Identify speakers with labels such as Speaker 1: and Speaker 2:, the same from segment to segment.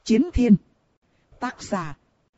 Speaker 1: Chiến thiên. Tác giả.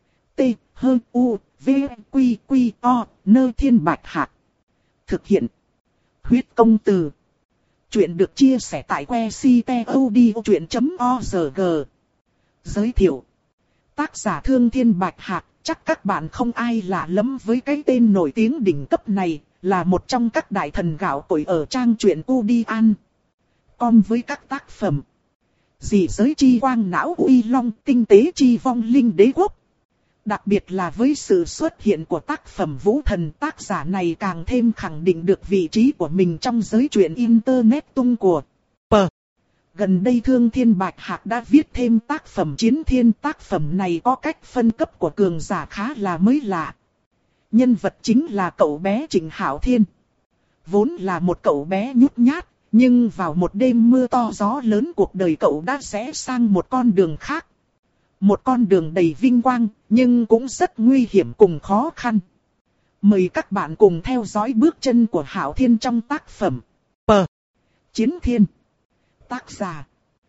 Speaker 1: T-H-U-V-Q-Q-O, Nơ Thiên Bạch Hạc. Thực hiện. Huyết công từ. Chuyện được chia sẻ tại que ctod.org. Giới thiệu. Tác giả Thương Thiên Bạch Hạc, chắc các bạn không ai lạ lắm với cái tên nổi tiếng đỉnh cấp này, là một trong các đại thần gạo cội ở trang truyện Udian. Con với các tác phẩm. Dị giới chi quang não uy long, tinh tế chi vong linh đế quốc. Đặc biệt là với sự xuất hiện của tác phẩm Vũ Thần, tác giả này càng thêm khẳng định được vị trí của mình trong giới truyện Internet tung của P. Gần đây Thương Thiên Bạch Hạc đã viết thêm tác phẩm Chiến Thiên. Tác phẩm này có cách phân cấp của cường giả khá là mới lạ. Nhân vật chính là cậu bé Trịnh Hạo Thiên. Vốn là một cậu bé nhút nhát, nhưng vào một đêm mưa to gió lớn cuộc đời cậu đã rẽ sang một con đường khác. Một con đường đầy vinh quang, nhưng cũng rất nguy hiểm cùng khó khăn. Mời các bạn cùng theo dõi bước chân của Hạo Thiên trong tác phẩm P. Chiến Thiên. Tác giả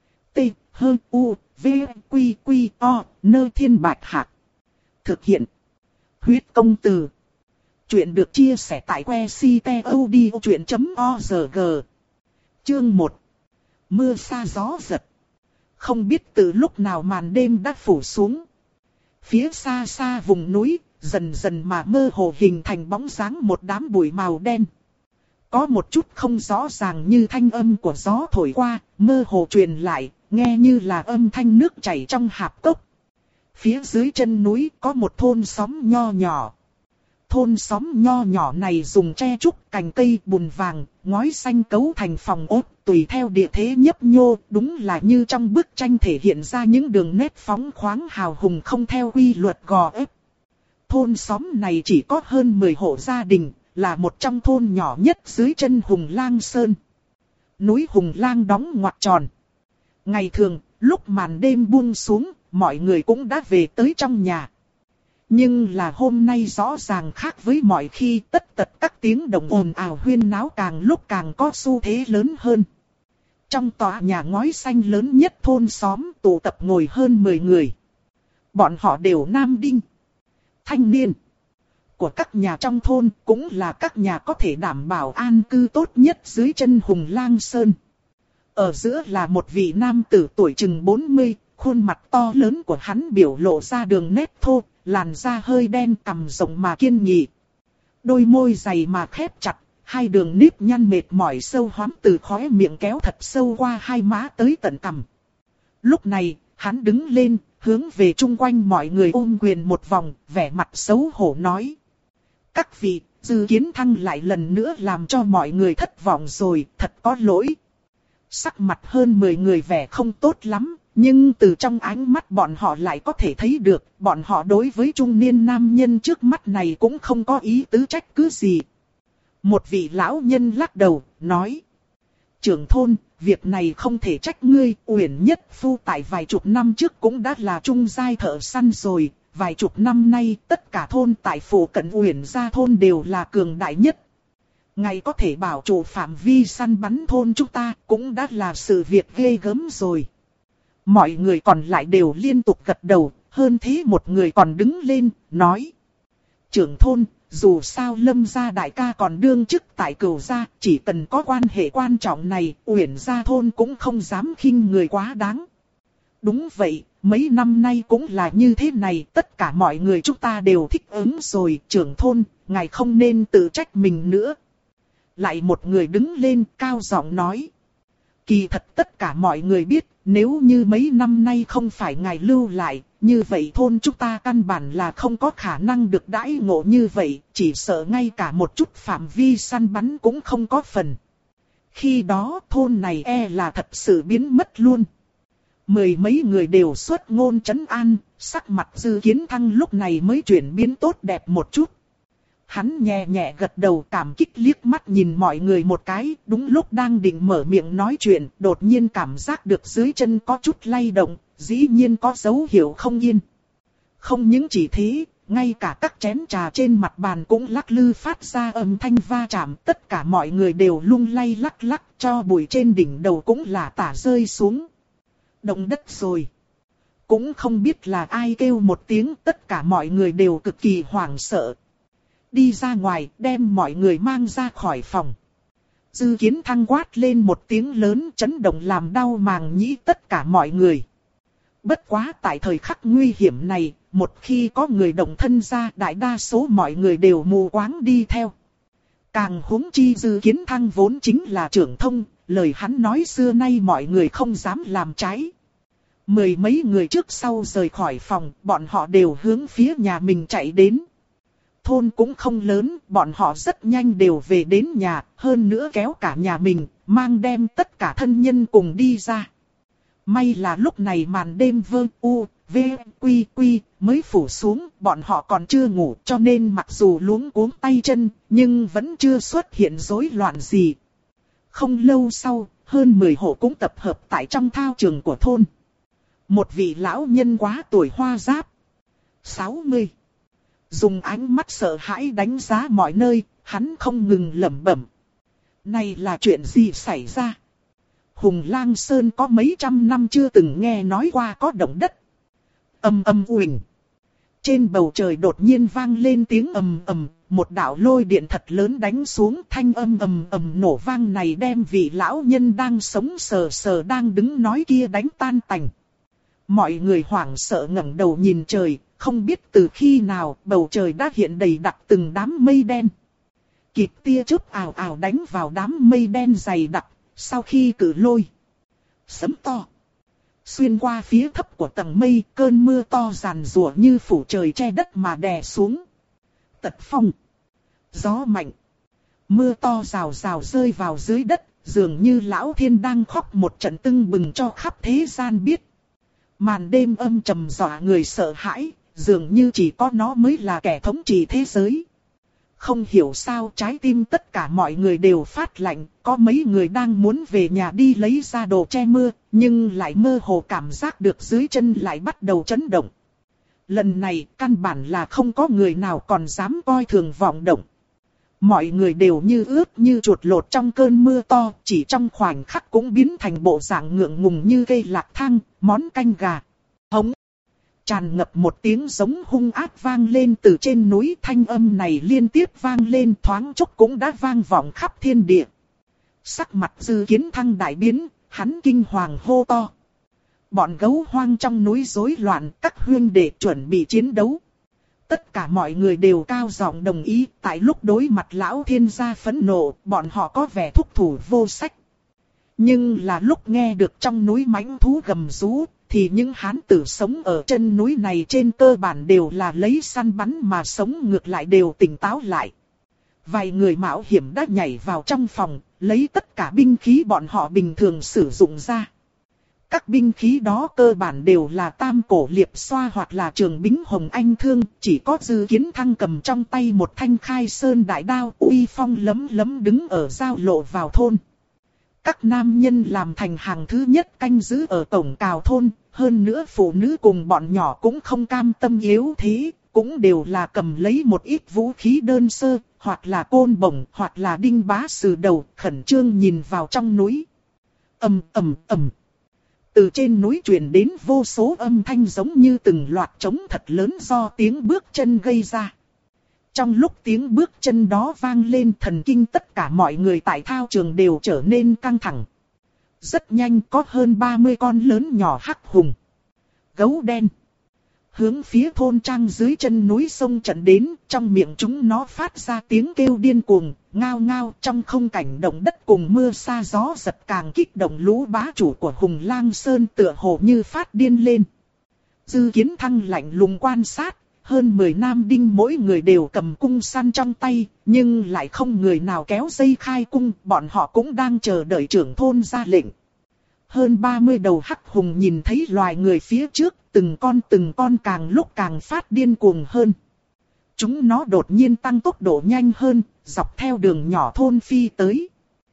Speaker 1: T-H-U-V-Q-Q-O, Nơ Thiên Bạch Hạc. Thực hiện. Huyết công từ. Chuyện được chia sẻ tại que ctod.org. Chương 1. Mưa sa gió giật. Không biết từ lúc nào màn đêm đã phủ xuống. Phía xa xa vùng núi, dần dần mà mơ hồ hình thành bóng dáng một đám bụi màu đen. Có một chút không rõ ràng như thanh âm của gió thổi qua, mơ hồ truyền lại, nghe như là âm thanh nước chảy trong hạp cốc. Phía dưới chân núi có một thôn xóm nho nhỏ. Thôn xóm nho nhỏ này dùng tre trúc, cành cây, bùn vàng, ngói xanh cấu thành phòng ốt, tùy theo địa thế nhấp nhô, đúng là như trong bức tranh thể hiện ra những đường nét phóng khoáng hào hùng không theo quy luật gò ép. Thôn xóm này chỉ có hơn 10 hộ gia đình, là một trong thôn nhỏ nhất dưới chân Hùng Lang Sơn. Núi Hùng Lang đóng ngoặc tròn. Ngày thường, lúc màn đêm buông xuống, mọi người cũng đã về tới trong nhà. Nhưng là hôm nay rõ ràng khác với mọi khi, tất tật các tiếng động ồn ào huyên náo càng lúc càng có xu thế lớn hơn. Trong tòa nhà ngói xanh lớn nhất thôn xóm tụ tập ngồi hơn 10 người. Bọn họ đều nam đinh, thanh niên của các nhà trong thôn, cũng là các nhà có thể đảm bảo an cư tốt nhất dưới chân Hùng Lang Sơn. Ở giữa là một vị nam tử tuổi chừng 40, khuôn mặt to lớn của hắn biểu lộ ra đường nét thô, làn da hơi đen, cằm rộng mà kiên nghị. Đôi môi dày mà khép chặt, hai đường nếp nhăn mệt mỏi sâu hoắm từ khóe miệng kéo thật sâu qua hai má tới tận cằm. Lúc này, hắn đứng lên, hướng về chung quanh mọi người ôm quyền một vòng, vẻ mặt xấu hổ nói. Các vị, Dư Kiến Thăng lại lần nữa làm cho mọi người thất vọng rồi, thật có lỗi. Sắc mặt hơn 10 người vẻ không tốt lắm. Nhưng từ trong ánh mắt bọn họ lại có thể thấy được, bọn họ đối với trung niên nam nhân trước mắt này cũng không có ý tứ trách cứ gì. Một vị lão nhân lắc đầu, nói. Trưởng thôn, việc này không thể trách ngươi, Uyển Nhất Phu tại vài chục năm trước cũng đã là trung giai thợ săn rồi. Vài chục năm nay, tất cả thôn tại phủ cận Uyển gia thôn đều là cường đại nhất. Ngài có thể bảo chủ phạm vi săn bắn thôn chúng ta, cũng đã là sự việc ghê gớm rồi. Mọi người còn lại đều liên tục gật đầu, hơn thế một người còn đứng lên, nói. Trưởng thôn, dù sao Lâm gia đại ca còn đương chức tại Cửu gia, chỉ cần có quan hệ quan trọng này, Uyển gia thôn cũng không dám khinh người quá đáng. Đúng vậy, mấy năm nay cũng là như thế này, tất cả mọi người chúng ta đều thích ứng rồi, trưởng thôn, ngài không nên tự trách mình nữa. Lại một người đứng lên cao giọng nói. Kỳ thật tất cả mọi người biết, nếu như mấy năm nay không phải ngài lưu lại, như vậy thôn chúng ta căn bản là không có khả năng được đãi ngộ như vậy, chỉ sợ ngay cả một chút phạm vi săn bắn cũng không có phần. Khi đó thôn này là thật sự biến mất luôn. Mười mấy người đều xuất ngôn trấn an, sắc mặt Dư Kiến Thăng lúc này mới chuyển biến tốt đẹp một chút. Hắn nhẹ nhẹ gật đầu cảm kích liếc mắt nhìn mọi người một cái, đúng lúc đang định mở miệng nói chuyện, đột nhiên cảm giác được dưới chân có chút lay động, dĩ nhiên có dấu hiệu không yên. Không những chỉ thế, ngay cả các chén trà trên mặt bàn cũng lắc lư phát ra âm thanh va chạm, tất cả mọi người đều lung lay lắc lắc, cho bụi trên đỉnh đầu cũng là tả rơi xuống. Động đất rồi. cũng không biết là ai kêu một tiếng, tất cả mọi người đều cực kỳ hoảng sợ. Đi ra ngoài, đem mọi người mang ra khỏi phòng. Dư Kiến Thăng quát lên một tiếng lớn, chấn động làm đau màng nhĩ tất cả mọi người. Bất quá tại thời khắc nguy hiểm này, một khi có người động thân ra, đại đa số mọi người đều mù quáng đi theo. Càng huống chi Dư Kiến Thăng vốn chính là trưởng thông, lời hắn nói xưa nay mọi người không dám làm trái. Mười mấy người trước sau rời khỏi phòng, bọn họ đều hướng phía nhà mình chạy đến. Thôn cũng không lớn, bọn họ rất nhanh đều về đến nhà, hơn nữa kéo cả nhà mình, mang đem tất cả thân nhân cùng đi ra. May là lúc này màn đêm vơ u, v, quy quy mới phủ xuống, bọn họ còn chưa ngủ cho nên mặc dù luống cuống tay chân, nhưng vẫn chưa xuất hiện rối loạn gì. Không lâu sau, hơn 10 hộ cũng tập hợp tại trong thao trường của thôn. Một vị lão nhân quá tuổi hoa giáp 60. Dùng ánh mắt sợ hãi đánh giá mọi nơi, hắn không ngừng lẩm bẩm. Này là chuyện gì xảy ra? Hùng Lang Sơn có mấy trăm năm chưa từng nghe nói qua có động đất. Ầm ầm uỳnh. Trên bầu trời đột nhiên vang lên tiếng ầm ầm, một đạo lôi điện thật lớn đánh xuống, thanh âm ầm ầm nổ vang này đem vị lão nhân đang sống sờ sờ đang đứng nói kia đánh tan tành. Mọi người hoảng sợ ngẩng đầu nhìn trời, không biết từ khi nào bầu trời đã hiện đầy đặc từng đám mây đen. Kịp tia chớp ào ào đánh vào đám mây đen dày đặc, sau khi cử lôi sấm to xuyên qua phía thấp của tầng mây, cơn mưa to giàn giụa như phủ trời che đất mà đè xuống. Tật phong, gió mạnh, mưa to rào rào rơi vào dưới đất, dường như lão thiên đang khóc một trận tưng bừng cho khắp thế gian biết. Màn đêm âm trầm dọa người sợ hãi, dường như chỉ có nó mới là kẻ thống trị thế giới. Không hiểu sao trái tim tất cả mọi người đều phát lạnh, có mấy người đang muốn về nhà đi lấy ra đồ che mưa, nhưng lại mơ hồ cảm giác được dưới chân lại bắt đầu chấn động. Lần này căn bản là không có người nào còn dám coi thường vọng động. Mọi người đều như ướt như chuột lột trong cơn mưa to, chỉ trong khoảnh khắc cũng biến thành bộ dạng ngượng ngùng như cây lạc thang, món canh gà. Hống! Tràn ngập một tiếng giống hung ác vang lên từ trên núi, thanh âm này liên tiếp vang lên thoáng chốc cũng đã vang vọng khắp thiên địa. Sắc mặt Dư Kiến Thăng đại biến, hắn kinh hoàng hô to. Bọn gấu hoang trong núi rối loạn, các huynh đệ chuẩn bị chiến đấu. Tất cả mọi người đều cao giọng đồng ý, tại lúc đối mặt lão thiên gia phẫn nộ, bọn họ có vẻ thúc thủ vô sách. Nhưng là lúc nghe được trong núi mãnh thú gầm rú, thì những hán tử sống ở chân núi này trên cơ bản đều là lấy săn bắn mà sống, ngược lại đều tỉnh táo lại. Vài người mạo hiểm đã nhảy vào trong phòng, lấy tất cả binh khí bọn họ bình thường sử dụng ra. Các binh khí đó cơ bản đều là tam cổ liệp xoa hoặc là trường bính hồng anh thương, chỉ có Dư Kiến Thăng cầm trong tay một thanh khai sơn đại đao uy phong lấm lấm đứng ở giao lộ vào thôn. Các nam nhân làm thành hàng thứ nhất canh giữ ở tổng cào thôn, hơn nữa phụ nữ cùng bọn nhỏ cũng không cam tâm yếu thế, cũng đều là cầm lấy một ít vũ khí đơn sơ, hoặc là côn bổng, hoặc là đinh bá sừ đầu, khẩn trương nhìn vào trong núi. Ầm ầm ầm. Từ trên núi truyền đến vô số âm thanh giống như từng loạt trống thật lớn do tiếng bước chân gây ra. Trong lúc tiếng bước chân đó vang lên, thần kinh tất cả mọi người tại thao trường đều trở nên căng thẳng. Rất nhanh có hơn 30 con lớn nhỏ hắc hùng, gấu đen hướng phía thôn trang dưới chân núi sông trận đến, trong miệng chúng nó phát ra tiếng kêu điên cuồng, ngao ngao. Trong không cảnh động đất cùng mưa sa gió giật càng kích động, lũ bá chủ của Hùng Lang Sơn tựa hồ như phát điên lên. Dư Kiến Thăng lạnh lùng quan sát, hơn 10 nam đinh mỗi người đều cầm cung săn trong tay, nhưng lại không người nào kéo dây khai cung, bọn họ cũng đang chờ đợi trưởng thôn ra lệnh. Hơn 30 đầu hắc hùng nhìn thấy loài người phía trước, từng con càng lúc càng phát điên cuồng hơn. Chúng nó đột nhiên tăng tốc độ nhanh hơn, dọc theo đường nhỏ thôn phi tới.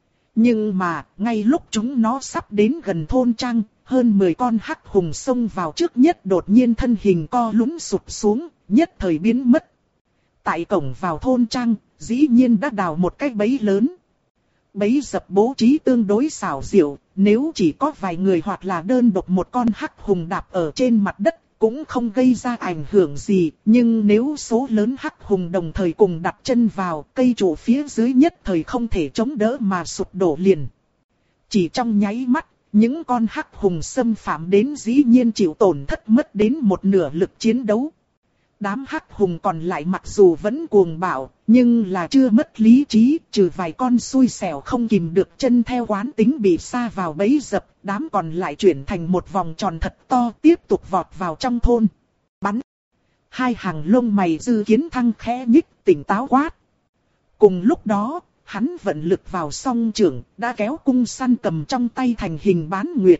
Speaker 1: Nhưng mà, ngay lúc chúng nó sắp đến gần thôn trang, hơn 10 con hắc hùng xông vào trước nhất, đột nhiên thân hình co lún sụp xuống, nhất thời biến mất. Tại cổng vào thôn trang, dĩ nhiên đã đào một cái bẫy lớn. Bẫy dập bố trí tương đối xảo diệu, nếu chỉ có vài người hoặc là đơn độc một con hắc hùng đạp ở trên mặt đất, cũng không gây ra ảnh hưởng gì. Nhưng nếu số lớn hắc hùng đồng thời cùng đặt chân vào, cây trụ phía dưới nhất thời không thể chống đỡ mà sụp đổ liền. Chỉ trong nháy mắt, những con hắc hùng xâm phạm đến dĩ nhiên chịu tổn thất mất đến một nửa lực chiến đấu. Đám hắc hùng còn lại mặc dù vẫn cuồng bạo, nhưng là chưa mất lý trí, trừ vài con xui xẻo không kìm được chân theo quán tính bị sa vào bẫy dập, đám còn lại chuyển thành một vòng tròn thật to tiếp tục vọt vào trong thôn. Bắn! Hai hàng lông mày Dư Kiến Thăng khẽ nhích, tỉnh táo quát. Cùng lúc đó, hắn vận lực vào song trưởng, đã kéo cung săn cầm trong tay thành hình bán nguyệt.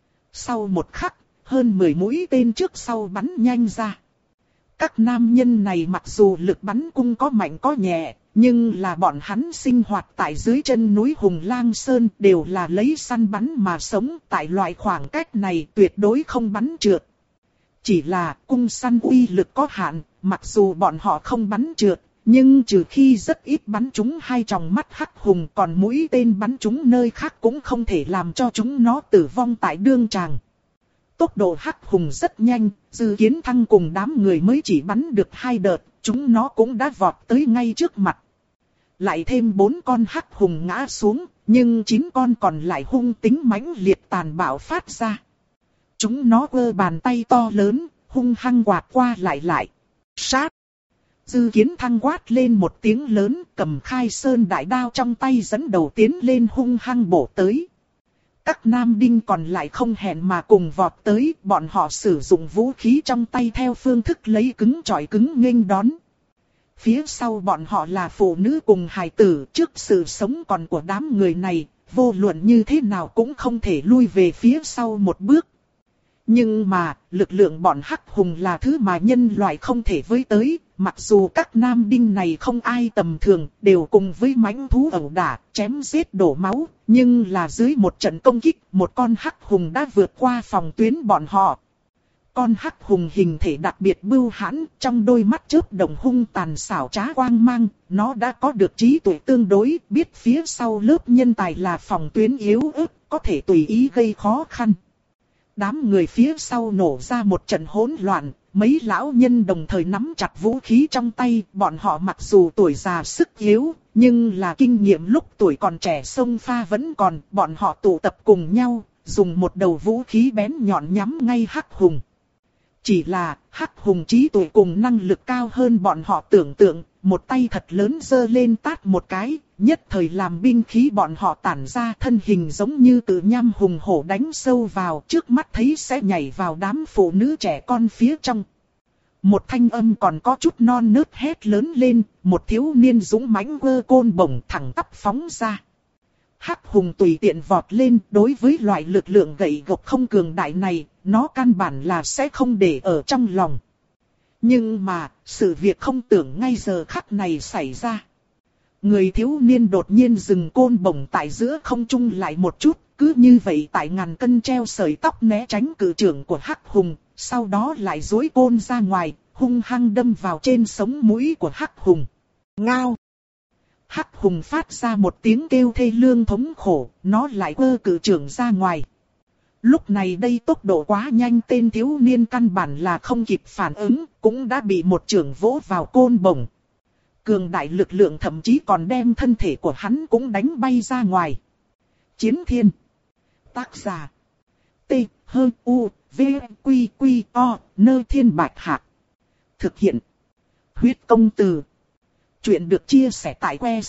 Speaker 1: Sau một khắc, hơn 10 mũi tên trước sau bắn nhanh ra. Các nam nhân này mặc dù lực bắn cung có mạnh có nhẹ, nhưng là bọn hắn sinh hoạt tại dưới chân núi Hùng Lang Sơn đều là lấy săn bắn mà sống, tại loại khoảng cách này tuyệt đối không bắn trượt. Chỉ là cung săn uy lực có hạn, mặc dù bọn họ không bắn trượt, nhưng trừ khi rất ít bắn trúng hai tròng mắt hắc hùng, còn mũi tên bắn trúng nơi khác cũng không thể làm cho chúng nó tử vong tại đương tràng. Tốc độ hắc hùng rất nhanh, Dư Kiến Thăng cùng đám người mới chỉ bắn được 2 đợt, chúng nó cũng đã vọt tới ngay trước mặt. Lại thêm 4 con hắc hùng ngã xuống, nhưng 9 con còn lại hung tính mãnh liệt tàn bạo phát ra. Chúng nó giơ bàn tay to lớn, hung hăng quạt qua lại. Sát! Dư Kiến Thăng quát lên một tiếng lớn, cầm Khai Sơn đại đao trong tay dẫn đầu tiến lên hung hăng bổ tới. Các nam đinh còn lại không hẹn mà cùng vọt tới, bọn họ sử dụng vũ khí trong tay theo phương thức lấy cứng chọi cứng nghênh đón. Phía sau bọn họ là phụ nữ cùng hài tử, trước sự sống còn của đám người này, vô luận như thế nào cũng không thể lui về phía sau một bước. Nhưng mà, lực lượng bọn hắc hùng là thứ mà nhân loại không thể với tới, mặc dù các nam đinh này không ai tầm thường, đều cùng với mãnh thú ẩu đả, chém giết đổ máu, nhưng là dưới một trận công kích, một con hắc hùng đã vượt qua phòng tuyến bọn họ. Con hắc hùng hình thể đặc biệt bưu hãn, trong đôi mắt chớp đồng hung tàn xảo trá quang mang, nó đã có được trí tuệ tương đối, biết phía sau lớp nhân tài là phòng tuyến yếu ớt, có thể tùy ý gây khó khăn. Đám người phía sau nổ ra một trận hỗn loạn, mấy lão nhân đồng thời nắm chặt vũ khí trong tay, bọn họ mặc dù tuổi già sức yếu, nhưng là kinh nghiệm lúc tuổi còn trẻ xông pha vẫn còn, bọn họ tụ tập cùng nhau, dùng một đầu vũ khí bén nhọn nhắm ngay hắc hùng. Chỉ là, hắc hùng trí tuệ cùng năng lực cao hơn bọn họ tưởng tượng, một tay thật lớn giơ lên tát một cái, nhất thời làm binh khí bọn họ tản ra thân hình giống như tự nham hùng hổ đánh sâu vào, trước mắt thấy sẽ nhảy vào đám phụ nữ trẻ con phía trong. Một thanh âm còn có chút non nớt hét lớn lên, một thiếu niên dũng mãnh quơ côn bổng thẳng tắp phóng ra. Hắc hùng tùy tiện vọt lên, đối với loại lực lượng gậy gộc không cường đại này, nó căn bản là sẽ không để ở trong lòng. Nhưng mà, sự việc không tưởng ngay giờ khắc này xảy ra. Người thiếu niên đột nhiên dừng côn bổng tại giữa không trung lại một chút, cứ như vậy tại ngàn cân treo sợi tóc né tránh cự trưởng của hắc hùng, sau đó lại duỗi côn ra ngoài, hung hăng đâm vào trên sống mũi của hắc hùng. Ngao! Hắc hùng phát ra một tiếng kêu thê lương thống khổ, nó lại quơ cự trưởng ra ngoài. Lúc này đây tốc độ quá nhanh, tên thiếu niên căn bản là không kịp phản ứng, cũng đã bị một chưởng vỗ vào côn bổng. Cường đại lực lượng thậm chí còn đem thân thể của hắn cũng đánh bay ra ngoài. Chiến Thiên. Tác giả. T. H. U. V. Q. Q. O. Nơi Thiên Bạch Hạc. Thực hiện. Huyết công từ. Chuyện được chia sẻ tại que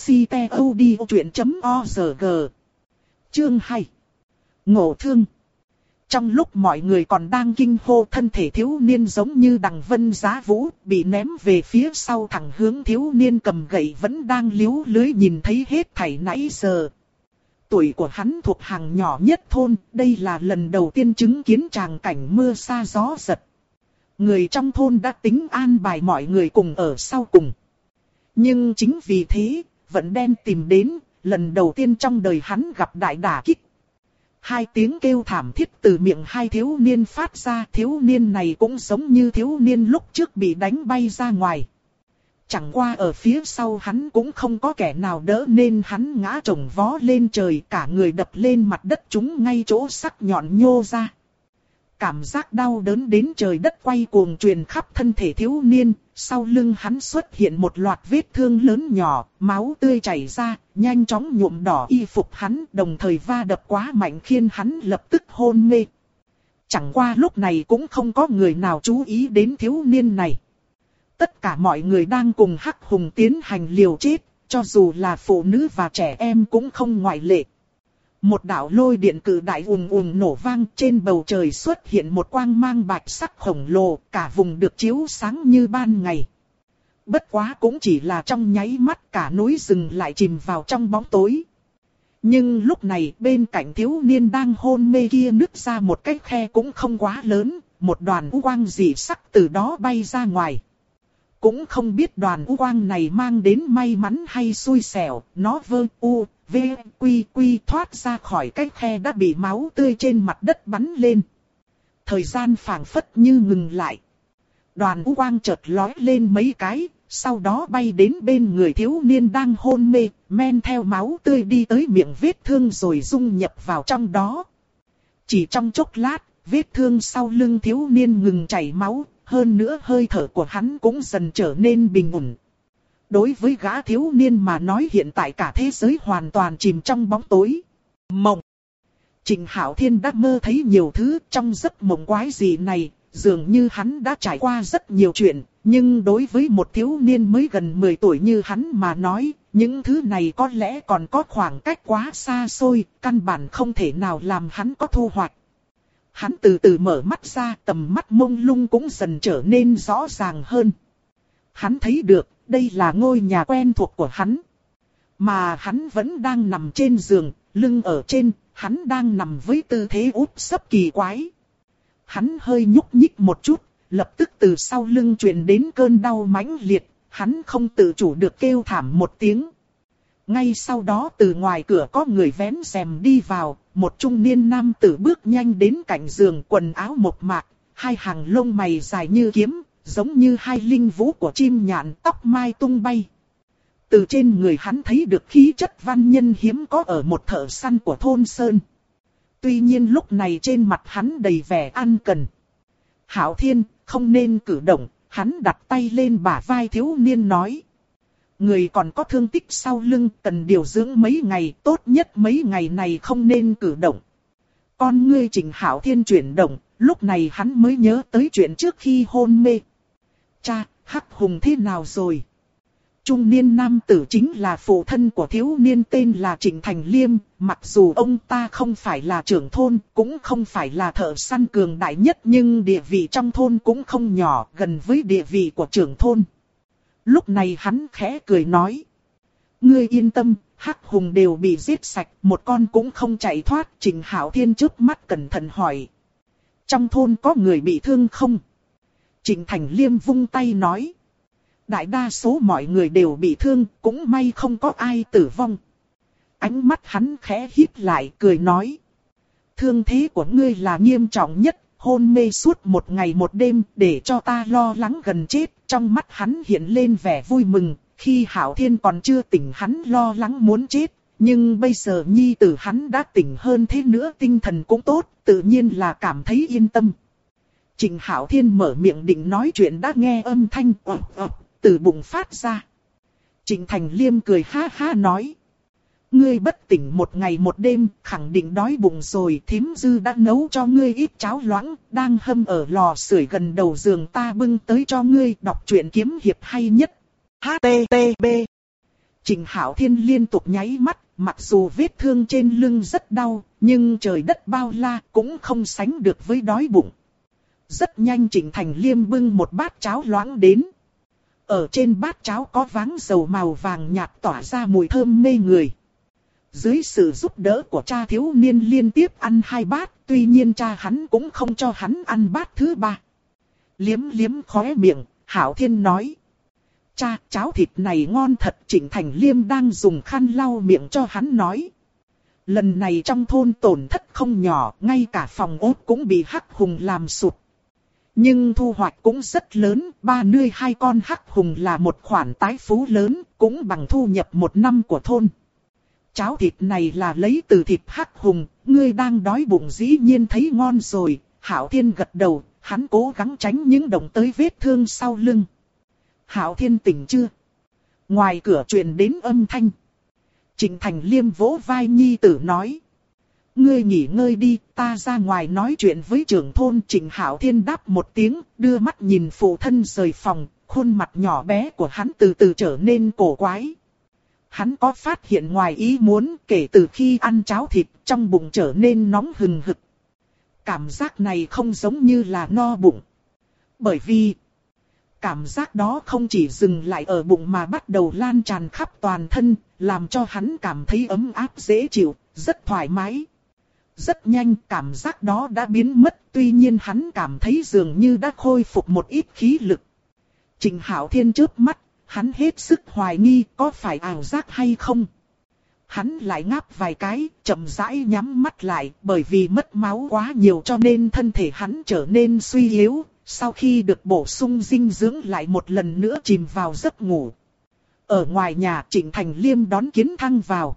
Speaker 1: ctod.org. Chương 2. Ngộ thương. Trong lúc mọi người còn đang kinh hô, thân thể thiếu niên giống như đằng vân giá vũ, bị ném về phía sau, thẳng hướng thiếu niên cầm gậy vẫn đang liếu lưới nhìn thấy hết thảy nãy giờ. Tuổi của hắn thuộc hàng nhỏ nhất thôn, đây là lần đầu tiên chứng kiến tràng cảnh mưa sa gió giật. Người trong thôn đã tính an bài mọi người cùng ở sau cùng. Nhưng chính vì thế, vẫn đen tìm đến, lần đầu tiên trong đời hắn gặp đại đả kích. Hai tiếng kêu thảm thiết từ miệng hai thiếu niên phát ra, thiếu niên này cũng giống như thiếu niên lúc trước bị đánh bay ra ngoài. Chẳng qua ở phía sau hắn cũng không có kẻ nào đỡ nên hắn ngã chồng vó lên trời, cả người đập lên mặt đất trúng ngay chỗ sắc nhọn nhô ra. Cảm giác đau đớn đến trời đất quay cuồng truyền khắp thân thể thiếu niên, sau lưng hắn xuất hiện một loạt vết thương lớn nhỏ, máu tươi chảy ra, nhanh chóng nhuộm đỏ y phục hắn, đồng thời va đập quá mạnh khiến hắn lập tức hôn mê. Chẳng qua lúc này cũng không có người nào chú ý đến thiếu niên này. Tất cả mọi người đang cùng Hắc Hùng tiến hành liều chết, cho dù là phụ nữ và trẻ em cũng không ngoại lệ. Một đạo lôi điện cự đại ùn ùn nổ vang, trên bầu trời xuất hiện một quang mang bạch sắc khổng lồ, cả vùng được chiếu sáng như ban ngày. Bất quá cũng chỉ là trong nháy mắt, cả núi rừng lại chìm vào trong bóng tối. Nhưng lúc này bên cạnh thiếu niên đang hôn mê kia nứt ra một cái khe cũng không quá lớn, một đoàn u quang dị sắc từ đó bay ra ngoài. Cũng không biết đoàn u quang này mang đến may mắn hay xui xẻo, nó vơ u, v, quy quy thoát ra khỏi cái khe đã bị máu tươi trên mặt đất bắn lên. Thời gian phảng phất như ngừng lại. Đoàn u quang chợt lói lên mấy cái, sau đó bay đến bên người thiếu niên đang hôn mê, men theo máu tươi đi tới miệng vết thương rồi dung nhập vào trong đó. Chỉ trong chốc lát, vết thương sau lưng thiếu niên ngừng chảy máu, hơn nữa hơi thở của hắn cũng dần trở nên bình ổn. Đối với gã thiếu niên mà nói hiện tại cả thế giới hoàn toàn chìm trong bóng tối. Mộng. Trịnh Hạo Thiên đã mơ thấy nhiều thứ trong giấc mộng quái dị này, dường như hắn đã trải qua rất nhiều chuyện, nhưng đối với một thiếu niên mới gần 10 tuổi như hắn mà nói, những thứ này có lẽ còn có khoảng cách quá xa xôi, căn bản không thể nào làm hắn có thu hoạch. Hắn từ từ mở mắt ra, tầm mắt mông lung cũng dần trở nên rõ ràng hơn. Hắn thấy được, đây là ngôi nhà quen thuộc của hắn. Mà hắn vẫn đang nằm trên giường, lưng ở trên, hắn đang nằm với tư thế úp sấp kỳ quái. Hắn hơi nhúc nhích một chút, lập tức từ sau lưng truyền đến cơn đau mãnh liệt, hắn không tự chủ được kêu thảm một tiếng. Ngay sau đó từ ngoài cửa có người vén rèm đi vào, một trung niên nam tử bước nhanh đến cạnh giường, quần áo mộc mạc, hai hàng lông mày dài như kiếm, giống như hai linh vũ của chim nhạn, tóc mai tung bay. Từ trên người hắn thấy được khí chất văn nhân hiếm có ở một thợ săn của thôn Sơn. Tuy nhiên lúc này trên mặt hắn đầy vẻ ăn cần. Hạo Thiên, không nên cử động, hắn đặt tay lên bả vai thiếu niên nói. Người còn có thương tích sau lưng, cần điều dưỡng mấy ngày, tốt nhất mấy ngày này không nên cử động. Con ngươi Trịnh Hạo Thiên chuyển động, lúc này hắn mới nhớ tới chuyện trước khi hôn mê. Cha, Hắc Hùng thế nào rồi? Trung niên nam tử chính là phụ thân của thiếu niên tên là Trịnh Thành Liêm, mặc dù ông ta không phải là trưởng thôn, cũng không phải là thợ săn cường đại nhất nhưng địa vị trong thôn cũng không nhỏ, gần với địa vị của trưởng thôn. Lúc này hắn khẽ cười nói. Ngươi yên tâm, Hắc Hùng đều bị giết sạch, một con cũng không chạy thoát. Trịnh Hạo Thiên trước mắt cẩn thận hỏi. Trong thôn có người bị thương không? Trịnh Thành Liêm vung tay nói. Đại đa số mọi người đều bị thương, cũng may không có ai tử vong. Ánh mắt hắn khẽ híp lại cười nói. Thương thế của ngươi là nghiêm trọng nhất, hôn mê suốt một ngày một đêm để cho ta lo lắng gần chết. Trong mắt hắn hiện lên vẻ vui mừng, khi Hạo Thiên còn chưa tỉnh hắn lo lắng muốn chết. Nhưng bây giờ nhi tử hắn đã tỉnh hơn thế nữa, tinh thần cũng tốt, tự nhiên là cảm thấy yên tâm. Trịnh Hạo Thiên mở miệng định nói chuyện đã nghe âm thanh từ bụng phát ra. Trịnh Thành Liêm cười ha ha nói. Ngươi bất tỉnh một ngày một đêm, khẳng định đói bụng rồi. Thím Dư đã nấu cho ngươi ít cháo loãng, đang hâm ở lò sưởi gần đầu giường, ta bưng tới cho ngươi. Đọc truyện kiếm hiệp hay nhất. HTTP. Trịnh Hạo Thiên liên tục nháy mắt, mặc dù vết thương trên lưng rất đau, nhưng trời đất bao la cũng không sánh được với đói bụng. Rất nhanh Trịnh Thành Liêm bưng một bát cháo loãng đến. Ở trên bát cháo có váng dầu màu vàng nhạt tỏa ra mùi thơm mê người. Dưới sự giúp đỡ của cha thiếu niên liên tiếp ăn 2 bát, tuy nhiên cha hắn cũng không cho hắn ăn bát thứ 3. Liếm liếm khóe miệng, Hạo Thiên nói. Cha, cháo thịt này ngon thật. Trịnh Thành Liêm đang dùng khăn lau miệng cho hắn nói. Lần này trong thôn tổn thất không nhỏ, ngay cả phòng ốt cũng bị Hắc Hùng làm sụp. Nhưng thu hoạch cũng rất lớn, 32 con hắc hùng là một khoản tái phú lớn, cũng bằng thu nhập một năm của thôn. Cháo thịt này là lấy từ thịt hắc hùng, ngươi đang đói bụng dĩ nhiên thấy ngon rồi. Hạo Thiên gật đầu, hắn cố gắng tránh những động tới vết thương sau lưng. Hạo Thiên tỉnh chưa? Ngoài cửa truyền đến âm thanh. Trịnh Thành Liêm vỗ vai nhi tử nói. Ngươi nghỉ ngơi đi, ta ra ngoài nói chuyện với trưởng thôn. Trịnh Hạo Thiên đáp một tiếng, đưa mắt nhìn phụ thân rời phòng, khuôn mặt nhỏ bé của hắn từ từ trở nên cổ quái. Hắn có phát hiện ngoài ý muốn, kể từ khi ăn cháo thịt, trong bụng trở nên nóng hừng hực. Cảm giác này không giống như là no bụng. Bởi vì cảm giác đó không chỉ dừng lại ở bụng mà bắt đầu lan tràn khắp toàn thân, làm cho hắn cảm thấy ấm áp dễ chịu, rất thoải mái. Rất nhanh cảm giác đó đã biến mất, tuy nhiên hắn cảm thấy dường như đã khôi phục một ít khí lực. Trịnh Hạo Thiên chớp mắt, hắn hết sức hoài nghi có phải ảo giác hay không. Hắn lại ngáp vài cái, chậm rãi nhắm mắt lại, bởi vì mất máu quá nhiều cho nên thân thể hắn trở nên suy yếu, sau khi được bổ sung dinh dưỡng lại một lần nữa chìm vào giấc ngủ. Ở ngoài nhà Trịnh Thành Liêm đón Kiến Thăng vào.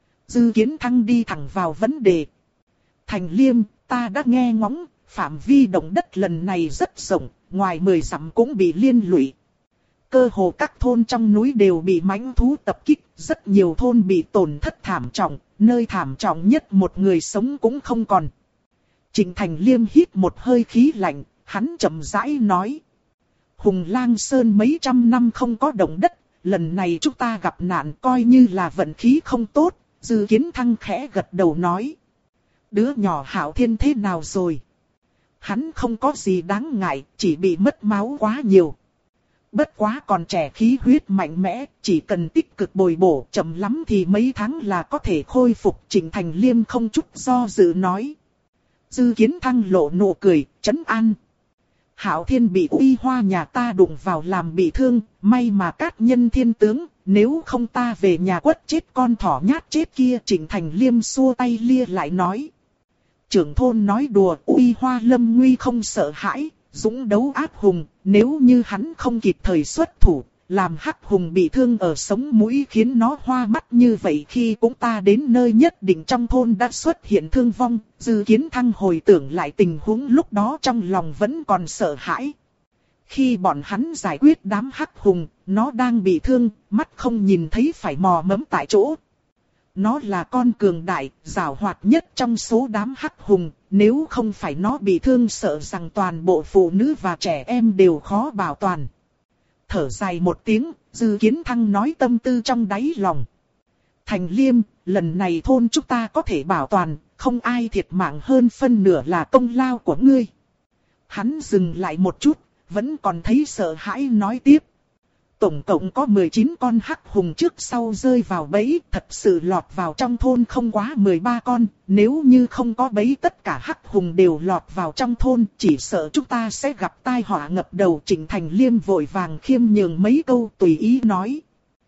Speaker 1: Dư Kiến Thăng đi thẳng vào vấn đề. Thành Liêm, ta đã nghe ngóng, phạm vi động đất lần này rất rộng, ngoài 10 dặm cũng bị liên lụy. Cơ hồ các thôn trong núi đều bị mãnh thú tập kích, rất nhiều thôn bị tổn thất thảm trọng, nơi thảm trọng nhất một người sống cũng không còn. Trịnh Thành Liêm hít một hơi khí lạnh, hắn chậm rãi nói. Hùng Lang Sơn mấy trăm năm không có động đất, lần này chúng ta gặp nạn coi như là vận khí không tốt. Dư Kiến Thăng khẽ gật đầu nói. Đứa nhỏ Hạo Thiên thế nào rồi? Hắn không có gì đáng ngại, chỉ bị mất máu quá nhiều. Bất quá còn trẻ khí huyết mạnh mẽ, chỉ cần tích cực bồi bổ, chậm lắm thì mấy tháng là có thể khôi phục. Trịnh Thành Liêm không chút do dự nói. Dư Kiến Thăng lộ nụ cười, trấn an. Hạo Thiên bị Uy Hoa nhà ta đụng vào làm bị thương, may mà Cát Nhân Thiên tướng, nếu không ta về nhà quất chết con thỏ nhát chết kia. Trịnh Thành Liêm xua tay lia lại nói. Trưởng thôn nói đùa, Uy Hoa lâm nguy không sợ hãi, dũng đấu áp hùng, nếu như hắn không kịp thời xuất thủ, làm hắc hùng bị thương ở sống mũi khiến nó hoa mắt như vậy, khi cũng ta đến nơi nhất định trong thôn đã xuất hiện thương vong. Dư Kiến Thăng hồi tưởng lại tình huống lúc đó trong lòng vẫn còn sợ hãi. Khi bọn hắn giải quyết đám hắc hùng, nó đang bị thương, mắt không nhìn thấy phải mò mẫm tại chỗ. Nó là con cường đại, giàu hoạt nhất trong số đám hắc hùng, nếu không phải nó bị thương sợ rằng toàn bộ phụ nữ và trẻ em đều khó bảo toàn. Thở dài một tiếng, Dư Kiến Thăng nói tâm tư trong đáy lòng. Thành Liêm, lần này thôn chúng ta có thể bảo toàn, không ai thiệt mạng hơn phân nửa là công lao của ngươi. Hắn dừng lại một chút, vẫn còn thấy sợ hãi nói tiếp. Tổng cộng có 19 con hắc hùng trước sau rơi vào bẫy, thật sự lọt vào trong thôn không quá 13 con, nếu như không có bẫy tất cả hắc hùng đều lọt vào trong thôn, chỉ sợ chúng ta sẽ gặp tai họa ngập đầu. Trịnh Thành Liêm vội vàng khiêm nhường mấy câu tùy ý nói.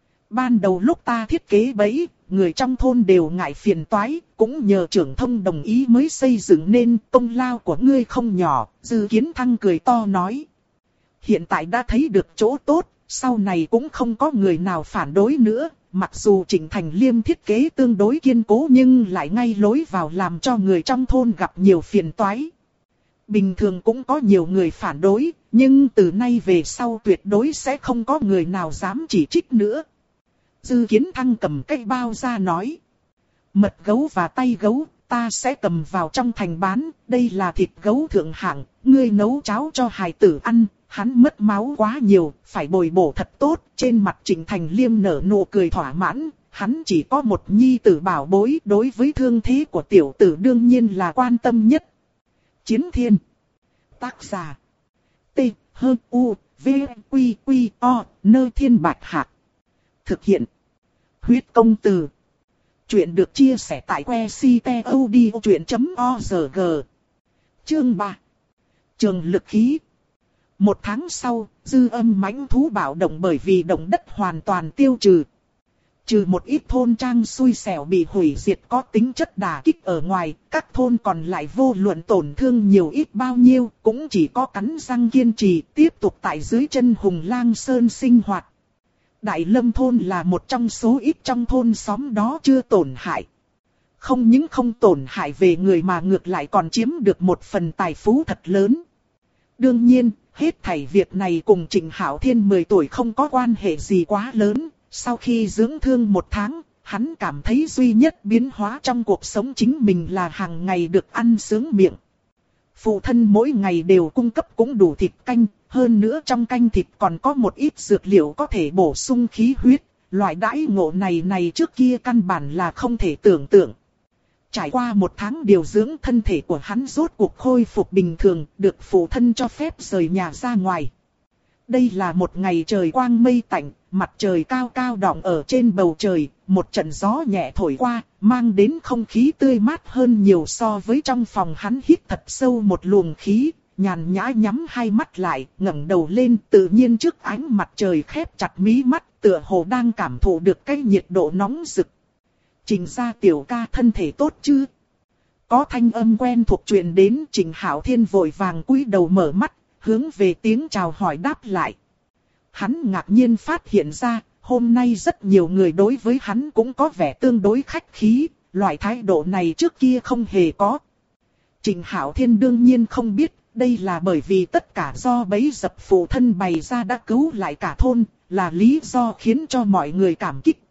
Speaker 1: Ban đầu lúc ta thiết kế bẫy, người trong thôn đều ngại phiền toái, cũng nhờ trưởng thông đồng ý mới xây dựng nên, công lao của ngươi không nhỏ. Dư Kiến Thăng cười to nói. Hiện tại đã thấy được chỗ tốt. Sau này cũng không có người nào phản đối nữa, mặc dù Trịnh Thành Liêm thiết kế tương đối kiên cố nhưng lại ngay lối vào làm cho người trong thôn gặp nhiều phiền toái. Bình thường cũng có nhiều người phản đối, nhưng từ nay về sau tuyệt đối sẽ không có người nào dám chỉ trích nữa. Dư Kiến Thăng cầm cây bao ra nói. Mật gấu và tay gấu, ta sẽ cầm vào trong thành bán, đây là thịt gấu thượng hạng, ngươi nấu cháo cho hài tử ăn. Hắn mất máu quá nhiều, phải bồi bổ thật tốt. Trên mặt Trịnh Thành Liêm nở nụ cười thỏa mãn, hắn chỉ có một nhi tử bảo bối, đối với thương thế của tiểu tử đương nhiên là quan tâm nhất. Chiến Thiên. Tác giả. T, H, U, V, Quy, Quy, O, Nơi Thiên Bạch Hạc. Thực hiện. Huyết công từ. Chuyện được chia sẻ tại website.odchuyện.org. Chương 3. Trường lực khí. Một tháng sau, dư âm mãnh thú bạo động bởi vì động đất hoàn toàn tiêu trừ. Trừ một ít thôn trang xui xẻo bị hủy diệt có tính chất đả kích ở ngoài, các thôn còn lại vô luận tổn thương nhiều ít bao nhiêu, cũng chỉ có cắn răng kiên trì tiếp tục tại dưới chân Hùng Lang Sơn sinh hoạt. Đại Lâm thôn là một trong số ít trong thôn xóm đó chưa tổn hại. Không những không tổn hại về người mà ngược lại còn chiếm được một phần tài phú thật lớn. Đương nhiên, hết thảy việc này cùng Trịnh Hạo Thiên 10 tuổi không có quan hệ gì quá lớn. Sau khi dưỡng thương 1 tháng, hắn cảm thấy duy nhất biến hóa trong cuộc sống chính mình là hàng ngày được ăn sướng miệng. Phụ thân mỗi ngày đều cung cấp cũng đủ thịt canh, hơn nữa trong canh thịt còn có một ít dược liệu có thể bổ sung khí huyết. Loại đãi ngộ này trước kia căn bản là không thể tưởng tượng. Trải qua 1 tháng điều dưỡng, thân thể của hắn rốt cuộc khôi phục bình thường, được phụ thân cho phép rời nhà ra ngoài. Đây là một ngày trời quang mây tạnh, mặt trời cao cao đọng ở trên bầu trời, một trận gió nhẹ thổi qua, mang đến không khí tươi mát hơn nhiều so với trong phòng hắn. Hít thật sâu một luồng khí, nhàn nhã nhắm hai mắt lại, ngẩng đầu lên, tự nhiên trước ánh mặt trời khép chặt mí mắt, tựa hồ đang cảm thụ được cái nhiệt độ nóng rực. Trình gia tiểu ca thân thể tốt chứ? Có thanh âm quen thuộc truyền đến, Trịnh Hạo Thiên vội vàng cúi đầu mở mắt, hướng về tiếng chào hỏi đáp lại. Hắn ngạc nhiên phát hiện ra, hôm nay rất nhiều người đối với hắn cũng có vẻ tương đối khách khí, loại thái độ này trước kia không hề có. Trịnh Hạo Thiên đương nhiên không biết, đây là bởi vì tất cả do bẫy dập phụ thân bày ra đã cứu lại cả thôn, là lý do khiến cho mọi người cảm kích.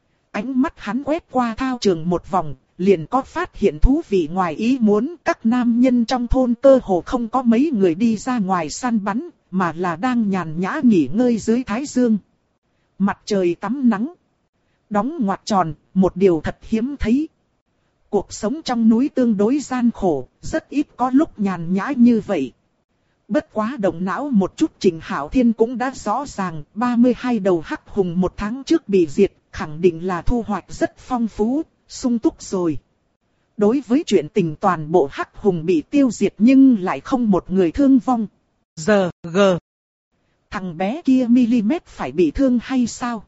Speaker 1: Ánh mắt hắn quét qua thao trường một vòng, liền có phát hiện thú vị ngoài ý muốn. Các nam nhân trong thôn cơ hồ không có mấy người đi ra ngoài săn bắn, mà là đang nhàn nhã nghỉ ngơi dưới thái dương. Mặt trời tắm nắng, đóng ngoặc tròn, một điều thật hiếm thấy. Cuộc sống trong núi tương đối gian khổ, rất ít có lúc nhàn nhã như vậy. Bất quá động não một chút, Trịnh Hạo Thiên cũng đã rõ ràng, 32 đầu hắc hùng 1 tháng trước bị diệt, khẳng định là thu hoạch rất phong phú, sung túc rồi. Đối với chuyện tình toàn bộ hắc hùng bị tiêu diệt nhưng lại không một người thương vong. Giờ, thằng bé kia mm phải bị thương hay sao?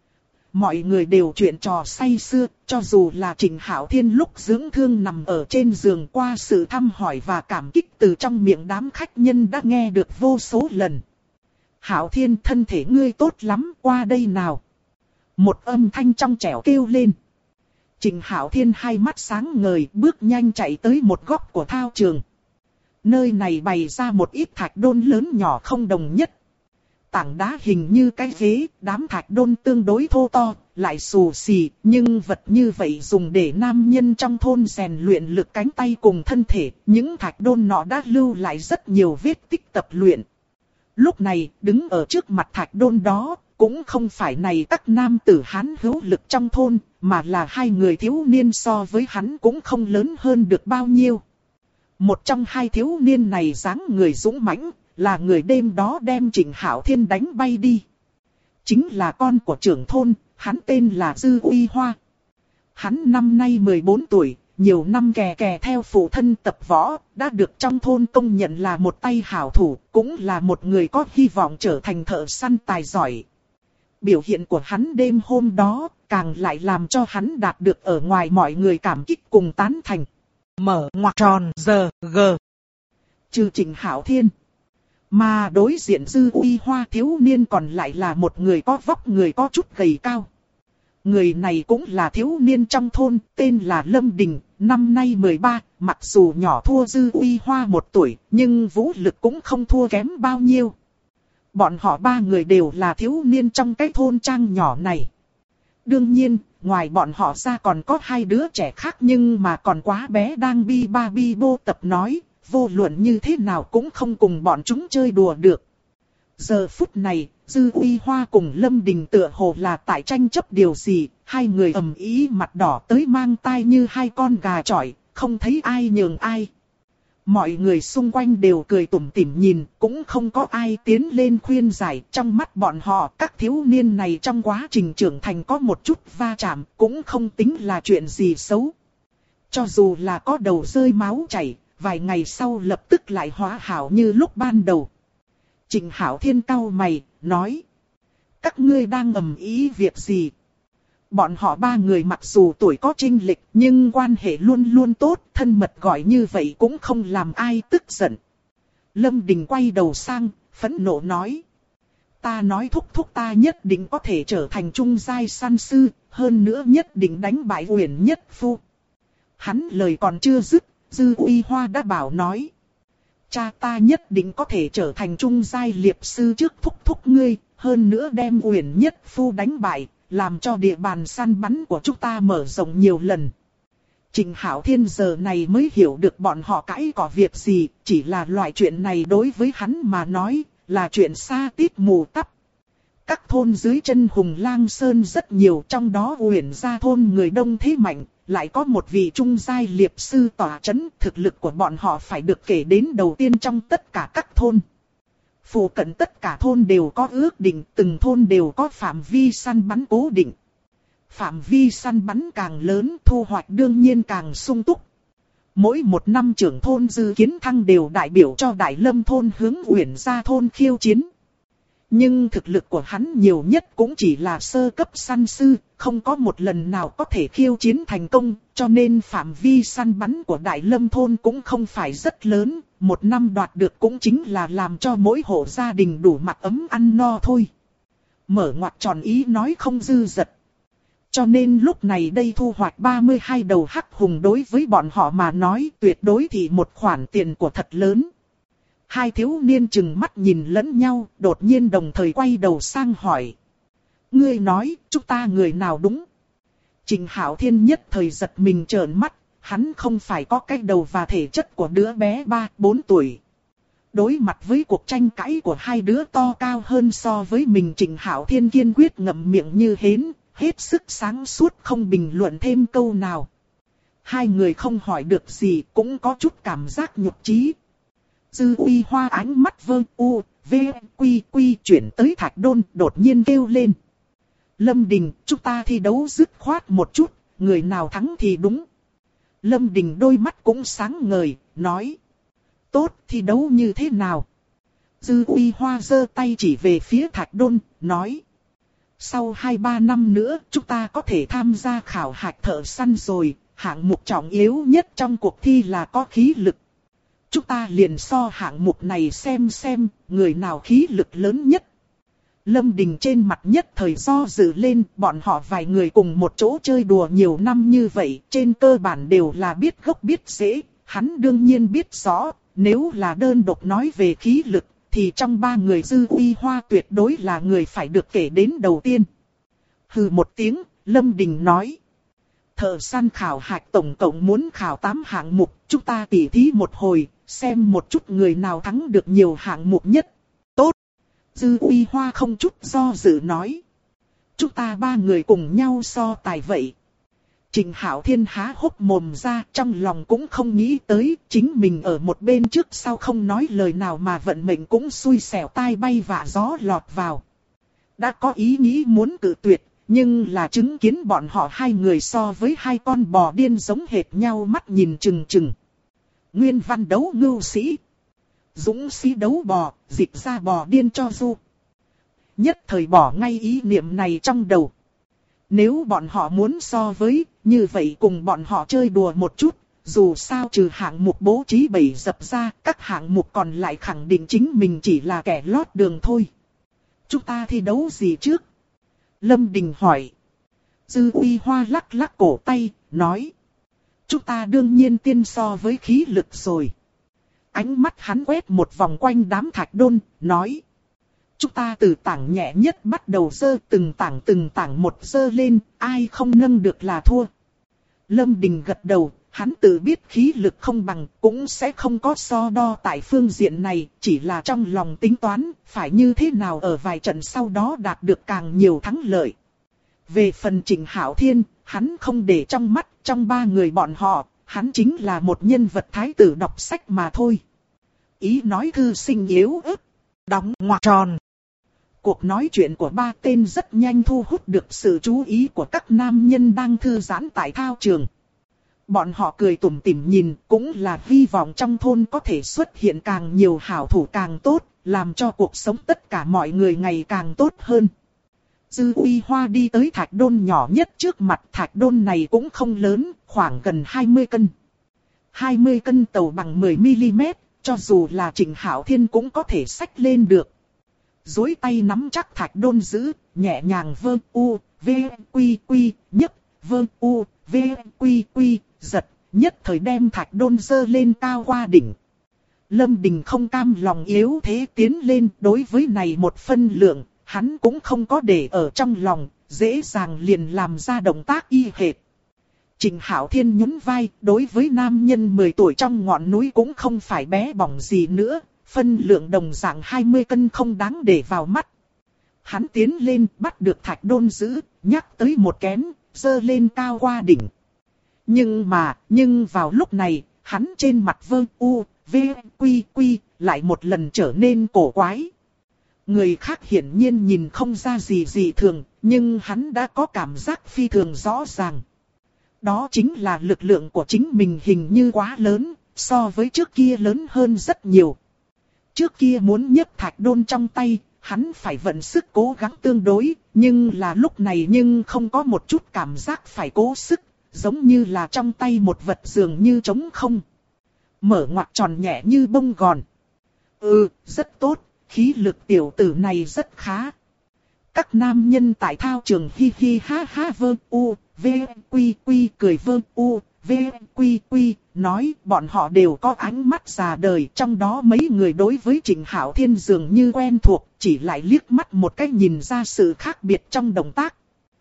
Speaker 1: Mọi người đều chuyện trò say sưa, cho dù là Trịnh Hạo Thiên lúc dưỡng thương nằm ở trên giường, qua sự thăm hỏi và cảm kích từ trong miệng đám khách nhân đã nghe được vô số lần. Hạo Thiên, thân thể ngươi tốt lắm, qua đây nào. Một âm thanh trong trẻo kêu lên. Trịnh Hạo Thiên hai mắt sáng ngời, bước nhanh chạy tới một góc của thao trường. Nơi này bày ra một ít thạch đôn lớn nhỏ không đồng nhất. Tảng đá hình như cái ghế, đám thạch đôn tương đối thô to, lại xù xì, nhưng vật như vậy dùng để nam nhân trong thôn rèn luyện lực cánh tay cùng thân thể, những thạch đôn nọ đã lưu lại rất nhiều vết tích tập luyện. Lúc này, đứng ở trước mặt thạch đôn đó, cũng không phải này các nam tử Hán hữu lực trong thôn, mà là 2 người thiếu niên so với hắn cũng không lớn hơn được bao nhiêu. Một trong 2 thiếu niên này dáng người dũng mãnh, là người đêm đó đem Trịnh Hạo Thiên đánh bay đi. Chính là con của trưởng thôn, hắn tên là Dư Uy Hoa. Hắn năm nay 14 tuổi, nhiều năm kè theo phụ thân tập võ, đã được trong thôn công nhận là một tay hảo thủ, cũng là một người có hy vọng trở thành thợ săn tài giỏi. Biểu hiện của hắn đêm hôm đó, càng lại làm cho hắn đạt được ở ngoài mọi người cảm kích cùng tán thành. Mở ngoặc tròn giờ. Trừ Trịnh Hạo Thiên, mà đối diện Dư Uy Hoa thiếu niên còn lại là một người có vóc người có chút gầy cao. Người này cũng là thiếu niên trong thôn, tên là Lâm Đình, năm nay 13, mặc dù nhỏ thua Dư Uy Hoa 1 tuổi, nhưng vũ lực cũng không thua kém bao nhiêu. Bọn họ 3 người đều là thiếu niên trong cái thôn trang nhỏ này. Đương nhiên, ngoài bọn họ ra còn có 2 đứa trẻ khác nhưng mà còn quá bé đang bi bô tập nói, vô luận như thế nào cũng không cùng bọn chúng chơi đùa được. Giờ phút này, Dư Uy Hoa cùng Lâm Đình tựa hồ là tại tranh chấp điều gì, 2 người ầm ĩ mặt đỏ tới mang tai như 2 con gà chọi, không thấy ai nhường ai. Mọi người xung quanh đều cười tủm tỉm nhìn, cũng không có ai tiến lên khuyên giải. Trong mắt bọn họ, các thiếu niên này trong quá trình trưởng thành có một chút va chạm, cũng không tính là chuyện gì xấu. Cho dù là có đầu rơi máu chảy, vài ngày sau lập tức lại hóa hảo như lúc ban đầu. Trịnh Hạo Thiên cau mày, nói. Các ngươi đang ầm ĩ việc gì? Bọn họ ba người mặc dù tuổi có chênh lệch nhưng quan hệ luôn luôn tốt, thân mật gọi như vậy cũng không làm ai tức giận. Lâm Đình quay đầu sang, phẫn nộ nói. Ta nói thúc thúc ta nhất định có thể trở thành trung giai săn sư, hơn nữa nhất định đánh bại Uyển Nhất Phu. Hắn lời còn chưa dứt, Dư Uy Hoa đã bảo nói. Cha ta nhất định có thể trở thành trung giai liệp sư trước thúc thúc ngươi, hơn nữa đem Uyển Nhất Phu đánh bại, làm cho địa bàn săn bắn của chúng ta mở rộng nhiều lần. Trịnh Hạo Thiên giờ này mới hiểu được bọn họ cãi cọ việc gì, chỉ là loại chuyện này đối với hắn mà nói, là chuyện xa tít mù tắp. Các thôn dưới chân Hùng Lang Sơn rất nhiều, trong đó Uyển gia thôn người đông thế mạnh, lại có một vị trung giai liệp sư tỏa chấn, thực lực của bọn họ phải được kể đến đầu tiên trong tất cả các thôn. Phụ cận tất cả thôn đều có ước định, từng thôn đều có phạm vi săn bắn cố định. Phạm vi săn bắn càng lớn, thu hoạch đương nhiên càng sung túc. Mỗi một năm trưởng thôn Dư Kiến Thăng đều đại biểu cho Đại Lâm thôn hướng Uyển gia thôn khiêu chiến. Nhưng thực lực của hắn nhiều nhất cũng chỉ là sơ cấp săn sư, không có một lần nào có thể khiêu chiến thành công, cho nên phạm vi săn bắn của Đại Lâm thôn cũng không phải rất lớn, một năm đoạt được cũng chính là làm cho mỗi hộ gia đình đủ mặc ấm ăn no thôi. Mở ngoặc tròn ý nói không dư dật. Cho nên lúc này đây thu hoạch 32 đầu hắc hùng đối với bọn họ mà nói tuyệt đối thì một khoản tiền của thật lớn. Hai thiếu niên chừng mắt nhìn lẫn nhau, đột nhiên đồng thời quay đầu sang hỏi. Ngươi nói, chúng ta người nào đúng? Trịnh Hạo Thiên nhất thời giật mình trợn mắt, hắn không phải có cái đầu và thể chất của đứa bé 3-4 tuổi. Đối mặt với cuộc tranh cãi của hai đứa to cao hơn so với mình, Trịnh Hạo Thiên kiên quyết ngậm miệng như hến, hết sức sáng suốt không bình luận thêm câu nào. Hai người không hỏi được gì cũng có chút cảm giác nhục trí. Dư Uy Hoa ánh mắt vơ u, v, quy quy chuyển tới Thạch Đôn, đột nhiên kêu lên. Lâm Đình, chúng ta thi đấu dứt khoát một chút, người nào thắng thì đúng. Lâm Đình đôi mắt cũng sáng ngời, nói. Tốt, thi đấu như thế nào? Dư Uy Hoa giơ tay chỉ về phía Thạch Đôn, nói. Sau 2-3 năm nữa, chúng ta có thể tham gia khảo hạch thợ săn rồi, hạng mục trọng yếu nhất trong cuộc thi là có khí lực. Chúng ta liền so hạng mục này xem, người nào khí lực lớn nhất. Lâm Đình trên mặt nhất thời do dự lên, bọn họ vài người cùng một chỗ chơi đùa nhiều năm như vậy, trên cơ bản đều là biết gốc biết rễ, hắn đương nhiên biết rõ, nếu là đơn độc nói về khí lực, thì trong ba người Dư Uy Hoa tuyệt đối là người phải được kể đến đầu tiên. Hừ một tiếng, Lâm Đình nói. Thợ săn khảo hạch tổng cộng muốn khảo 8 hạng mục, chúng ta tỉ thí một hồi, xem một chút người nào thắng được nhiều hạng mục nhất. Tốt! Dư Uy Hoa không chút do dự nói. Chúng ta ba người cùng nhau so tài vậy. Trịnh Hạo Thiên há hốc mồm ra, trong lòng cũng không nghĩ tới, chính mình ở một bên trước sau không nói lời nào mà vận mệnh cũng xui xẻo tai bay vạ gió lọt vào. Đã có ý nghĩ muốn cự tuyệt, nhưng là chứng kiến bọn họ hai người so với hai con bò điên giống hệt nhau, mắt nhìn chừng chừng. Nguyên văn đấu ngưu sĩ, dũng sĩ đấu bò, dịch ra bò điên cho du. Nhất thời bỏ ngay ý niệm này trong đầu. Nếu bọn họ muốn so với, như vậy cùng bọn họ chơi đùa một chút, dù sao trừ hạng mục bố trí bẫy dập ra, các hạng mục còn lại khẳng định chính mình chỉ là kẻ lót đường thôi. Chúng ta thi đấu gì trước? Lâm Đình hỏi. Dư Uy Hoa lắc lắc cổ tay, nói. Chúng ta đương nhiên tiên so với khí lực rồi. Ánh mắt hắn quét một vòng quanh đám Thạch Đôn, nói. Chúng ta từ tảng nhẹ nhất bắt đầu dơ, từng tảng một dơ lên, ai không nâng được là thua. Lâm Đình gật đầu, hắn tự biết khí lực không bằng, cũng sẽ không có so đo tại phương diện này, chỉ là trong lòng tính toán, phải như thế nào ở vài trận sau đó đạt được càng nhiều thắng lợi. Về phần Trịnh Hạo Thiên, hắn không để trong mắt, trong ba người bọn họ, hắn chính là một nhân vật thái tử đọc sách mà thôi. Ý nói thư sinh yếu ớt, đóng ngoặc tròn. Cuộc nói chuyện của ba tên rất nhanh thu hút được sự chú ý của các nam nhân đang thư giãn tại thao trường. Bọn họ cười tủm tỉm nhìn, cũng là hy vọng trong thôn có thể xuất hiện càng nhiều hảo thủ càng tốt, làm cho cuộc sống tất cả mọi người ngày càng tốt hơn. Dư Uy Hoa đi tới thạch đôn nhỏ nhất trước mặt. Thạch đôn này cũng không lớn, khoảng gần 20 cân. 20 cân tàu bằng 10mm, cho dù là Trịnh Hạo Thiên cũng có thể xách lên được. Duỗi tay nắm chắc thạch đôn giữ, nhẹ nhàng vơ u, v, quy quy, nhấc, vơ u, v, quy quy, giật, nhất thời đem thạch đôn dơ lên cao qua đỉnh. Lâm Đình không cam lòng yếu thế tiến lên, đối với này một phân lượng, hắn cũng không có để ở trong lòng, dễ dàng liền làm ra động tác y hệt. Trịnh Hạo Thiên nhún vai, đối với nam nhân 10 tuổi trong ngọn núi cũng không phải bé bỏng gì nữa, phân lượng đồng dạng 20 cân không đáng để vào mắt. Hắn tiến lên, bắt được thạch đôn giữ, nhắc tới một kén, dơ lên cao qua đỉnh. Nhưng vào lúc này, hắn trên mặt vơ u, v, quy quy, lại một lần trở nên cổ quái. Người khác hiển nhiên nhìn không ra gì dị thường, nhưng hắn đã có cảm giác phi thường rõ ràng. Đó chính là lực lượng của chính mình hình như quá lớn, so với trước kia lớn hơn rất nhiều. Trước kia muốn nhấc thạch đôn trong tay, hắn phải vận sức cố gắng tương đối, nhưng là lúc này nhưng không có một chút cảm giác phải cố sức, giống như là trong tay một vật dường như trống không. Mở ngoặc tròn nhẹ như bông gòn. Rất tốt, khí lực tiểu tử này rất khá. Các nam nhân tại thao trường hi hi ha ha vơ u, v, quy quy cười vơ u, v, quy quy, nói bọn họ đều có ánh mắt già đời. Trong đó mấy người đối với Trịnh Hạo Thiên dường như quen thuộc, chỉ lại liếc mắt một cái nhìn ra sự khác biệt trong động tác.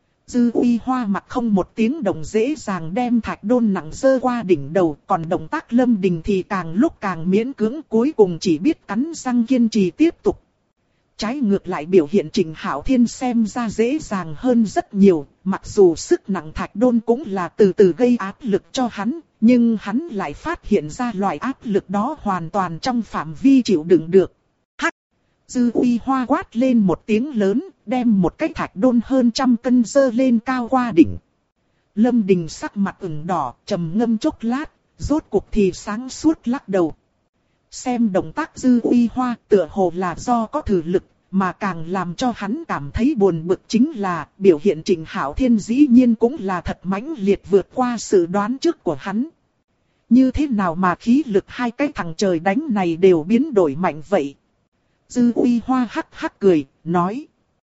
Speaker 1: Dư Uy Hoa mặt không một tiếng động dễ dàng đem thạch đôn nặng dơ qua đỉnh đầu, còn động tác Lâm Đình thì càng lúc càng miễn cưỡng, cuối cùng chỉ biết cắn răng kiên trì tiếp tục. Trái ngược lại biểu hiện Trịnh Hạo Thiên xem ra dễ dàng hơn rất nhiều, mặc dù sức nặng thạch đôn cũng là từ từ gây áp lực cho hắn, nhưng hắn lại phát hiện ra loại áp lực đó hoàn toàn trong phạm vi chịu đựng được. Hắc! Dư Uy Hoa quát lên một tiếng lớn, đem một cái thạch đôn hơn 100 cân dơ lên cao qua đỉnh. Lâm Đình sắc mặt ửng đỏ, trầm ngâm chốc lát, rốt cuộc thì sáng suốt lắc đầu. Xem động tác Dư Uy Hoa tựa hồ là do có thực lực, mà càng làm cho hắn cảm thấy buồn bực chính là biểu hiện Trịnh Hạo Thiên dĩ nhiên cũng là thật mãnh liệt vượt qua sự đoán trước của hắn. Như thế nào mà khí lực hai cái thằng trời đánh này đều biến đổi mạnh vậy? Dư Uy Hoa hắc hắc cười, nói.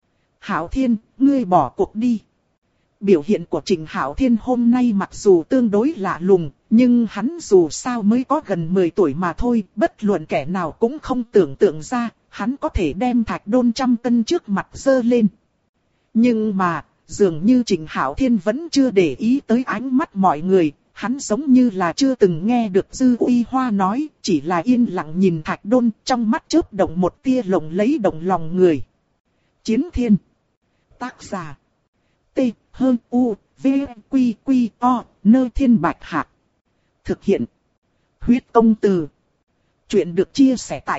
Speaker 1: Hạo Thiên, ngươi bỏ cuộc đi. Biểu hiện của Trịnh Hạo Thiên hôm nay mặc dù tương đối lạ lùng, nhưng hắn dù sao mới có gần 10 tuổi mà thôi, bất luận kẻ nào cũng không tưởng tượng ra, hắn có thể đem thạch đôn 100 cân trước mặt dơ lên. Nhưng mà, dường như Trịnh Hạo Thiên vẫn chưa để ý tới ánh mắt mọi người, hắn giống như là chưa từng nghe được Dư Uy Hoa nói, chỉ là yên lặng nhìn thạch đôn, trong mắt chớp động một tia lộng lẫy động lòng người. Chiến Thiên. Tác giả. T, hơn U, V, Quy, Quy, O, Nơ Thiên Bạch Hạc. Thực hiện. Huyết Công Từ. Chuyện được chia sẻ tại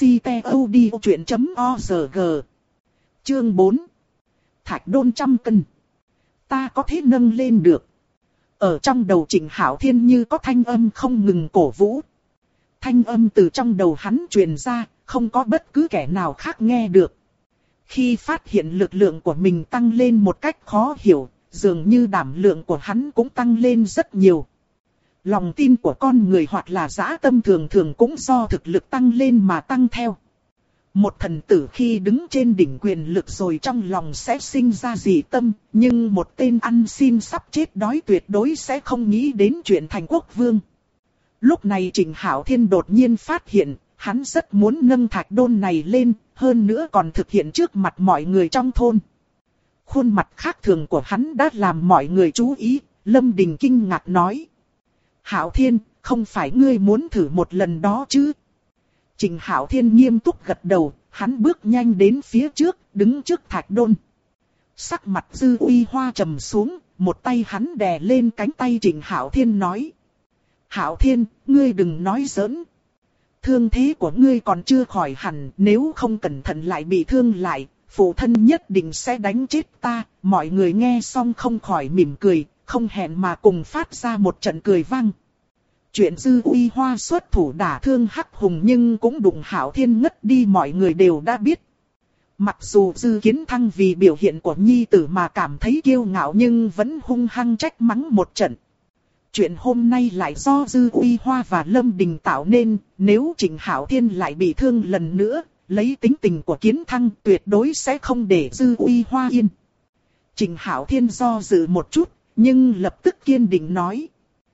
Speaker 1: website.odchuyện.org. Chương 4. Thạch đôn 100 cân. Ta có thể nâng lên được. Ở trong đầu Trịnh Hạo Thiên như có thanh âm không ngừng cổ vũ. Thanh âm từ trong đầu hắn truyền ra, không có bất cứ kẻ nào khác nghe được. Khi phát hiện lực lượng của mình tăng lên một cách khó hiểu, dường như đảm lượng của hắn cũng tăng lên rất nhiều. Lòng tin của con người hoặc là dã tâm thường thường cũng do thực lực tăng lên mà tăng theo. Một thần tử khi đứng trên đỉnh quyền lực rồi trong lòng sẽ sinh ra dị tâm, nhưng một tên ăn xin sắp chết đói tuyệt đối sẽ không nghĩ đến chuyện thành quốc vương. Lúc này Trịnh Hạo Thiên đột nhiên phát hiện, hắn rất muốn nâng thạch đôn này lên, hơn nữa còn thực hiện trước mặt mọi người trong thôn. Khuôn mặt khác thường của hắn đã làm mọi người chú ý, Lâm Đình kinh ngạc nói. Hạo Thiên, không phải ngươi muốn thử một lần đó chứ? Trịnh Hạo Thiên nghiêm túc gật đầu, hắn bước nhanh đến phía trước, đứng trước thạch đôn. Sắc mặt Dư Uy Hoa trầm xuống, một tay hắn đè lên cánh tay Trịnh Hạo Thiên nói. Hạo Thiên, ngươi đừng nói giỡn. Thương thế của ngươi còn chưa khỏi hẳn, nếu không cẩn thận lại bị thương lại, phụ thân nhất định sẽ đánh chết ta. Mọi người nghe xong không khỏi mỉm cười, không hẹn mà cùng phát ra một trận cười vang. Chuyện Dư Uy Hoa xuất thủ đả thương Hắc Hùng nhưng cũng đụng Hạo Thiên ngất đi mọi người đều đã biết. Mặc dù Dư Kiến Thăng vì biểu hiện của nhi tử mà cảm thấy kiêu ngạo nhưng vẫn hung hăng trách mắng một trận. Chuyện hôm nay lại do Dư Uy Hoa và Lâm Đình tạo nên, nếu Trịnh Hạo Thiên lại bị thương lần nữa, lấy tính tình của Kiến Thăng tuyệt đối sẽ không để Dư Uy Hoa yên. Trịnh Hạo Thiên do dự một chút, nhưng lập tức kiên định nói.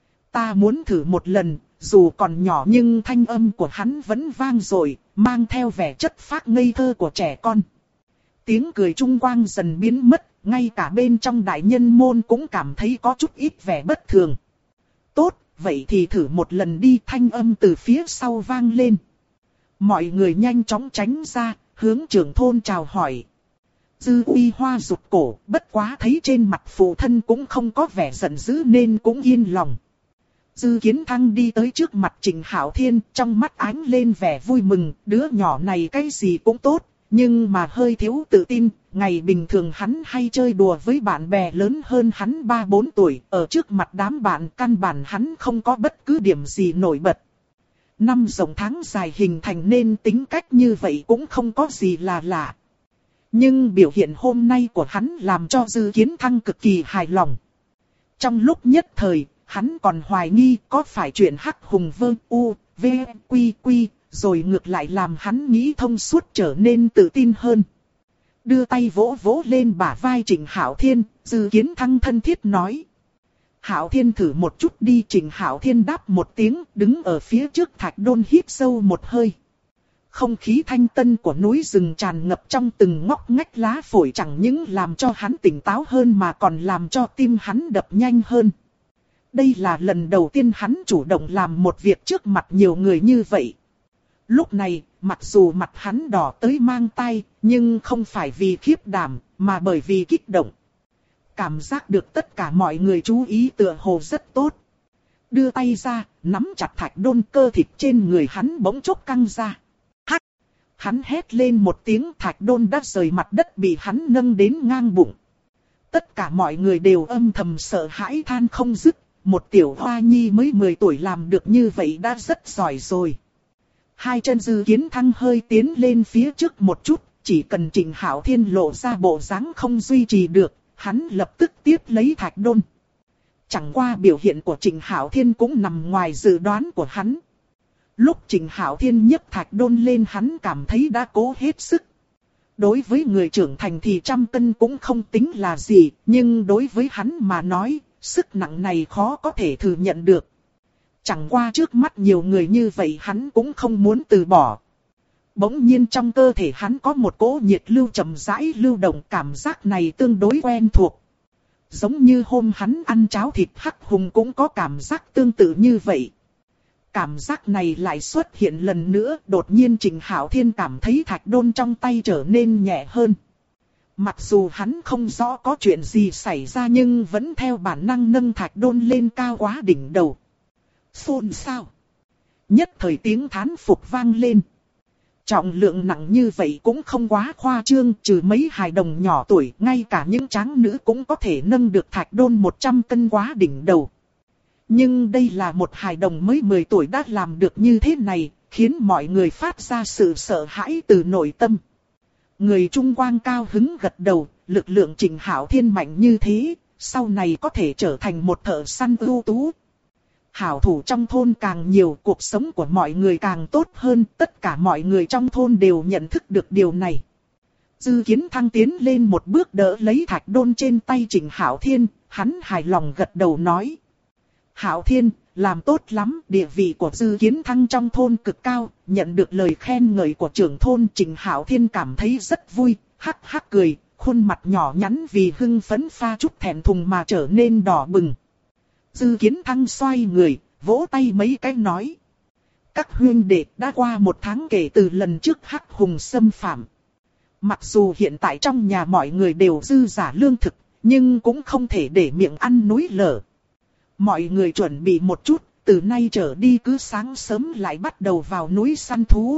Speaker 1: Ta muốn thử một lần, dù còn nhỏ nhưng thanh âm của hắn vẫn vang dội, mang theo vẻ chất phác ngây thơ của trẻ con. Tiếng cười trung quang dần biến mất, ngay cả bên trong đại nhân môn cũng cảm thấy có chút ít vẻ bất thường. Tốt, vậy thì thử một lần đi, thanh âm từ phía sau vang lên. Mọi người nhanh chóng tránh ra, hướng trưởng thôn chào hỏi. Dư Uy Hoa rụt cổ, bất quá thấy trên mặt phụ thân cũng không có vẻ giận dữ nên cũng yên lòng. Dư Kiến Thăng đi tới trước mặt Trịnh Hạo Thiên, trong mắt ánh lên vẻ vui mừng, đứa nhỏ này cái gì cũng tốt, nhưng mà hơi thiếu tự tin. Ngày bình thường hắn hay chơi đùa với bạn bè lớn hơn hắn 3-4 tuổi, ở trước mặt đám bạn căn bản hắn không có bất cứ điểm gì nổi bật. Năm rộng tháng dài hình thành nên tính cách như vậy cũng không có gì là lạ. Nhưng biểu hiện hôm nay của hắn làm cho Dư Kiến Thăng cực kỳ hài lòng. Trong lúc nhất thời, hắn còn hoài nghi có phải chuyện Hắc Hùng Vương U, V, Quy Quy, rồi ngược lại làm hắn nghĩ thông suốt trở nên tự tin hơn. Đưa tay vỗ vỗ lên bả vai Trịnh Hạo Thiên, Dư Kiến Thăng thân thiết nói. Hạo Thiên thử một chút đi. Trịnh Hạo Thiên đáp một tiếng, đứng ở phía trước thạch đôn hít sâu một hơi. Không khí thanh tân của núi rừng tràn ngập trong từng ngóc ngách lá phổi chẳng những làm cho hắn tỉnh táo hơn mà còn làm cho tim hắn đập nhanh hơn. Đây là lần đầu tiên hắn chủ động làm một việc trước mặt nhiều người như vậy. Lúc này, mặc dù mặt hắn đỏ tới mang tai, nhưng không phải vì khiếp đảm, mà bởi vì kích động. Cảm giác được tất cả mọi người chú ý tựa hồ rất tốt. Đưa tay ra, nắm chặt thạch đôn, cơ thịt trên người hắn bỗng chốc căng ra. Hắc! Hắn hét lên một tiếng, thạch đôn đã rời mặt đất bị hắn nâng đến ngang bụng. Tất cả mọi người đều âm thầm sợ hãi than không dứt. Một tiểu hoa nhi mới 10 tuổi làm được như vậy đã rất giỏi rồi. Hai chân Dư Kiến Thăng hơi tiến lên phía trước một chút, chỉ cần Trịnh Hạo Thiên lộ ra bộ dáng không duy trì được, hắn lập tức tiếp lấy thạch đôn. Chẳng qua biểu hiện của Trịnh Hạo Thiên cũng nằm ngoài dự đoán của hắn. Lúc Trịnh Hạo Thiên nhấc thạch đôn lên hắn cảm thấy đã cố hết sức. Đối với người trưởng thành thì 100 cân cũng không tính là gì, nhưng đối với hắn mà nói, sức nặng này khó có thể thừa nhận được. Chẳng qua trước mắt nhiều người như vậy hắn cũng không muốn từ bỏ. Bỗng nhiên trong cơ thể hắn có một cỗ nhiệt lưu chậm rãi lưu động, cảm giác này tương đối quen thuộc. Giống như hôm hắn ăn cháo thịt Hắc Hùng cũng có cảm giác tương tự như vậy. Cảm giác này lại xuất hiện lần nữa, đột nhiên Trịnh Hạo Thiên cảm thấy thạch đôn trong tay trở nên nhẹ hơn. Mặc dù hắn không rõ có chuyện gì xảy ra nhưng vẫn theo bản năng nâng thạch đôn lên cao quá đỉnh đầu. Xôn xao. Nhất thời tiếng thán phục vang lên. Trọng lượng nặng như vậy cũng không quá khoa trương, trừ mấy hài đồng nhỏ tuổi, ngay cả những tráng nữ cũng có thể nâng được thạch đôn 100 cân quá đỉnh đầu. Nhưng đây là một hài đồng mới 10 tuổi đã làm được như thế này, khiến mọi người phát ra sự sợ hãi từ nội tâm. Người Trung Quang cao hứng gật đầu, lực lượng Trịnh Hạo Thiên mạnh như thế, sau này có thể trở thành một thợ săn ưu tú. Hảo thủ trong thôn càng nhiều, cuộc sống của mọi người càng tốt hơn, tất cả mọi người trong thôn đều nhận thức được điều này. Dư Kiến Thăng tiến lên một bước đỡ lấy thạch đôn trên tay Trịnh Hạo Thiên, hắn hài lòng gật đầu nói. Hạo Thiên, làm tốt lắm, địa vị của Dư Kiến Thăng trong thôn cực cao, nhận được lời khen ngợi của trưởng thôn. Trịnh Hạo Thiên cảm thấy rất vui, hắc hắc cười, khuôn mặt nhỏ nhắn vì hưng phấn pha chút thẹn thùng mà trở nên đỏ bừng. Dư Kiến Thăng xoay người, vỗ tay mấy cái nói. Các huynh đệ, đã qua 1 tháng kể từ lần trước Hắc Hùng xâm phạm. Mặc dù hiện tại trong nhà mọi người đều dư giả lương thực, nhưng cũng không thể để miệng ăn núi lở. Mọi người chuẩn bị một chút, từ nay trở đi cứ sáng sớm lại bắt đầu vào núi săn thú.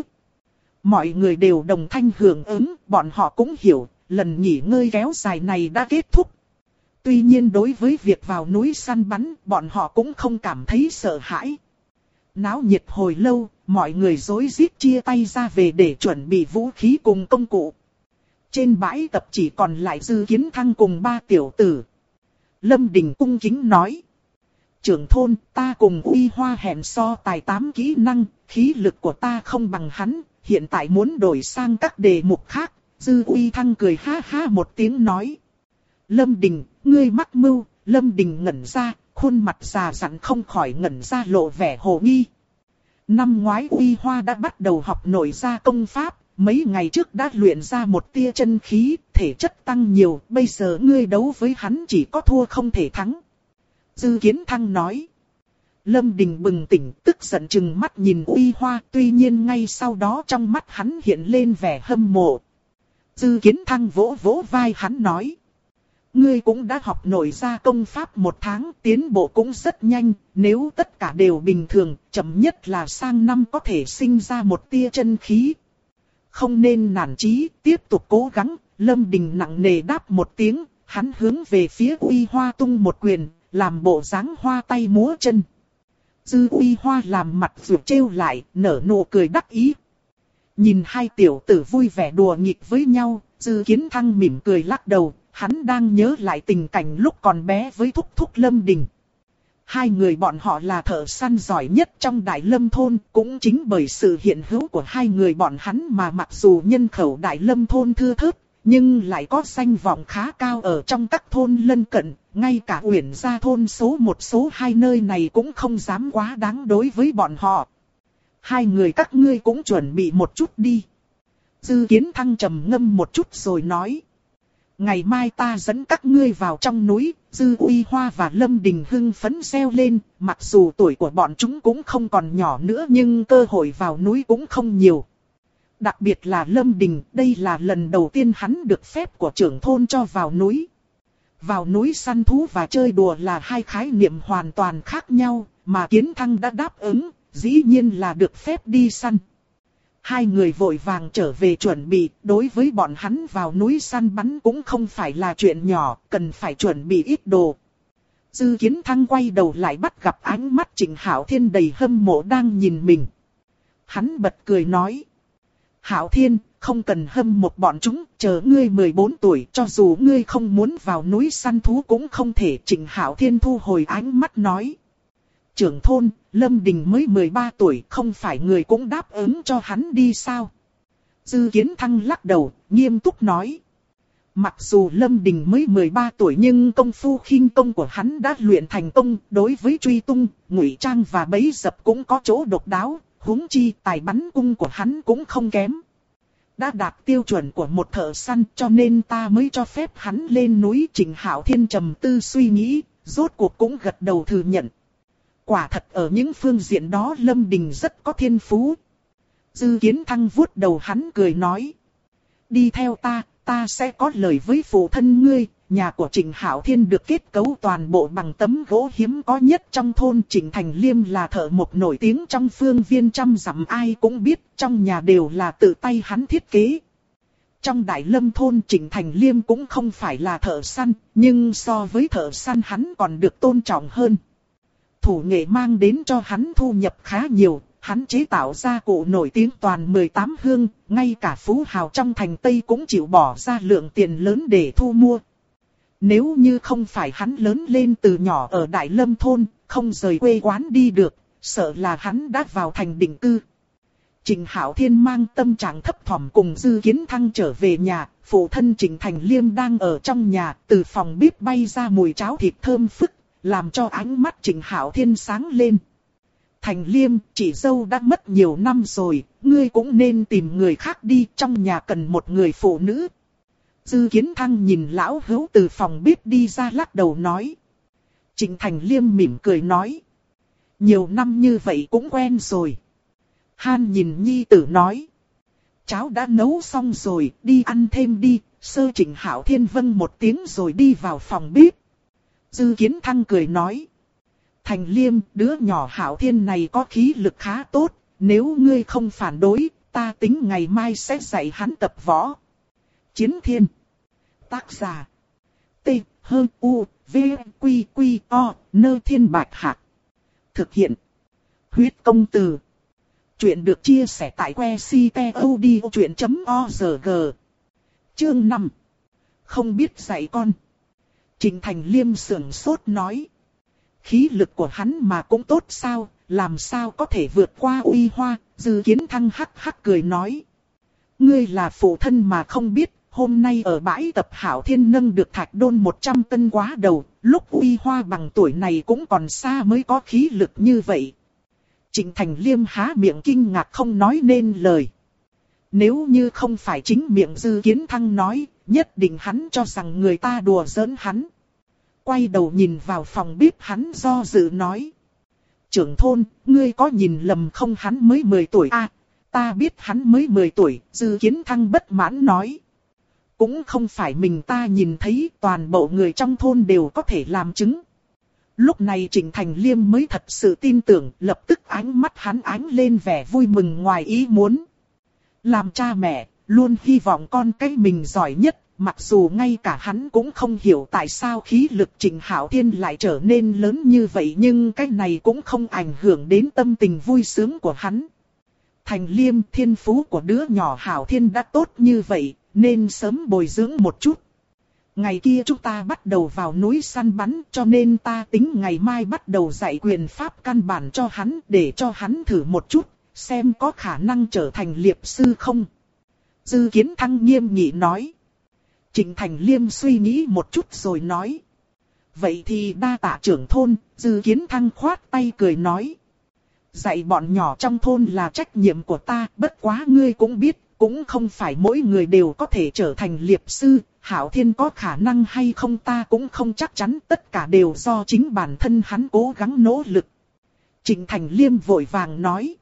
Speaker 1: Mọi người đều đồng thanh hưởng ứng, bọn họ cũng hiểu, lần nghỉ ngơi kéo dài này đã kết thúc. Tuy nhiên đối với việc vào núi săn bắn, bọn họ cũng không cảm thấy sợ hãi. Náo nhiệt hồi lâu, mọi người rối rít chia tay ra về để chuẩn bị vũ khí cùng công cụ. Trên bãi tập chỉ còn lại Dư Kiến Thăng cùng 3 tiểu tử. Lâm Đình cung kính nói. Trưởng thôn, ta cùng Uy Hoa hẹn so tài 8 kỹ năng, khí lực của ta không bằng hắn, hiện tại muốn đổi sang các đề mục khác. Dư Uy Thăng cười ha ha một tiếng nói. Lâm Đình, ngươi mắc mưu. Lâm Đình ngẩn ra, khuôn mặt già dặn không khỏi ngẩn ra lộ vẻ hồ nghi. Năm ngoái Uy Hoa đã bắt đầu học nội gia công pháp, mấy ngày trước đã luyện ra một tia chân khí, thể chất tăng nhiều, bây giờ ngươi đấu với hắn chỉ có thua không thể thắng. Dư Kiến Thăng nói. Lâm Đình bừng tỉnh, tức giận chừng mắt nhìn Uy Hoa, tuy nhiên ngay sau đó trong mắt hắn hiện lên vẻ hâm mộ. Dư Kiến Thăng vỗ vỗ vai hắn nói. Ngươi cũng đã học nội gia công pháp 1 tháng, tiến bộ cũng rất nhanh, nếu tất cả đều bình thường, chậm nhất là sang năm có thể sinh ra một tia chân khí. Không nên nản chí, tiếp tục cố gắng. Lâm Đình nặng nề đáp một tiếng, hắn hướng về phía Uy Hoa tung một quyền, làm bộ dáng hoa tay múa chân. Dư Uy Hoa làm mặt vượt trêu lại, nở nụ cười đắc ý. Nhìn hai tiểu tử vui vẻ đùa nghịch với nhau, Dư Kiến Thăng mỉm cười lắc đầu, hắn đang nhớ lại tình cảnh lúc còn bé với thúc thúc Lâm Đình. Hai người bọn họ là thợ săn giỏi nhất trong Đại Lâm thôn, cũng chính bởi sự hiện hữu của hai người bọn hắn mà mặc dù nhân khẩu Đại Lâm thôn thưa thớt, nhưng lại có danh vọng khá cao ở trong các thôn lân cận, ngay cả Uyển Gia thôn số 1 số 2 nơi này cũng không dám quá đáng đối với bọn họ. Hai người các ngươi cũng chuẩn bị một chút đi. Dư Kiến Thăng trầm ngâm một chút rồi nói. Ngày mai ta dẫn các ngươi vào trong núi. Dư Uy Hoa và Lâm Đình hưng phấn reo lên, mặc dù tuổi của bọn chúng cũng không còn nhỏ nữa nhưng cơ hội vào núi cũng không nhiều. Đặc biệt là Lâm Đình, đây là lần đầu tiên hắn được phép của trưởng thôn cho vào núi. Vào núi săn thú và chơi đùa là hai khái niệm hoàn toàn khác nhau, mà Kiến Thăng đã đáp ứng, dĩ nhiên là được phép đi săn. Hai người vội vàng trở về chuẩn bị, đối với bọn hắn vào núi săn bắn cũng không phải là chuyện nhỏ, cần phải chuẩn bị ít đồ. Dư Kiến Thăng quay đầu lại bắt gặp ánh mắt Trịnh Hạo Thiên đầy hâm mộ đang nhìn mình. Hắn bật cười nói. Hạo Thiên, không cần hâm mộ bọn chúng, chờ ngươi 14 tuổi, cho dù ngươi không muốn vào núi săn thú cũng không thể. Trịnh Hạo Thiên thu hồi ánh mắt nói. Trưởng thôn, Lâm Đình mới 13 tuổi, không phải người cũng đáp ứng cho hắn đi sao? Dư Kiến Thăng lắc đầu, nghiêm túc nói. Mặc dù Lâm Đình mới 13 tuổi nhưng công phu khinh công của hắn đã luyện thành công, đối với truy tung, ngụy trang và bẫy dập cũng có chỗ độc đáo, huống chi tài bắn cung của hắn cũng không kém. Đã đạt tiêu chuẩn của một thợ săn cho nên ta mới cho phép hắn lên núi. Trịnh Hạo Thiên trầm tư suy nghĩ, rốt cuộc cũng gật đầu thừa nhận. Quả thật ở những phương diện đó Lâm Đình rất có thiên phú. Dư Kiến Thăng vuốt đầu hắn cười nói. Đi theo ta sẽ có lời với phụ thân ngươi. Nhà của Trịnh Hạo Thiên được kết cấu toàn bộ bằng tấm gỗ hiếm có nhất trong thôn. Trịnh Thành Liêm là thợ mộc nổi tiếng trong phương viên trăm dặm, ai cũng biết, trong nhà đều là tự tay hắn thiết kế. Trong Đại Lâm thôn Trịnh Thành Liêm cũng không phải là thợ săn, nhưng so với thợ săn hắn còn được tôn trọng hơn. Thủ nghệ mang đến cho hắn thu nhập khá nhiều, hắn chế tạo ra cụ nổi tiếng toàn 18 hương, ngay cả phú hào trong thành Tây cũng chịu bỏ ra lượng tiền lớn để thu mua. Nếu như không phải hắn lớn lên từ nhỏ ở Đại Lâm thôn, không rời quê quán đi được, sợ là hắn đã vào thành định cư. Trịnh Hạo Thiên mang tâm trạng thấp thỏm cùng Dư Kiến Thăng trở về nhà, phụ thân Trịnh Thành Liêm đang ở trong nhà, từ phòng bếp bay ra mùi cháo thịt thơm phức, làm cho ánh mắt Trịnh Hạo Thiên sáng lên. Thành Liêm, chị dâu đã mất nhiều năm rồi, ngươi cũng nên tìm người khác đi, trong nhà cần một người phụ nữ. Dư Kiến Thăng nhìn lão hữu từ phòng bếp đi ra lắc đầu nói. Trịnh Thành Liêm mỉm cười nói. Nhiều năm như vậy cũng quen rồi. Han nhìn nhi tử nói. Cháo đã nấu xong rồi, đi ăn thêm đi. Sơ Trịnh Hạo Thiên vâng một tiếng rồi đi vào phòng bếp. Dư Kiến Thăng cười nói. Thành Liêm, đứa nhỏ Hạo Thiên này có khí lực khá tốt. Nếu ngươi không phản đối, ta tính ngày mai sẽ dạy hắn tập võ. Chiến Thiên. Tác giả. T. H. U. V. Quy. Quy. O. Nơ Thiên Bạch Hạc. Thực hiện. Huyết công từ. Chuyện được chia sẻ tại que ctod.org. Chương 5. Không biết dạy con. Trịnh Thành Liêm sững sốt nói. Khí lực của hắn mà cũng tốt sao, làm sao có thể vượt qua Uy Hoa. Dư Kiến Thăng hắc hắc cười nói. Ngươi là phụ thân mà không biết, hôm nay ở bãi tập Hảo Thiên nâng được thạch đôn 100 cân quá đầu, lúc Uy Hoa bằng tuổi này cũng còn xa mới có khí lực như vậy. Trịnh Thành Liêm há miệng kinh ngạc không nói nên lời. Nếu như không phải chính miệng Dư Kiến Thăng nói, nhất định hắn cho rằng người ta đùa giỡn hắn. Quay đầu nhìn vào phòng bếp hắn do dự nói. Trưởng thôn, ngươi có nhìn lầm không, hắn mới 10 tuổi à? Ta biết hắn mới 10 tuổi, Dư Kiến Thăng bất mãn nói. Cũng không phải mình ta nhìn thấy, toàn bộ người trong thôn đều có thể làm chứng. Lúc này Trịnh Thành Liêm mới thật sự tin tưởng, lập tức ánh mắt hắn ánh lên vẻ vui mừng ngoài ý muốn. Làm cha mẹ, luôn hy vọng con cái mình giỏi nhất, mặc dù ngay cả hắn cũng không hiểu tại sao khí lực Trịnh Hảo Thiên lại trở nên lớn như vậy, nhưng cái này cũng không ảnh hưởng đến tâm tình vui sướng của hắn. Thành Liêm, thiên phú của đứa nhỏ Hảo Thiên đã tốt như vậy, nên sớm bồi dưỡng một chút. Ngày kia chúng ta bắt đầu vào núi săn bắn, cho nên ta tính ngày mai bắt đầu dạy quyền pháp căn bản cho hắn, để cho hắn thử một chút, xem có khả năng trở thành liệp sư không. Dư Kiến Thăng nghiêm nghị nói. Trịnh Thành Liêm suy nghĩ một chút rồi nói. Vậy thì đa tạ trưởng thôn. Dư Kiến Thăng khoát tay cười nói. Dạy bọn nhỏ trong thôn là trách nhiệm của ta, bất quá ngươi cũng biết, cũng không phải mỗi người đều có thể trở thành liệp sư. Hảo Thiên có khả năng hay không ta cũng không chắc chắn, tất cả đều do chính bản thân hắn cố gắng nỗ lực. Trịnh Thành Liêm vội vàng nói.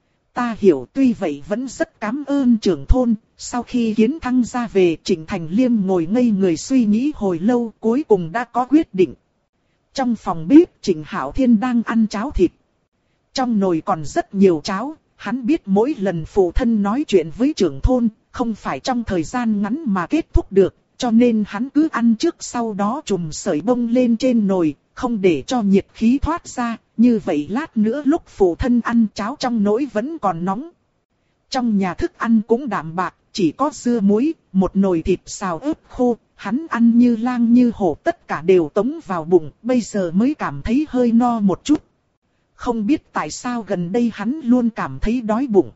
Speaker 1: Ta hiểu, tuy vậy vẫn rất cảm ơn trưởng thôn. Sau khi Kiến Thăng ra về, Trịnh Thành Liêm ngồi ngây người suy nghĩ hồi lâu, cuối cùng đã có quyết định. Trong phòng bếp, Trịnh Hảo Thiên đang ăn cháo thịt. Trong nồi còn rất nhiều cháo, hắn biết mỗi lần phụ thân nói chuyện với trưởng thôn, không phải trong thời gian ngắn mà kết thúc được, cho nên hắn cứ ăn trước sau đó trùm sợi bông lên trên nồi, không để cho nhiệt khí thoát ra, như vậy lát nữa lúc phụ thân ăn cháo trong nồi vẫn còn nóng. Trong nhà thức ăn cũng đạm bạc, chỉ có dưa muối, một nồi thịt xào ớt khô, hắn ăn như lang như hổ, tất cả đều tống vào bụng, bây giờ mới cảm thấy hơi no một chút. Không biết tại sao gần đây hắn luôn cảm thấy đói bụng.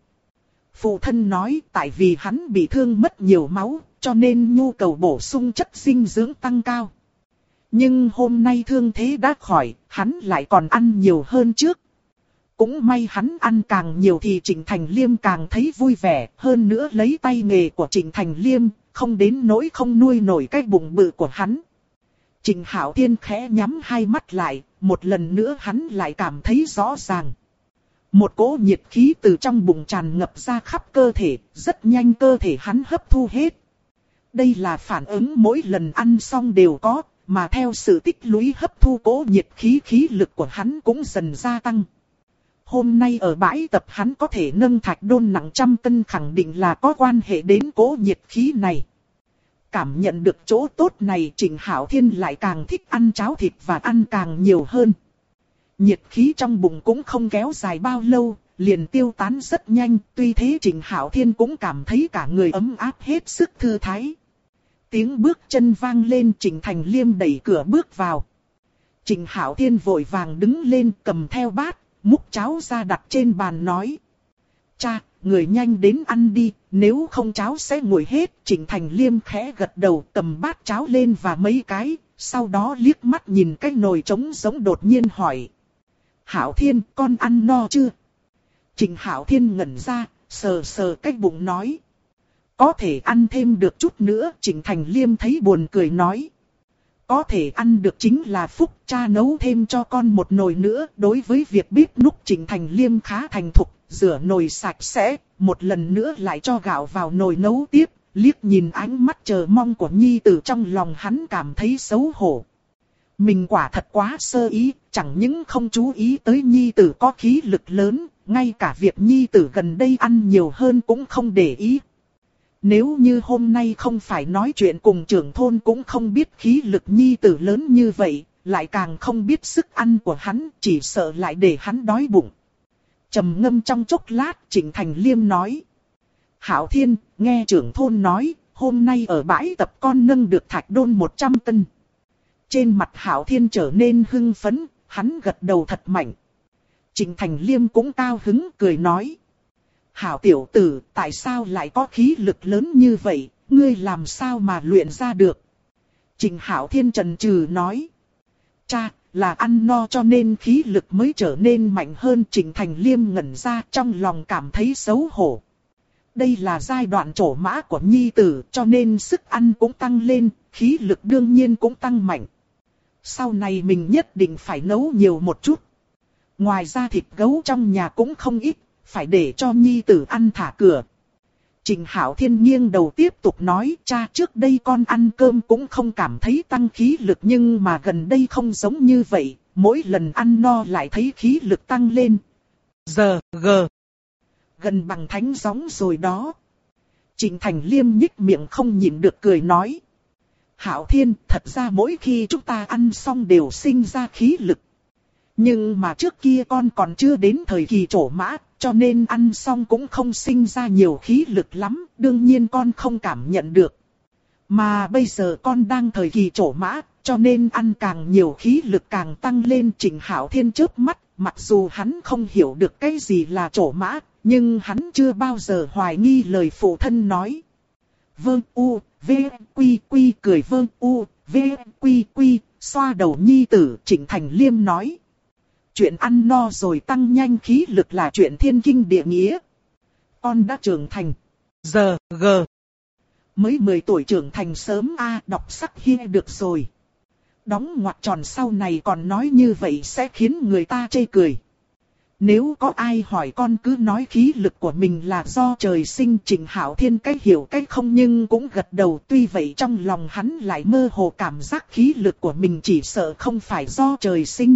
Speaker 1: Phụ thân nói tại vì hắn bị thương mất nhiều máu, cho nên nhu cầu bổ sung chất dinh dưỡng tăng cao. Nhưng hôm nay thương thế đã khỏi, hắn lại còn ăn nhiều hơn trước. Cũng may hắn ăn càng nhiều thì Trịnh Thành Liêm càng thấy vui vẻ, hơn nữa lấy tay nghề của Trịnh Thành Liêm, không đến nỗi không nuôi nổi cái bụng bự của hắn. Trịnh Hảo Thiên khẽ nhắm hai mắt lại, một lần nữa hắn lại cảm thấy rõ ràng. Một cỗ nhiệt khí từ trong bụng tràn ngập ra khắp cơ thể, rất nhanh cơ thể hắn hấp thu hết. Đây là phản ứng mỗi lần ăn xong đều có, mà theo sự tích lũy hấp thu cỗ nhiệt khí lực của hắn cũng dần gia tăng. Hôm nay ở bãi tập hắn có thể nâng thạch đôn nặng 100 cân khẳng định là có quan hệ đến cỗ nhiệt khí này. Cảm nhận được chỗ tốt này, Trịnh Hảo Thiên lại càng thích ăn cháo thịt và ăn càng nhiều hơn. Nhiệt khí trong bụng cũng không kéo dài bao lâu, liền tiêu tán rất nhanh, tuy thế Trịnh Hảo Thiên cũng cảm thấy cả người ấm áp hết sức thư thái. Tiếng bước chân vang lên, Trịnh Thành Liêm đẩy cửa bước vào. Trịnh Hảo Thiên vội vàng đứng lên cầm theo bát, múc cháo ra đặt trên bàn nói. Cha, người nhanh đến ăn đi, nếu không cháo sẽ nguội hết. Trịnh Thành Liêm khẽ gật đầu cầm bát cháo lên và mấy cái, sau đó liếc mắt nhìn cái nồi trống giống đột nhiên hỏi. Hảo Thiên, con ăn no chưa? Trịnh Hảo Thiên ngẩn ra, sờ sờ cái bụng nói. Có thể ăn thêm được chút nữa. Trịnh Thành Liêm thấy buồn cười nói. Có thể ăn được chính là phúc, cha nấu thêm cho con một nồi nữa. Đối với việc bếp núc Trịnh Thành Liêm khá thành thục, rửa nồi sạch sẽ, một lần nữa lại cho gạo vào nồi nấu tiếp. Liếc nhìn ánh mắt chờ mong của nhi tử trong lòng hắn cảm thấy xấu hổ. Mình quả thật quá sơ ý, chẳng những không chú ý tới nhi tử có khí lực lớn, ngay cả việc nhi tử gần đây ăn nhiều hơn cũng không để ý. Nếu như hôm nay không phải nói chuyện cùng trưởng thôn cũng không biết khí lực nhi tử lớn như vậy, lại càng không biết sức ăn của hắn, chỉ sợ lại để hắn đói bụng. Trầm ngâm trong chốc lát, Trịnh Thành Liêm nói. Hảo Thiên, nghe trưởng thôn nói, hôm nay ở bãi tập con nâng được thạch đôn 100 cân. Trên mặt Hạo Thiên trở nên hưng phấn, hắn gật đầu thật mạnh. Trịnh Thành Liêm cũng cao hứng cười nói. Hảo tiểu tử, tại sao lại có khí lực lớn như vậy, ngươi làm sao mà luyện ra được? Trịnh Hạo Thiên chần chừ nói. Cha, là ăn no cho nên khí lực mới trở nên mạnh hơn. Trịnh Thành Liêm ngẩn ra trong lòng cảm thấy xấu hổ. Đây là giai đoạn trổ mã của nhi tử cho nên sức ăn cũng tăng lên, khí lực đương nhiên cũng tăng mạnh. Sau này mình nhất định phải nấu nhiều một chút. Ngoài ra thịt gấu trong nhà cũng không ít, phải để cho nhi tử ăn thả cửa. Trịnh Hạo Thiên nghiêng đầu tiếp tục nói, cha trước đây con ăn cơm cũng không cảm thấy tăng khí lực nhưng mà gần đây không giống như vậy, mỗi lần ăn no lại thấy khí lực tăng lên. Giờ, gần bằng thánh gióng rồi đó. Trịnh Thành Liêm nhích miệng không nhịn được cười nói. Hạo Thiên, thật ra mỗi khi chúng ta ăn xong đều sinh ra khí lực. Nhưng mà trước kia con còn chưa đến thời kỳ trổ mã, cho nên ăn xong cũng không sinh ra nhiều khí lực lắm, đương nhiên con không cảm nhận được. Mà bây giờ con đang thời kỳ trổ mã, cho nên ăn càng nhiều khí lực càng tăng lên. Trịnh Hạo Thiên chớp mắt, mặc dù hắn không hiểu được cái gì là trổ mã, nhưng hắn chưa bao giờ hoài nghi lời phụ thân nói. Vương U, V, Quy Quy cười Vương U, V, Quy Quy, xoa đầu nhi tử. Trịnh Thành Liêm nói. Chuyện ăn no rồi tăng nhanh khí lực là chuyện thiên kinh địa nghĩa. Con đã trưởng thành. Giờ, mới 10 tuổi trưởng thành sớm đọc sắc hi được rồi. Đóng ngoặc tròn sau này còn nói như vậy sẽ khiến người ta chê cười. Nếu có ai hỏi con cứ nói khí lực của mình là do trời sinh. Trịnh Hạo Thiên cái hiểu cái không nhưng cũng gật đầu. Tuy vậy trong lòng hắn lại mơ hồ cảm giác khí lực của mình chỉ sợ không phải do trời sinh.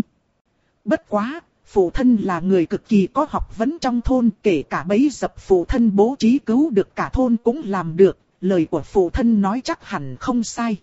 Speaker 1: Bất quá, phụ thân là người cực kỳ có học vấn trong thôn, kể cả bấy dập phụ thân bố trí cứu được cả thôn cũng làm được, lời của phụ thân nói chắc hẳn không sai.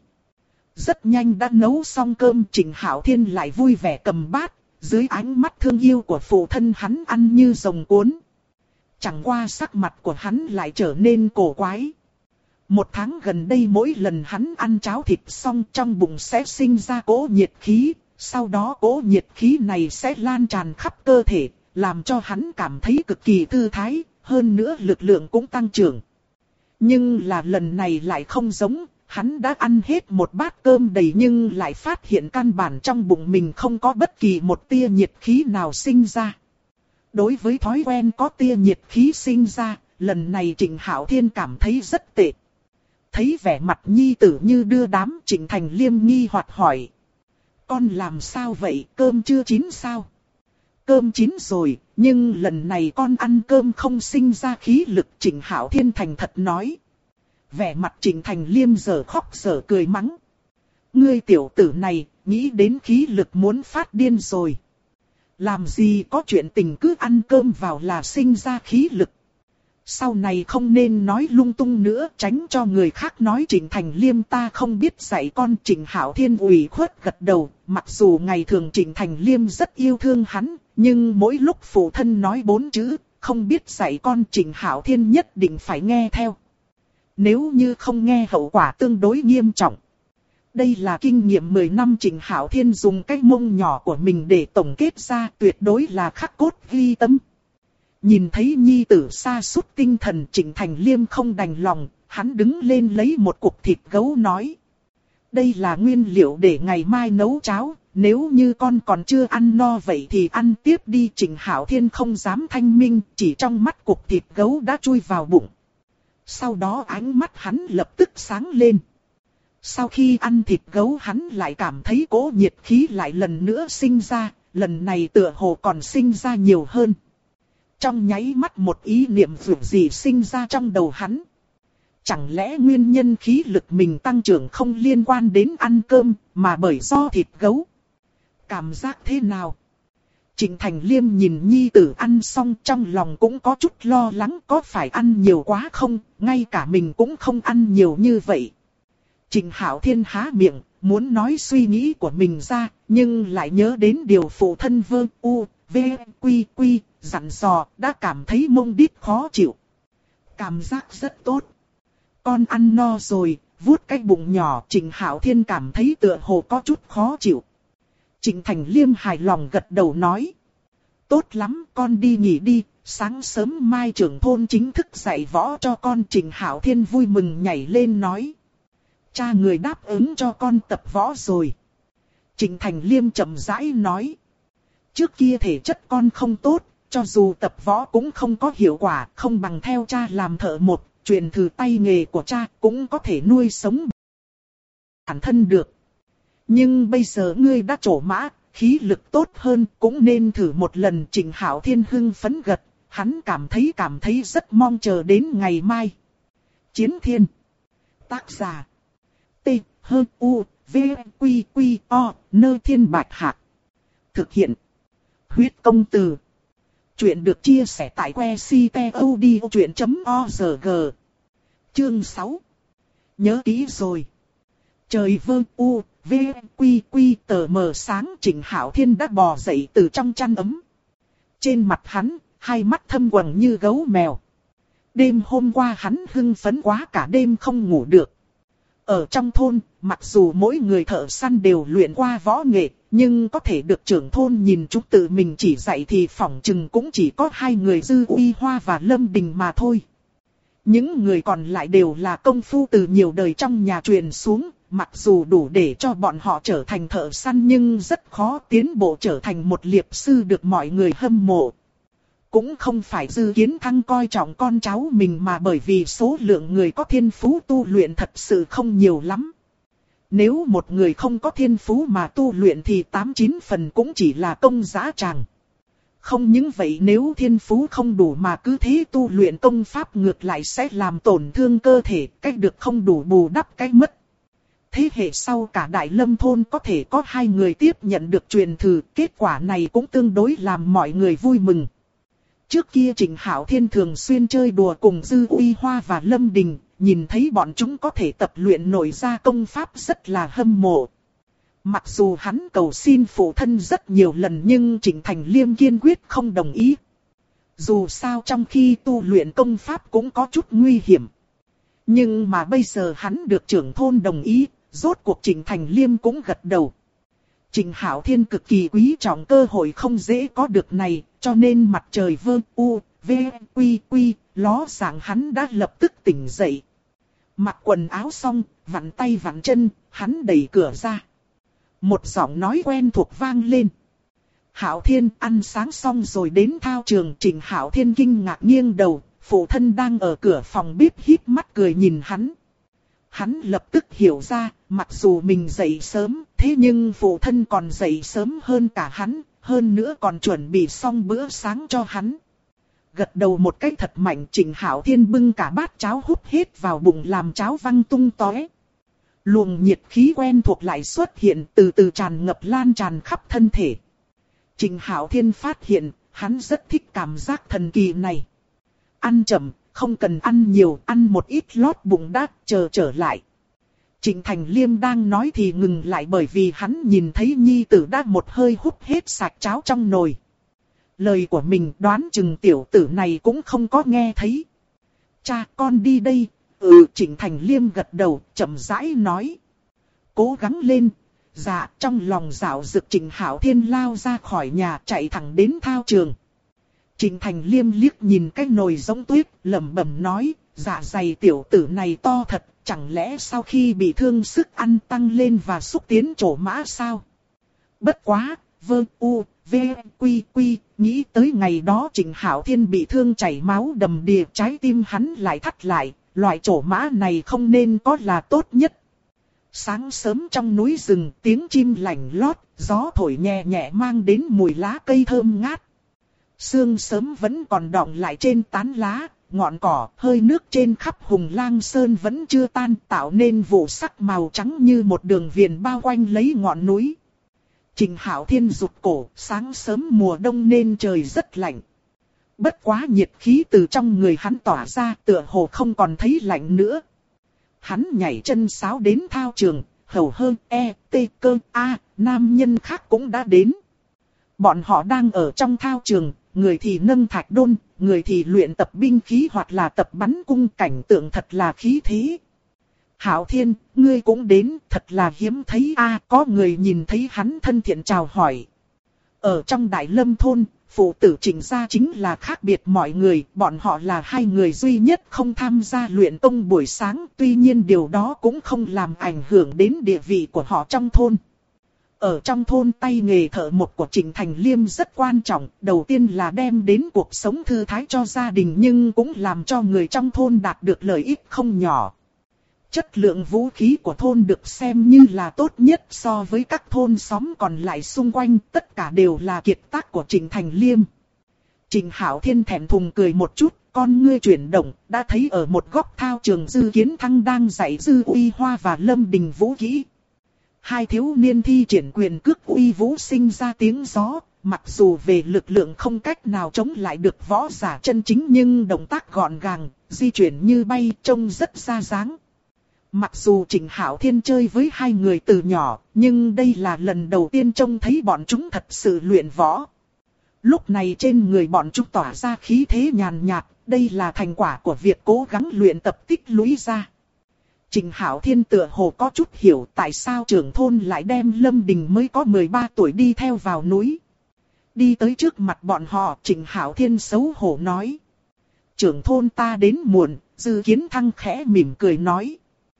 Speaker 1: Rất nhanh đã nấu xong cơm, Trịnh Hạo Thiên lại vui vẻ cầm bát, dưới ánh mắt thương yêu của phụ thân hắn ăn như rồng cuốn. Chẳng qua sắc mặt của hắn lại trở nên cổ quái. Một tháng gần đây mỗi lần hắn ăn cháo thịt xong trong bụng sẽ sinh ra cỗ nhiệt khí. Sau đó cỗ nhiệt khí này sẽ lan tràn khắp cơ thể, làm cho hắn cảm thấy cực kỳ thư thái, hơn nữa lực lượng cũng tăng trưởng. Nhưng là lần này lại không giống, hắn đã ăn hết một bát cơm đầy nhưng lại phát hiện căn bản trong bụng mình không có bất kỳ một tia nhiệt khí nào sinh ra. Đối với thói quen có tia nhiệt khí sinh ra, lần này Trịnh Hạo Thiên cảm thấy rất tệ. Thấy vẻ mặt nhi tử như đưa đám, Trịnh Thành Liêm nghi hoặc hỏi. Con làm sao vậy, cơm chưa chín sao? Cơm chín rồi, nhưng lần này con ăn cơm không sinh ra khí lực. Trịnh Hạo Thiên thành thật nói. Vẻ mặt Trịnh Thành Liêm giờ khóc giờ cười mắng. Ngươi tiểu tử này, nghĩ đến khí lực muốn phát điên rồi. Làm gì có chuyện tình cứ ăn cơm vào là sinh ra khí lực. Sau này không nên nói lung tung nữa, tránh cho người khác nói Trịnh Thành Liêm ta không biết dạy con. Trịnh Hạo Thiên ủy khuất gật đầu, mặc dù ngày thường Trịnh Thành Liêm rất yêu thương hắn, nhưng mỗi lúc phụ thân nói 4 chữ, không biết dạy con, Trịnh Hạo Thiên nhất định phải nghe theo. Nếu như không nghe hậu quả tương đối nghiêm trọng. Đây là kinh nghiệm 10 năm Trịnh Hạo Thiên dùng cái mông nhỏ của mình để tổng kết ra, tuyệt đối là khắc cốt ghi tâm. Nhìn thấy nhi tử sa sút tinh thần, Trịnh Thành Liêm không đành lòng, hắn đứng lên lấy một cục thịt gấu nói. Đây là nguyên liệu để ngày mai nấu cháo, nếu như con còn chưa ăn no vậy thì ăn tiếp đi. Trịnh Hạo Thiên không dám thanh minh, chỉ trong mắt cục thịt gấu đã chui vào bụng. Sau đó ánh mắt hắn lập tức sáng lên. Sau khi ăn thịt gấu hắn lại cảm thấy cỗ nhiệt khí lại lần nữa sinh ra, lần này tựa hồ còn sinh ra nhiều hơn. Trong nháy mắt một ý niệm vượt gì sinh ra trong đầu hắn. Chẳng lẽ nguyên nhân khí lực mình tăng trưởng không liên quan đến ăn cơm, mà bởi do thịt gấu? Cảm giác thế nào? Trịnh Thành Liêm nhìn nhi tử ăn xong trong lòng cũng có chút lo lắng, có phải ăn nhiều quá không, ngay cả mình cũng không ăn nhiều như vậy. Trịnh Hạo Thiên há miệng, muốn nói suy nghĩ của mình ra, nhưng lại nhớ đến điều phụ thân Vương U, V, Quy Quy dặn dò, đã cảm thấy mông đít khó chịu. Cảm giác rất tốt. con ăn no rồi, vuốt cái bụng nhỏ. Trịnh Hạo Thiên cảm thấy tựa hồ có chút khó chịu. Trịnh Thành Liêm hài lòng gật đầu nói. Tốt lắm, con đi nghỉ đi, sáng sớm mai trưởng thôn chính thức dạy võ cho con. Trịnh Hạo Thiên vui mừng nhảy lên nói. Cha người đáp ứng cho con tập võ rồi. Trịnh Thành Liêm chậm rãi nói. Trước kia thể chất con không tốt, cho dù tập võ cũng không có hiệu quả, không bằng theo cha làm thợ một, truyền thụ tay nghề của cha cũng có thể nuôi sống bản thân được. Nhưng bây giờ ngươi đã trổ mã, khí lực tốt hơn, cũng nên thử một lần. Trịnh Hạo Thiên hưng phấn gật, hắn cảm thấy rất mong chờ đến ngày mai. Chiến Thiên. Tác giả. T. H. U. V. Quy. Quy. O. Nơi Thiên Bạch Hạc. Thực hiện. Huyết công từ. Chuyện được chia sẻ tại website.odchuyện.org. Chương 6. Nhớ kỹ rồi. Trời vơ u, v, quy quy tờ mờ sáng. Trịnh Hạo Thiên đã bò dậy từ trong chăn ấm. Trên mặt hắn, hai mắt thâm quầng như gấu mèo. Đêm hôm qua hắn hưng phấn quá cả đêm không ngủ được. Ở trong thôn, mặc dù mỗi người thợ săn đều luyện qua võ nghệ, nhưng có thể được trưởng thôn nhìn chúng tự mình chỉ dạy thì phỏng chừng cũng chỉ có hai người Dư Uy Hoa và Lâm Đình mà thôi. Những người còn lại đều là công phu từ nhiều đời trong nhà truyền xuống, mặc dù đủ để cho bọn họ trở thành thợ săn nhưng rất khó tiến bộ trở thành một liệp sư được mọi người hâm mộ. Cũng không phải Dư Kiến Thăng coi trọng con cháu mình mà bởi vì số lượng người có thiên phú tu luyện thật sự không nhiều lắm. Nếu một người không có thiên phú mà tu luyện thì 8-9 phần cũng chỉ là công dã tràng. Không những vậy, nếu thiên phú không đủ mà cứ thế tu luyện công pháp ngược lại sẽ làm tổn thương cơ thể, cách được không đủ bù đắp cách mất. Thế hệ sau cả Đại Lâm thôn có thể có 2 người tiếp nhận được truyền thừa, kết quả này cũng tương đối làm mọi người vui mừng. Trước kia Trịnh Hạo Thiên thường xuyên chơi đùa cùng Dư Uy Hoa và Lâm Đình, nhìn thấy bọn chúng có thể tập luyện nổi ra công pháp rất là hâm mộ. Mặc dù hắn cầu xin phụ thân rất nhiều lần nhưng Trịnh Thành Liêm kiên quyết không đồng ý. Dù sao trong khi tu luyện công pháp cũng có chút nguy hiểm. Nhưng mà bây giờ hắn được trưởng thôn đồng ý, rốt cuộc Trịnh Thành Liêm cũng gật đầu. Trịnh Hạo Thiên cực kỳ quý trọng cơ hội không dễ có được này, cho nên mặt trời vơ u, v, quy quy, ló dạng hắn đã lập tức tỉnh dậy. Mặc quần áo xong, vặn tay vặn chân, hắn đẩy cửa ra. Một giọng nói quen thuộc vang lên. Hạo Thiên, ăn sáng xong rồi đến thao trường. Trịnh Hạo Thiên kinh ngạc nghiêng đầu, phụ thân đang ở cửa phòng bếp híp mắt cười nhìn hắn. Hắn lập tức hiểu ra, mặc dù mình dậy sớm, thế nhưng phụ thân còn dậy sớm hơn cả hắn, hơn nữa còn chuẩn bị xong bữa sáng cho hắn. Gật đầu một cái thật mạnh, Trịnh Hạo Thiên bưng cả bát cháo hút hết vào bụng làm cháo văng tung tóe. Luồng nhiệt khí quen thuộc lại xuất hiện, từ từ tràn ngập lan tràn khắp thân thể. Trịnh Hạo Thiên phát hiện, hắn rất thích cảm giác thần kỳ này. Ăn chậm, không cần ăn nhiều, ăn một ít lót bụng đã, chờ trở lại. Trịnh Thành Liêm đang nói thì ngừng lại bởi vì hắn nhìn thấy nhi tử đã một hơi hút hết sạch cháo trong nồi. Lời của mình đoán chừng tiểu tử này cũng không có nghe thấy. Cha, con đi đây. Trịnh Thành Liêm gật đầu, chậm rãi nói. Cố gắng lên. Dạ, trong lòng dạo dực Trịnh Hạo Thiên lao ra khỏi nhà chạy thẳng đến thao trường. Trịnh Thành Liêm liếc nhìn cái nồi giống tuyết, lẩm bẩm nói, dạ dày tiểu tử này to thật, chẳng lẽ sau khi bị thương sức ăn tăng lên và xúc tiến trổ mã sao? Bất quá, vơ u, v, quy quy, nghĩ tới ngày đó Trịnh Hạo Thiên bị thương chảy máu đầm đìa, trái tim hắn lại thắt lại, loại trổ mã này không nên có là tốt nhất. Sáng sớm trong núi rừng, tiếng chim lảnh lót, gió thổi nhẹ nhẹ mang đến mùi lá cây thơm ngát. Sương sớm vẫn còn đọng lại trên tán lá, ngọn cỏ, hơi nước trên khắp Hùng Lang Sơn vẫn chưa tan, tạo nên vụ sắc màu trắng như một đường viền bao quanh lấy ngọn núi. Trịnh Hạo Thiên rụt cổ, sáng sớm mùa đông nên trời rất lạnh. Bất quá nhiệt khí từ trong người hắn tỏa ra, tựa hồ không còn thấy lạnh nữa. Hắn nhảy chân sáo đến thao trường, hầu hơn t cơ a, nam nhân khác cũng đã đến. Bọn họ đang ở trong thao trường, người thì nâng thạch đôn, người thì luyện tập binh khí hoặc là tập bắn cung, cảnh tượng thật là khí thế. Hạo Thiên, ngươi cũng đến, thật là hiếm thấy a. Có người nhìn thấy hắn thân thiện chào hỏi. Ở trong Đại Lâm thôn, phụ tử Trịnh gia chính là khác biệt mọi người, bọn họ là hai người duy nhất không tham gia luyện tông buổi sáng, tuy nhiên điều đó cũng không làm ảnh hưởng đến địa vị của họ trong thôn. Ở trong thôn, tay nghề thợ mộc của Trịnh Thành Liêm rất quan trọng, đầu tiên là đem đến cuộc sống thư thái cho gia đình nhưng cũng làm cho người trong thôn đạt được lợi ích không nhỏ. Chất lượng vũ khí của thôn được xem như là tốt nhất so với các thôn xóm còn lại xung quanh, tất cả đều là kiệt tác của Trịnh Thành Liêm. Trịnh Hạo Thiên thẹn thùng cười một chút, con ngươi chuyển động, đã thấy ở một góc thao trường Dư Kiến Thăng đang dạy Dư Uy Hoa và Lâm Đình vũ kỹ. Hai thiếu niên thi triển quyền cước uy vũ sinh ra tiếng gió, mặc dù về lực lượng không cách nào chống lại được võ giả chân chính nhưng động tác gọn gàng, di chuyển như bay, trông rất ra dáng. Mặc dù Trịnh Hạo Thiên chơi với hai người từ nhỏ, nhưng đây là lần đầu tiên trông thấy bọn chúng thật sự luyện võ. Lúc này trên người bọn chúng tỏa ra khí thế nhàn nhạt, đây là thành quả của việc cố gắng luyện tập tích lũy ra. Trịnh Hạo Thiên tựa hồ có chút hiểu tại sao trưởng thôn lại đem Lâm Đình mới có 13 tuổi đi theo vào núi. Đi tới trước mặt bọn họ, Trịnh Hạo Thiên xấu hổ nói. Trưởng thôn ta đến muộn, Dư Kiến Thăng khẽ mỉm cười nói.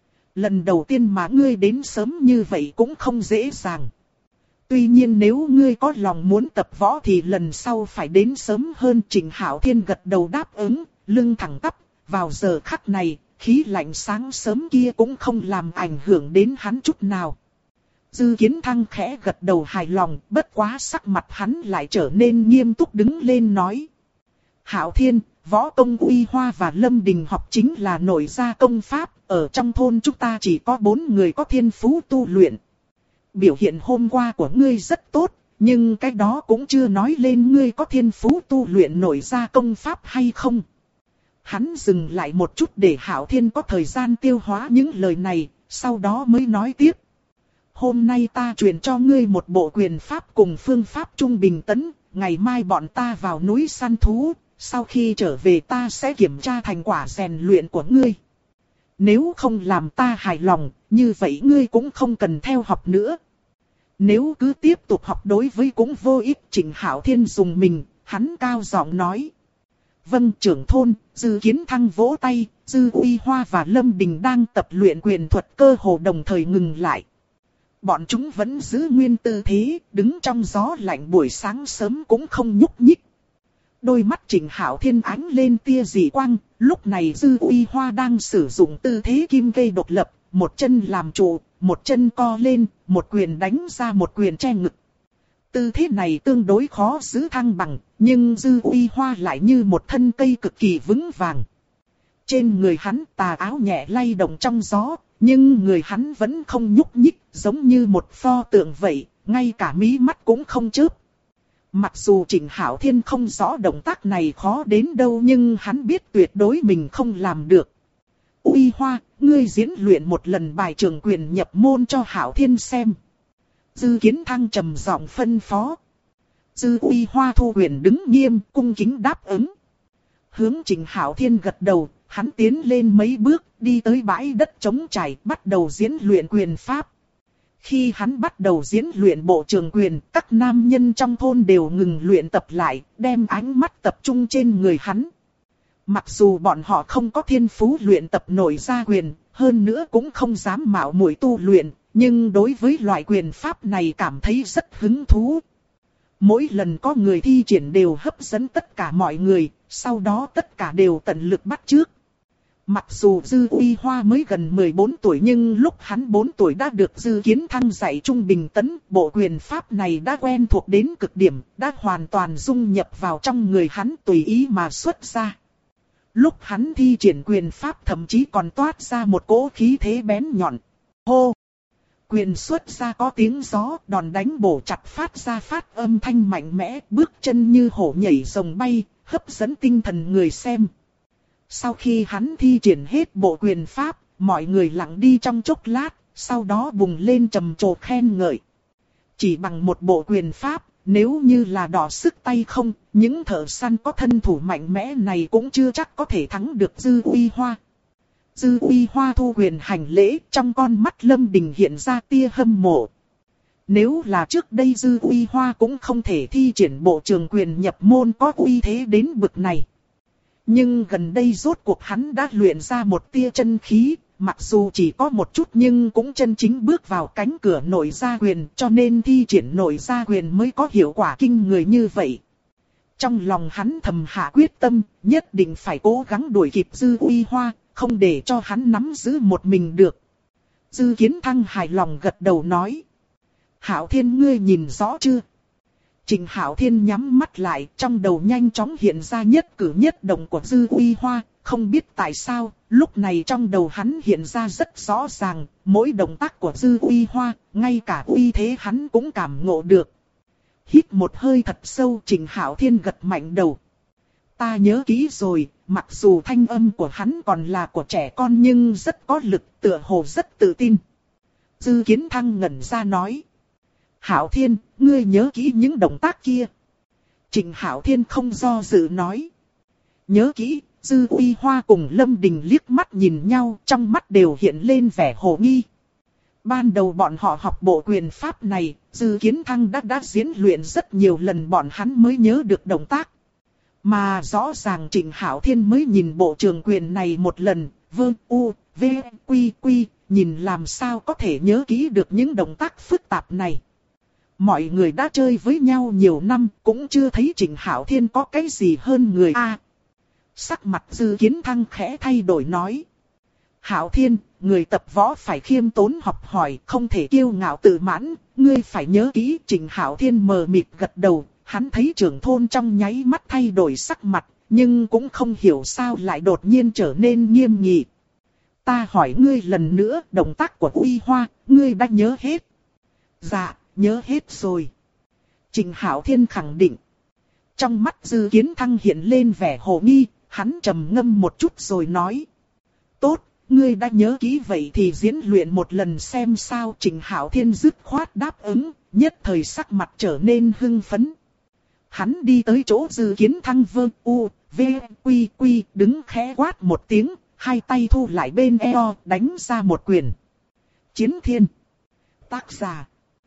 Speaker 1: Lần đầu tiên mà ngươi đến sớm như vậy cũng không dễ dàng. Tuy nhiên nếu ngươi có lòng muốn tập võ thì lần sau phải đến sớm hơn. Trịnh Hạo Thiên gật đầu đáp ứng, lưng thẳng tắp, vào giờ khắc này. Khí lạnh sáng sớm kia cũng không làm ảnh hưởng đến hắn chút nào. Dư Kiến Thăng khẽ gật đầu hài lòng, bất quá sắc mặt hắn lại trở nên nghiêm túc đứng lên nói. Hạo Thiên, võ công Uy Hoa và Lâm Đình học chính là nội gia công pháp, ở trong thôn chúng ta chỉ có 4 người có thiên phú tu luyện. Biểu hiện hôm qua của ngươi rất tốt, nhưng cái đó cũng chưa nói lên ngươi có thiên phú tu luyện nội gia công pháp hay không. Hắn dừng lại một chút để Hạo Thiên có thời gian tiêu hóa những lời này, sau đó mới nói tiếp. Hôm nay ta truyền cho ngươi một bộ quyền pháp cùng phương pháp trung bình tấn, ngày mai bọn ta vào núi săn thú, sau khi trở về ta sẽ kiểm tra thành quả rèn luyện của ngươi. Nếu không làm ta hài lòng, như vậy ngươi cũng không cần theo học nữa. Nếu cứ tiếp tục học đối với cũng vô ích. Trịnh Hạo Thiên dùng mình, hắn cao giọng nói. Vâng trưởng thôn, Dư Kiến Thăng vỗ tay, Dư Uy Hoa và Lâm Đình đang tập luyện quyền thuật cơ hồ đồng thời ngừng lại. Bọn chúng vẫn giữ nguyên tư thế, đứng trong gió lạnh buổi sáng sớm cũng không nhúc nhích. Đôi mắt Trịnh Hạo Thiên ánh lên tia dị quang, lúc này Dư Uy Hoa đang sử dụng tư thế kim cây độc lập, một chân làm trụ, một chân co lên, một quyền đánh ra một quyền che ngực. Tư thế này tương đối khó giữ thăng bằng, nhưng Dư Uy Hoa lại như một thân cây cực kỳ vững vàng. Trên người hắn tà áo nhẹ lay động trong gió, nhưng người hắn vẫn không nhúc nhích, giống như một pho tượng vậy, ngay cả mí mắt cũng không chớp. Mặc dù Trịnh Hạo Thiên không rõ động tác này khó đến đâu nhưng hắn biết tuyệt đối mình không làm được. Uy Hoa, ngươi diễn luyện một lần bài trường quyền nhập môn cho Hạo Thiên xem. Dư Kiến Thăng trầm giọng phân phó. Dư Uy Hoa thu quyền đứng nghiêm, cung kính đáp ứng. Hướng Trịnh Hạo Thiên gật đầu, hắn tiến lên mấy bước, đi tới bãi đất trống trải, bắt đầu diễn luyện quyền pháp. Khi hắn bắt đầu diễn luyện bộ trường quyền, các nam nhân trong thôn đều ngừng luyện tập lại, đem ánh mắt tập trung trên người hắn. Mặc dù bọn họ không có thiên phú luyện tập nội gia quyền, hơn nữa cũng không dám mạo muội tu luyện, nhưng đối với loại quyền pháp này cảm thấy rất hứng thú. Mỗi lần có người thi triển đều hấp dẫn tất cả mọi người, sau đó tất cả đều tận lực bắt chước. Mặc dù Dư Uy Hoa mới gần 14 tuổi nhưng lúc hắn 4 tuổi đã được Dư Kiến Thăng dạy trung bình tấn, bộ quyền pháp này đã quen thuộc đến cực điểm, đã hoàn toàn dung nhập vào trong người hắn tùy ý mà xuất ra. Lúc hắn thi triển quyền pháp thậm chí còn toát ra một cỗ khí thế bén nhọn. Hô! Quyền xuất ra có tiếng gió, đòn đánh bổ chặt phát ra phát âm thanh mạnh mẽ, bước chân như hổ nhảy rồng bay, hấp dẫn tinh thần người xem. Sau khi hắn thi triển hết bộ quyền pháp, mọi người lặng đi trong chốc lát, sau đó bùng lên trầm trồ khen ngợi. Chỉ bằng một bộ quyền pháp, nếu như là đỏ sức tay không, những thợ săn có thân thủ mạnh mẽ này cũng chưa chắc có thể thắng được Dư Uy Hoa. Dư Uy Hoa thu quyền hành lễ, trong con mắt Lâm Đình hiện ra tia hâm mộ. Nếu là trước đây Dư Uy Hoa cũng không thể thi triển bộ trường quyền nhập môn có uy thế đến bực này. Nhưng gần đây rốt cuộc hắn đã luyện ra một tia chân khí, mặc dù chỉ có một chút nhưng cũng chân chính bước vào cánh cửa nội gia quyền, cho nên thi triển nội gia quyền mới có hiệu quả kinh người như vậy. Trong lòng hắn thầm hạ quyết tâm, nhất định phải cố gắng đuổi kịp Dư Uy Hoa, không để cho hắn nắm giữ một mình được. Dư Kiến Thăng hài lòng gật đầu nói. Hạo Thiên ngươi nhìn rõ chưa? Trình Hạo Thiên nhắm mắt lại, trong đầu nhanh chóng hiện ra nhất cử nhất động của Dư Uy Hoa, không biết tại sao, lúc này trong đầu hắn hiện ra rất rõ ràng, mỗi động tác của Dư Uy Hoa, ngay cả uy thế hắn cũng cảm ngộ được. Hít một hơi thật sâu, Trình Hạo Thiên gật mạnh đầu. Ta nhớ kỹ rồi, mặc dù thanh âm của hắn còn là của trẻ con nhưng rất có lực, tựa hồ rất tự tin. Dư Kiến Thăng ngẩn ra nói. Hạo Thiên, ngươi nhớ kỹ những động tác kia. Trình Hạo Thiên không do dự nói. Nhớ kỹ. Dư Uy Hoa cùng Lâm Đình liếc mắt nhìn nhau, trong mắt đều hiện lên vẻ hồ nghi. Ban đầu bọn họ học bộ quyền pháp này, Dư Kiến Thăng đã diễn luyện rất nhiều lần bọn hắn mới nhớ được động tác. Mà rõ ràng Trịnh Hạo Thiên mới nhìn bộ trường quyền này một lần, quy, nhìn làm sao có thể nhớ kỹ được những động tác phức tạp này. Mọi người đã chơi với nhau nhiều năm, cũng chưa thấy Trịnh Hạo Thiên có cái gì hơn người a. Sắc mặt Dư Kiến Thăng khẽ thay đổi nói. Hạo Thiên, người tập võ phải khiêm tốn học hỏi, không thể kiêu ngạo tự mãn, ngươi phải nhớ kỹ. Trình Hạo Thiên mờ mịt gật đầu, hắn thấy trưởng thôn trong nháy mắt thay đổi sắc mặt, nhưng cũng không hiểu sao lại đột nhiên trở nên nghiêm nghị. Ta hỏi ngươi lần nữa, động tác của Uy Hoa, ngươi đã nhớ hết? Dạ, nhớ hết rồi. Trình Hạo Thiên khẳng định. Trong mắt Dư Kiến Thăng hiện lên vẻ hồ nghi. Hắn trầm ngâm một chút rồi nói. Tốt, ngươi đã nhớ kỹ vậy thì diễn luyện một lần xem sao. Trình Hạo Thiên dứt khoát đáp ứng, nhất thời sắc mặt trở nên hưng phấn. Hắn đi tới chỗ Dư Kiến Thăng quy, đứng khẽ quát một tiếng, hai tay thu lại bên eo, đánh ra một quyền. Chiến Thiên. Tác giả.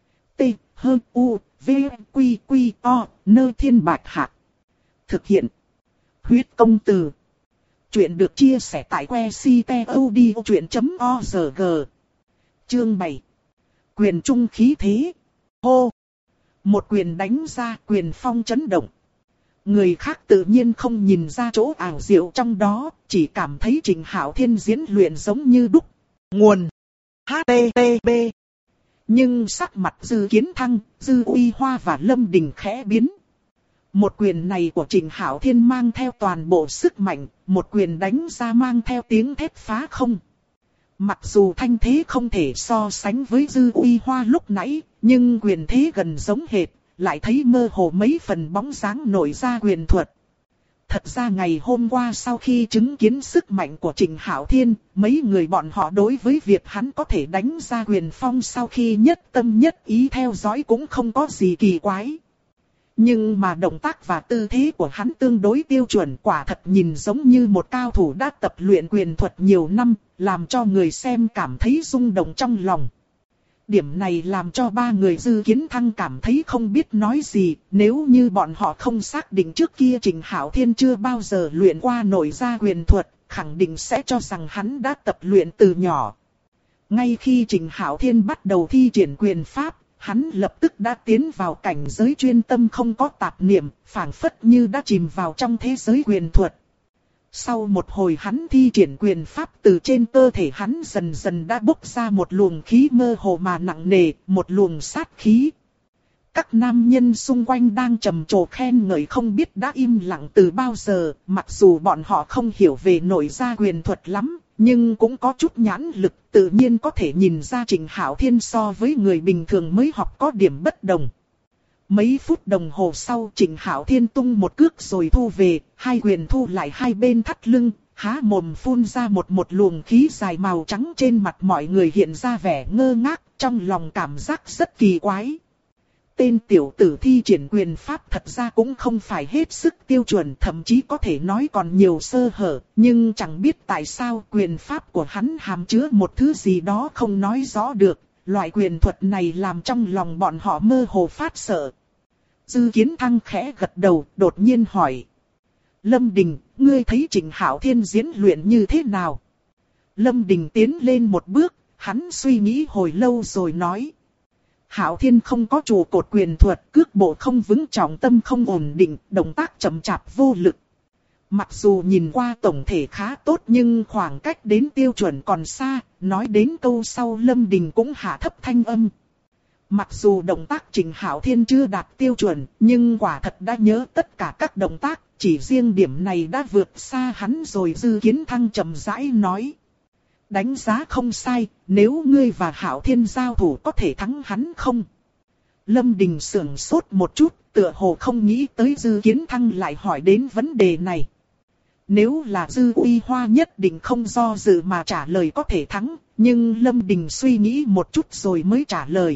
Speaker 1: Quy, Nơi Thiên Bạch Hạc. Thực hiện. Huyết công từ. Chuyện được chia sẻ tại website.odchuyện.org. Chương 7. Quyền trung khí thế. Hô. Một quyền đánh ra, quyền phong chấn động. Người khác tự nhiên không nhìn ra chỗ ảo diệu trong đó, chỉ cảm thấy Trình Hạo Thiên diễn luyện giống như đúc. Nguồn. HTTP. Nhưng sắc mặt Dư Kiến Thăng, Dư Uy Hoa và Lâm Đình khẽ biến. Một quyền này của Trình Hạo Thiên mang theo toàn bộ sức mạnh, một quyền đánh ra mang theo tiếng thét phá không. Mặc dù thanh thế không thể so sánh với Dư Uy Hoa lúc nãy, nhưng quyền thế gần giống hệt, lại thấy mơ hồ mấy phần bóng dáng nổi ra quyền thuật. Thật ra ngày hôm qua sau khi chứng kiến sức mạnh của Trình Hạo Thiên, mấy người bọn họ đối với việc hắn có thể đánh ra quyền phong sau khi nhất tâm nhất ý theo dõi cũng không có gì kỳ quái. Nhưng mà động tác và tư thế của hắn tương đối tiêu chuẩn, quả thật nhìn giống như một cao thủ đã tập luyện quyền thuật nhiều năm, làm cho người xem cảm thấy rung động trong lòng. Điểm này làm cho ba người Dư Kiến Thăng cảm thấy không biết nói gì, nếu như bọn họ không xác định trước kia Trình Hạo Thiên chưa bao giờ luyện qua nội gia quyền thuật, khẳng định sẽ cho rằng hắn đã tập luyện từ nhỏ. Ngay khi Trình Hạo Thiên bắt đầu thi triển quyền pháp, hắn lập tức đã tiến vào cảnh giới chuyên tâm không có tạp niệm, phảng phất như đã chìm vào trong thế giới quyền thuật. Sau một hồi hắn thi triển quyền pháp, từ trên cơ thể hắn dần dần đã bốc ra một luồng khí mơ hồ mà nặng nề, một luồng sát khí. Các nam nhân xung quanh đang trầm trồ khen ngợi không biết đã im lặng từ bao giờ, mặc dù bọn họ không hiểu về nội gia quyền thuật lắm, nhưng cũng có chút nhãn lực, tự nhiên có thể nhìn ra Trình Hạo Thiên so với người bình thường mới học có điểm bất đồng. Mấy phút đồng hồ sau, Trình Hạo Thiên tung một cước rồi thu về, hai quyền thu lại hai bên thắt lưng, há mồm phun ra một luồng khí dài màu trắng. Trên mặt mọi người hiện ra vẻ ngơ ngác, trong lòng cảm giác rất kỳ quái. Tên tiểu tử thi triển quyền pháp thật ra cũng không phải hết sức tiêu chuẩn, thậm chí có thể nói còn nhiều sơ hở, nhưng chẳng biết tại sao quyền pháp của hắn hàm chứa một thứ gì đó không nói rõ được, loại quyền thuật này làm trong lòng bọn họ mơ hồ phát sợ. Dư Kiến Thăng khẽ gật đầu, đột nhiên hỏi. Lâm Đình, ngươi thấy Trịnh Hạo Thiên diễn luyện như thế nào? Lâm Đình tiến lên một bước, hắn suy nghĩ hồi lâu rồi nói. Hạo Thiên không có trụ cột quyền thuật, cước bộ không vững, trọng tâm không ổn định, động tác chậm chạp vô lực. Mặc dù nhìn qua tổng thể khá tốt nhưng khoảng cách đến tiêu chuẩn còn xa, nói đến câu sau Lâm Đình cũng hạ thấp thanh âm. Mặc dù động tác Trịnh Hạo Thiên chưa đạt tiêu chuẩn, nhưng quả thật đã nhớ tất cả các động tác, chỉ riêng điểm này đã vượt xa hắn rồi. Dư Kiến Thăng chậm rãi nói. Đánh giá không sai, nếu ngươi và Hạo Thiên giao thủ có thể thắng hắn không? Lâm Đình sững sốt một chút, tựa hồ không nghĩ tới Dư Kiến Thăng lại hỏi đến vấn đề này. Nếu là Dư Uy Hoa nhất định không do dự mà trả lời có thể thắng, nhưng Lâm Đình suy nghĩ một chút rồi mới trả lời.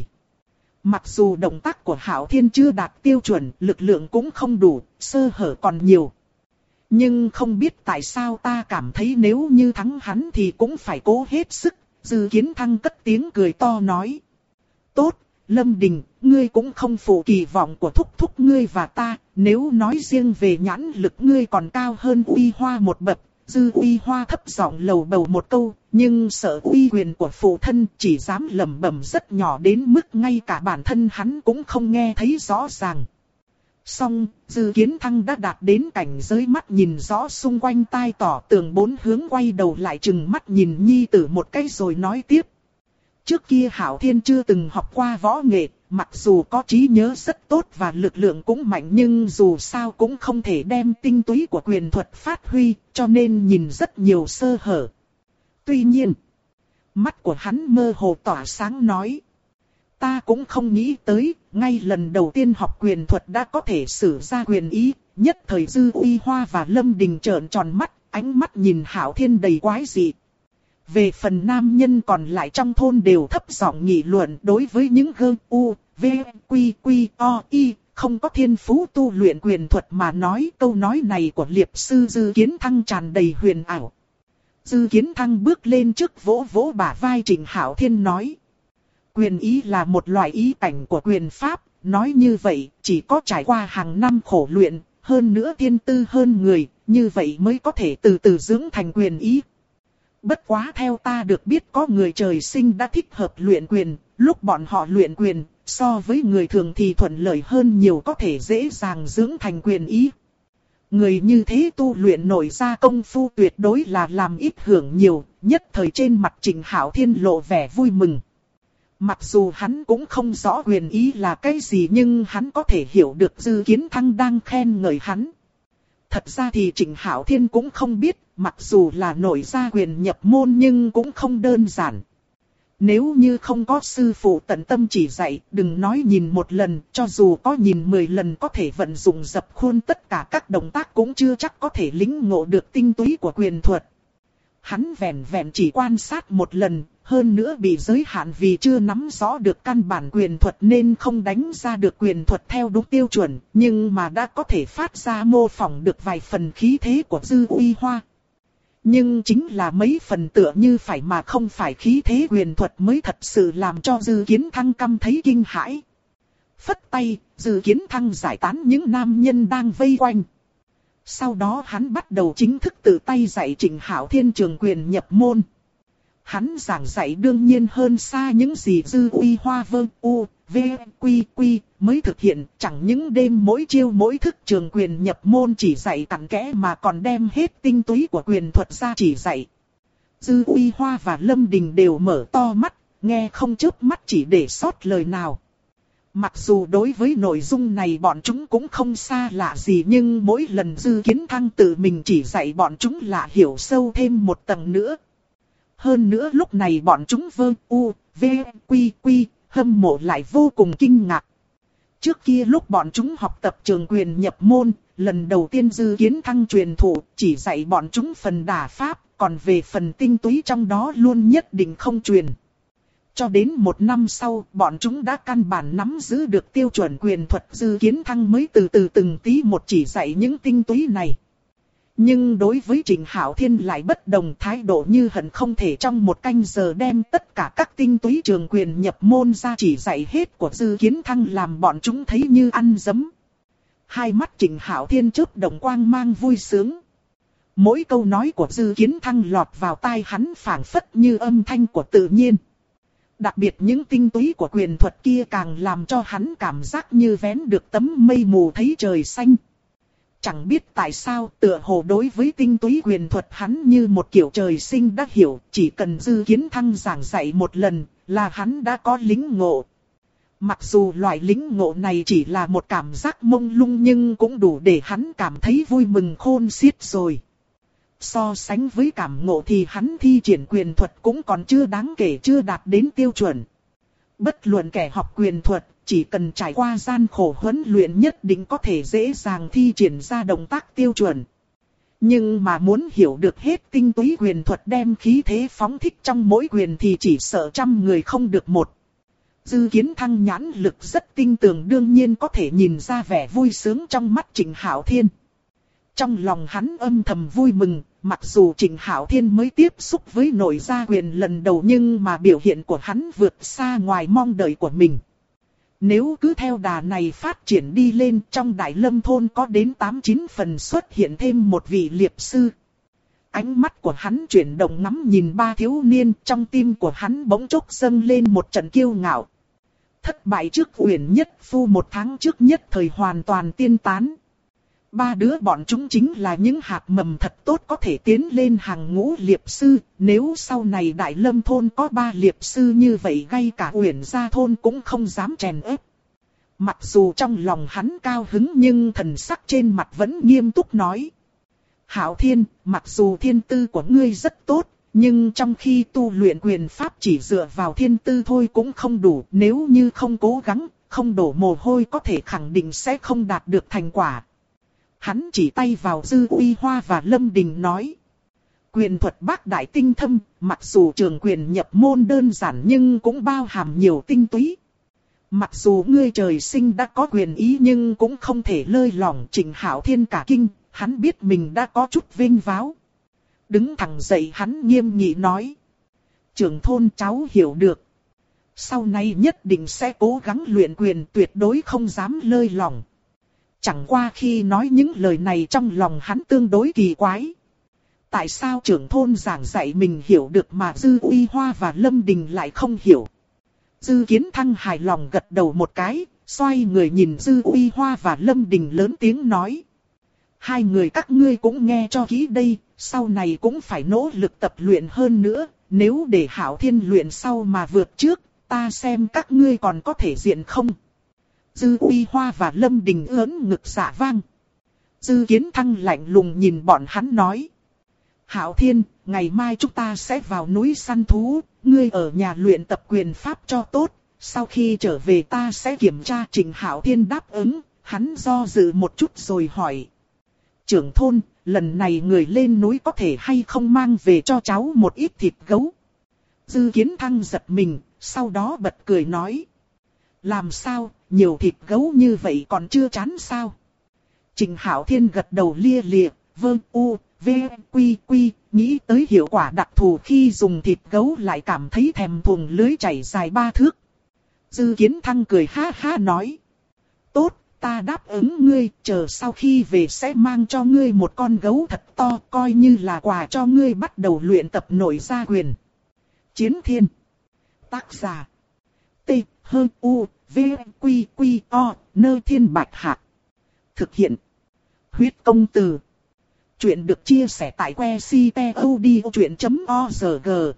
Speaker 1: Mặc dù động tác của Hạo Thiên chưa đạt tiêu chuẩn, lực lượng cũng không đủ, sơ hở còn nhiều. Nhưng không biết tại sao ta cảm thấy nếu như thắng hắn thì cũng phải cố hết sức. Dư Kiến Thăng cất tiếng cười to nói. Tốt, Lâm Đình, ngươi cũng không phụ kỳ vọng của thúc thúc ngươi và ta. Nếu nói riêng về nhãn lực ngươi còn cao hơn Uy Hoa một bậc. Dư Uy Hoa thấp giọng lầu bầu một câu, nhưng sợ uy quyền của phụ thân chỉ dám lẩm bẩm rất nhỏ đến mức ngay cả bản thân hắn cũng không nghe thấy rõ ràng. Song, Dư Kiến Thăng đã đạt đến cảnh giới mắt nhìn rõ xung quanh, tai tỏ tường bốn hướng, quay đầu lại chừng mắt nhìn nhi tử một cái rồi nói tiếp. Trước kia Hạo Thiên chưa từng học qua võ nghệ, mặc dù có trí nhớ rất tốt và lực lượng cũng mạnh nhưng dù sao cũng không thể đem tinh túy của quyền thuật phát huy, cho nên nhìn rất nhiều sơ hở. Tuy nhiên, mắt của hắn mơ hồ tỏa sáng nói. Ta cũng không nghĩ tới, ngay lần đầu tiên học quyền thuật đã có thể sử ra quyền ý, nhất thời Dư Uy Hoa và Lâm Đình trợn tròn mắt, ánh mắt nhìn Hạo Thiên đầy quái dị. Về phần nam nhân còn lại trong thôn đều thấp giọng nghị luận đối với những GUVQQI không có thiên phú tu luyện quyền thuật mà nói, câu nói này của liệp sư Dư Kiến Thăng tràn đầy huyền ảo. Dư Kiến Thăng bước lên trước vỗ vỗ bả vai Trịnh Hạo Thiên nói. Quyền ý là một loại ý cảnh của quyền pháp, nói như vậy chỉ có trải qua hàng năm khổ luyện, hơn nữa thiên tư hơn người, như vậy mới có thể từ từ dưỡng thành quyền ý. Bất quá theo ta được biết có người trời sinh đã thích hợp luyện quyền, lúc bọn họ luyện quyền, so với người thường thì thuận lợi hơn nhiều, có thể dễ dàng dưỡng thành quyền ý. Người như thế tu luyện nổi ra công phu tuyệt đối là làm ít hưởng nhiều, nhất thời trên mặt Trịnh Hạo Thiên lộ vẻ vui mừng. Mặc dù hắn cũng không rõ quyền ý là cái gì nhưng hắn có thể hiểu được Dư Kiến Thăng đang khen ngợi hắn. Thật ra thì Trịnh Hạo Thiên cũng không biết, mặc dù là nổi ra quyền nhập môn nhưng cũng không đơn giản. Nếu như không có sư phụ tận tâm chỉ dạy, đừng nói nhìn một lần, cho dù có nhìn 10 lần có thể vận dụng dập khuôn tất cả các động tác cũng chưa chắc có thể lĩnh ngộ được tinh túy của quyền thuật. Hắn vẹn vẹn chỉ quan sát một lần, hơn nữa bị giới hạn vì chưa nắm rõ được căn bản quyền thuật nên không đánh ra được quyền thuật theo đúng tiêu chuẩn, nhưng mà đã có thể phát ra mô phỏng được vài phần khí thế của Dư Uy Hoa. Nhưng chính là mấy phần tựa như phải mà không phải khí thế quyền thuật mới thật sự làm cho Dư Kiến Thăng cảm thấy kinh hãi. Phất tay, Dư Kiến Thăng giải tán những nam nhân đang vây quanh. Sau đó hắn bắt đầu chính thức tự tay dạy Trịnh Hạo Thiên trường quyền nhập môn. Hắn giảng dạy đương nhiên hơn xa những gì Dư Uy Hoa mới thực hiện, chẳng những đêm mỗi chiêu mỗi thức trường quyền nhập môn chỉ dạy cặn kẽ mà còn đem hết tinh túy của quyền thuật ra chỉ dạy. Dư Uy Hoa và Lâm Đình đều mở to mắt, nghe không chớp mắt chỉ để sót lời nào. Mặc dù đối với nội dung này bọn chúng cũng không xa lạ gì nhưng mỗi lần Dư Kiến Thăng tự mình chỉ dạy bọn chúng là hiểu sâu thêm một tầng nữa. Hơn nữa lúc này bọn chúng hâm mộ lại vô cùng kinh ngạc. Trước kia lúc bọn chúng học tập trường quyền nhập môn, lần đầu tiên Dư Kiến Thăng truyền thụ chỉ dạy bọn chúng phần đả pháp, còn về phần tinh túy trong đó luôn nhất định không truyền. Cho đến 1 năm sau, bọn chúng đã căn bản nắm giữ được tiêu chuẩn quyền thuật. Dư Kiến Thăng mới từ từ từng tí một chỉ dạy những tinh túy này. Nhưng đối với Trịnh Hạo Thiên lại bất đồng, thái độ như hận không thể trong 1 canh giờ đem tất cả các tinh túy trường quyền nhập môn ra chỉ dạy hết của Dư Kiến Thăng, làm bọn chúng thấy như ăn dấm. Hai mắt Trịnh Hạo Thiên chớp động quang mang vui sướng. Mỗi câu nói của Dư Kiến Thăng lọt vào tai hắn phảng phất như âm thanh của tự nhiên. Đặc biệt những tinh túy của quyền thuật kia càng làm cho hắn cảm giác như vén được tấm mây mù thấy trời xanh. Chẳng biết tại sao, tựa hồ đối với tinh túy quyền thuật hắn như một kiểu trời sinh đã hiểu, chỉ cần Dư Kiến Thăng giảng dạy 1 lần là hắn đã có lĩnh ngộ. Mặc dù loại lĩnh ngộ này chỉ là một cảm giác mông lung nhưng cũng đủ để hắn cảm thấy vui mừng khôn xiết rồi. So sánh với cảm ngộ thì hắn thi triển quyền thuật cũng còn chưa đáng kể, chưa đạt đến tiêu chuẩn. Bất luận kẻ học quyền thuật, chỉ cần trải qua gian khổ huấn luyện nhất định có thể dễ dàng thi triển ra động tác tiêu chuẩn. Nhưng mà muốn hiểu được hết tinh túy quyền thuật, đem khí thế phóng thích trong mỗi quyền thì chỉ sợ 100 người không được 1. Dư Kiến Thăng nhãn lực rất tinh tường, đương nhiên có thể nhìn ra vẻ vui sướng trong mắt Trịnh Hạo Thiên. Trong lòng hắn âm thầm vui mừng, mặc dù Trịnh Hạo Thiên mới tiếp xúc với nội gia quyền lần đầu nhưng mà biểu hiện của hắn vượt xa ngoài mong đợi của mình. Nếu cứ theo đà này phát triển đi lên, trong Đại Lâm thôn có đến 8-9 phần xuất hiện thêm một vị liệp sư. Ánh mắt của hắn chuyển động ngắm nhìn 3 thiếu niên, trong tim của hắn bỗng chốc dâng lên một trận kiêu ngạo. Thất bại trước Uyển Nhất Phu 1 tháng trước nhất thời hoàn toàn tiên tán. 3 đứa bọn chúng chính là những hạt mầm thật tốt có thể tiến lên hàng ngũ liệp sư. Nếu sau này Đại Lâm thôn có 3 liệp sư như vậy, ngay cả Uyển gia thôn cũng không dám chèn ép. Mặc dù trong lòng hắn cao hứng nhưng thần sắc trên mặt vẫn nghiêm túc nói: Hạo Thiên, mặc dù thiên tư của ngươi rất tốt, nhưng trong khi tu luyện quyền pháp chỉ dựa vào thiên tư thôi cũng không đủ. Nếu như không cố gắng, không đổ mồ hôi có thể khẳng định sẽ không đạt được thành quả. Hắn chỉ tay vào Dư Uy Hoa và Lâm Đình nói: Quyền thuật bác đại tinh thâm, mặc dù trường quyền nhập môn đơn giản nhưng cũng bao hàm nhiều tinh túy. Mặc dù ngươi trời sinh đã có quyền ý nhưng cũng không thể lơi lỏng. Trịnh Hạo Thiên cả kinh, hắn biết mình đã có chút vênh váo. Đứng thẳng dậy hắn nghiêm nghị nói: Trưởng thôn, cháu hiểu được. Sau này nhất định sẽ cố gắng luyện quyền, tuyệt đối không dám lơi lỏng. Chẳng qua khi nói những lời này trong lòng hắn tương đối kỳ quái. Tại sao trưởng thôn giảng dạy mình hiểu được mà Dư Uy Hoa và Lâm Đình lại không hiểu? Dư Kiến Thăng hài lòng gật đầu một cái, xoay người nhìn Dư Uy Hoa và Lâm Đình lớn tiếng nói: Hai người các ngươi cũng nghe cho kỹ đây, sau này cũng phải nỗ lực tập luyện hơn nữa. Nếu để Hạo Thiên luyện sau mà vượt trước, ta xem các ngươi còn có thể diện không? Dư Uy Hoa và Lâm Đình ớn ngực dạ vang. Dư Kiến Thăng lạnh lùng nhìn bọn hắn nói: Hạo Thiên, ngày mai chúng ta sẽ vào núi săn thú, ngươi ở nhà luyện tập quyền pháp cho tốt, sau khi trở về ta sẽ kiểm tra. Trịnh Hạo Thiên đáp ứng, hắn do dự một chút rồi hỏi: Trưởng thôn, lần này người lên núi có thể hay không mang về cho cháu một ít thịt gấu? Dư Kiến Thăng giật mình, sau đó bật cười nói: Làm sao, nhiều thịt gấu như vậy còn chưa chán sao? Trịnh Hạo Thiên gật đầu lia lịa, vâng u, v, quy quy, nghĩ tới hiệu quả đặc thù khi dùng thịt gấu lại cảm thấy thèm thuồng lưới chảy dài 3 thước. Dư Kiến Thăng cười ha ha nói: Tốt, ta đáp ứng ngươi, chờ sau khi về sẽ mang cho ngươi một con gấu thật to, coi như là quà cho ngươi bắt đầu luyện tập nội gia quyền. Chiến Thiên. Tác giả: T, H, U, V, Quy, Quy, O, Nơ Thiên Bạch Hạc. Thực hiện: Huyết Công Từ. Chuyện được chia sẻ tại website.odchuyện.org.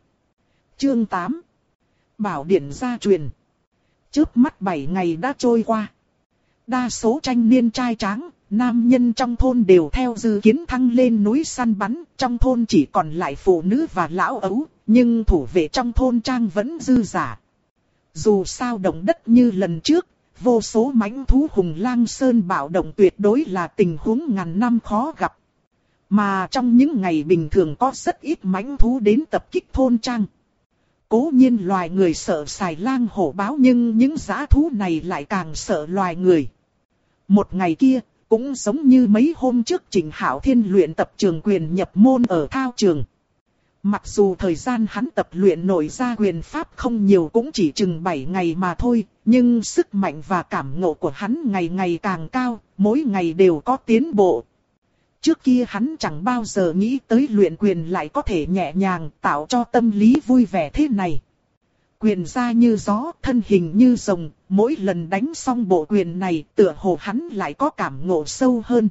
Speaker 1: Chương 8. Bảo điển gia truyền. Chớp mắt 7 ngày đã trôi qua. Đa số thanh niên trai tráng, nam nhân trong thôn đều theo Dư Kiến Thăng lên núi săn bắn. Trong thôn chỉ còn lại phụ nữ và lão ấu, nhưng thủ vệ trong thôn trang vẫn dư giả. Dù sao động đất như lần trước, vô số mãnh thú hùng lang sơn bạo động tuyệt đối là tình huống ngàn năm khó gặp. Mà trong những ngày bình thường có rất ít mãnh thú đến tập kích thôn trang. Cố nhiên loài người sợ xài lang hổ báo nhưng những dã thú này lại càng sợ loài người. Một ngày kia, cũng giống như mấy hôm trước Trịnh Hạo Thiên luyện tập trường quyền nhập môn ở thao trường. Mặc dù thời gian hắn tập luyện nội ra quyền pháp không nhiều cũng chỉ chừng 7 ngày mà thôi, nhưng sức mạnh và cảm ngộ của hắn ngày ngày càng cao, mỗi ngày đều có tiến bộ. Trước kia hắn chẳng bao giờ nghĩ tới luyện quyền lại có thể nhẹ nhàng tạo cho tâm lý vui vẻ thế này. Quyền ra như gió, thân hình như rồng, mỗi lần đánh xong bộ quyền này tựa hồ hắn lại có cảm ngộ sâu hơn.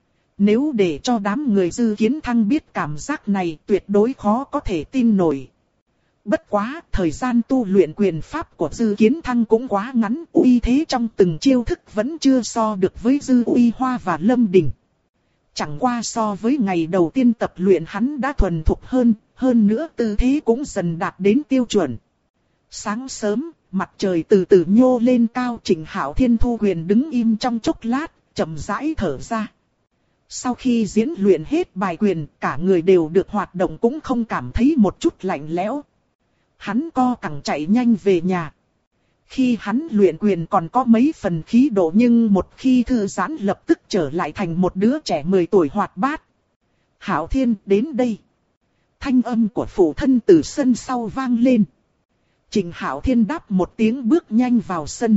Speaker 1: Nếu để cho đám người Dư Kiến Thăng biết cảm giác này tuyệt đối khó có thể tin nổi. Bất quá, thời gian tu luyện quyền pháp của Dư Kiến Thăng cũng quá ngắn, uy thế trong từng chiêu thức vẫn chưa so được với Dư Uy Hoa và Lâm Đình. Chẳng qua so với ngày đầu tiên tập luyện hắn đã thuần thục hơn nữa tư thế cũng dần đạt đến tiêu chuẩn. Sáng sớm, mặt trời từ từ nhô lên cao, Trịnh Hạo Thiên thu quyền đứng im trong chốc lát, chậm rãi thở ra. Sau khi diễn luyện hết bài quyền, cả người đều được hoạt động cũng không cảm thấy một chút lạnh lẽo. Hắn co cẳng chạy nhanh về nhà. Khi hắn luyện quyền còn có mấy phần khí độ nhưng một khi thư giãn lập tức trở lại thành một đứa trẻ 10 tuổi hoạt bát. Hạo Thiên đến đây. Thanh âm của phụ thân từ sân sau vang lên. Trịnh Hạo Thiên đáp một tiếng bước nhanh vào sân.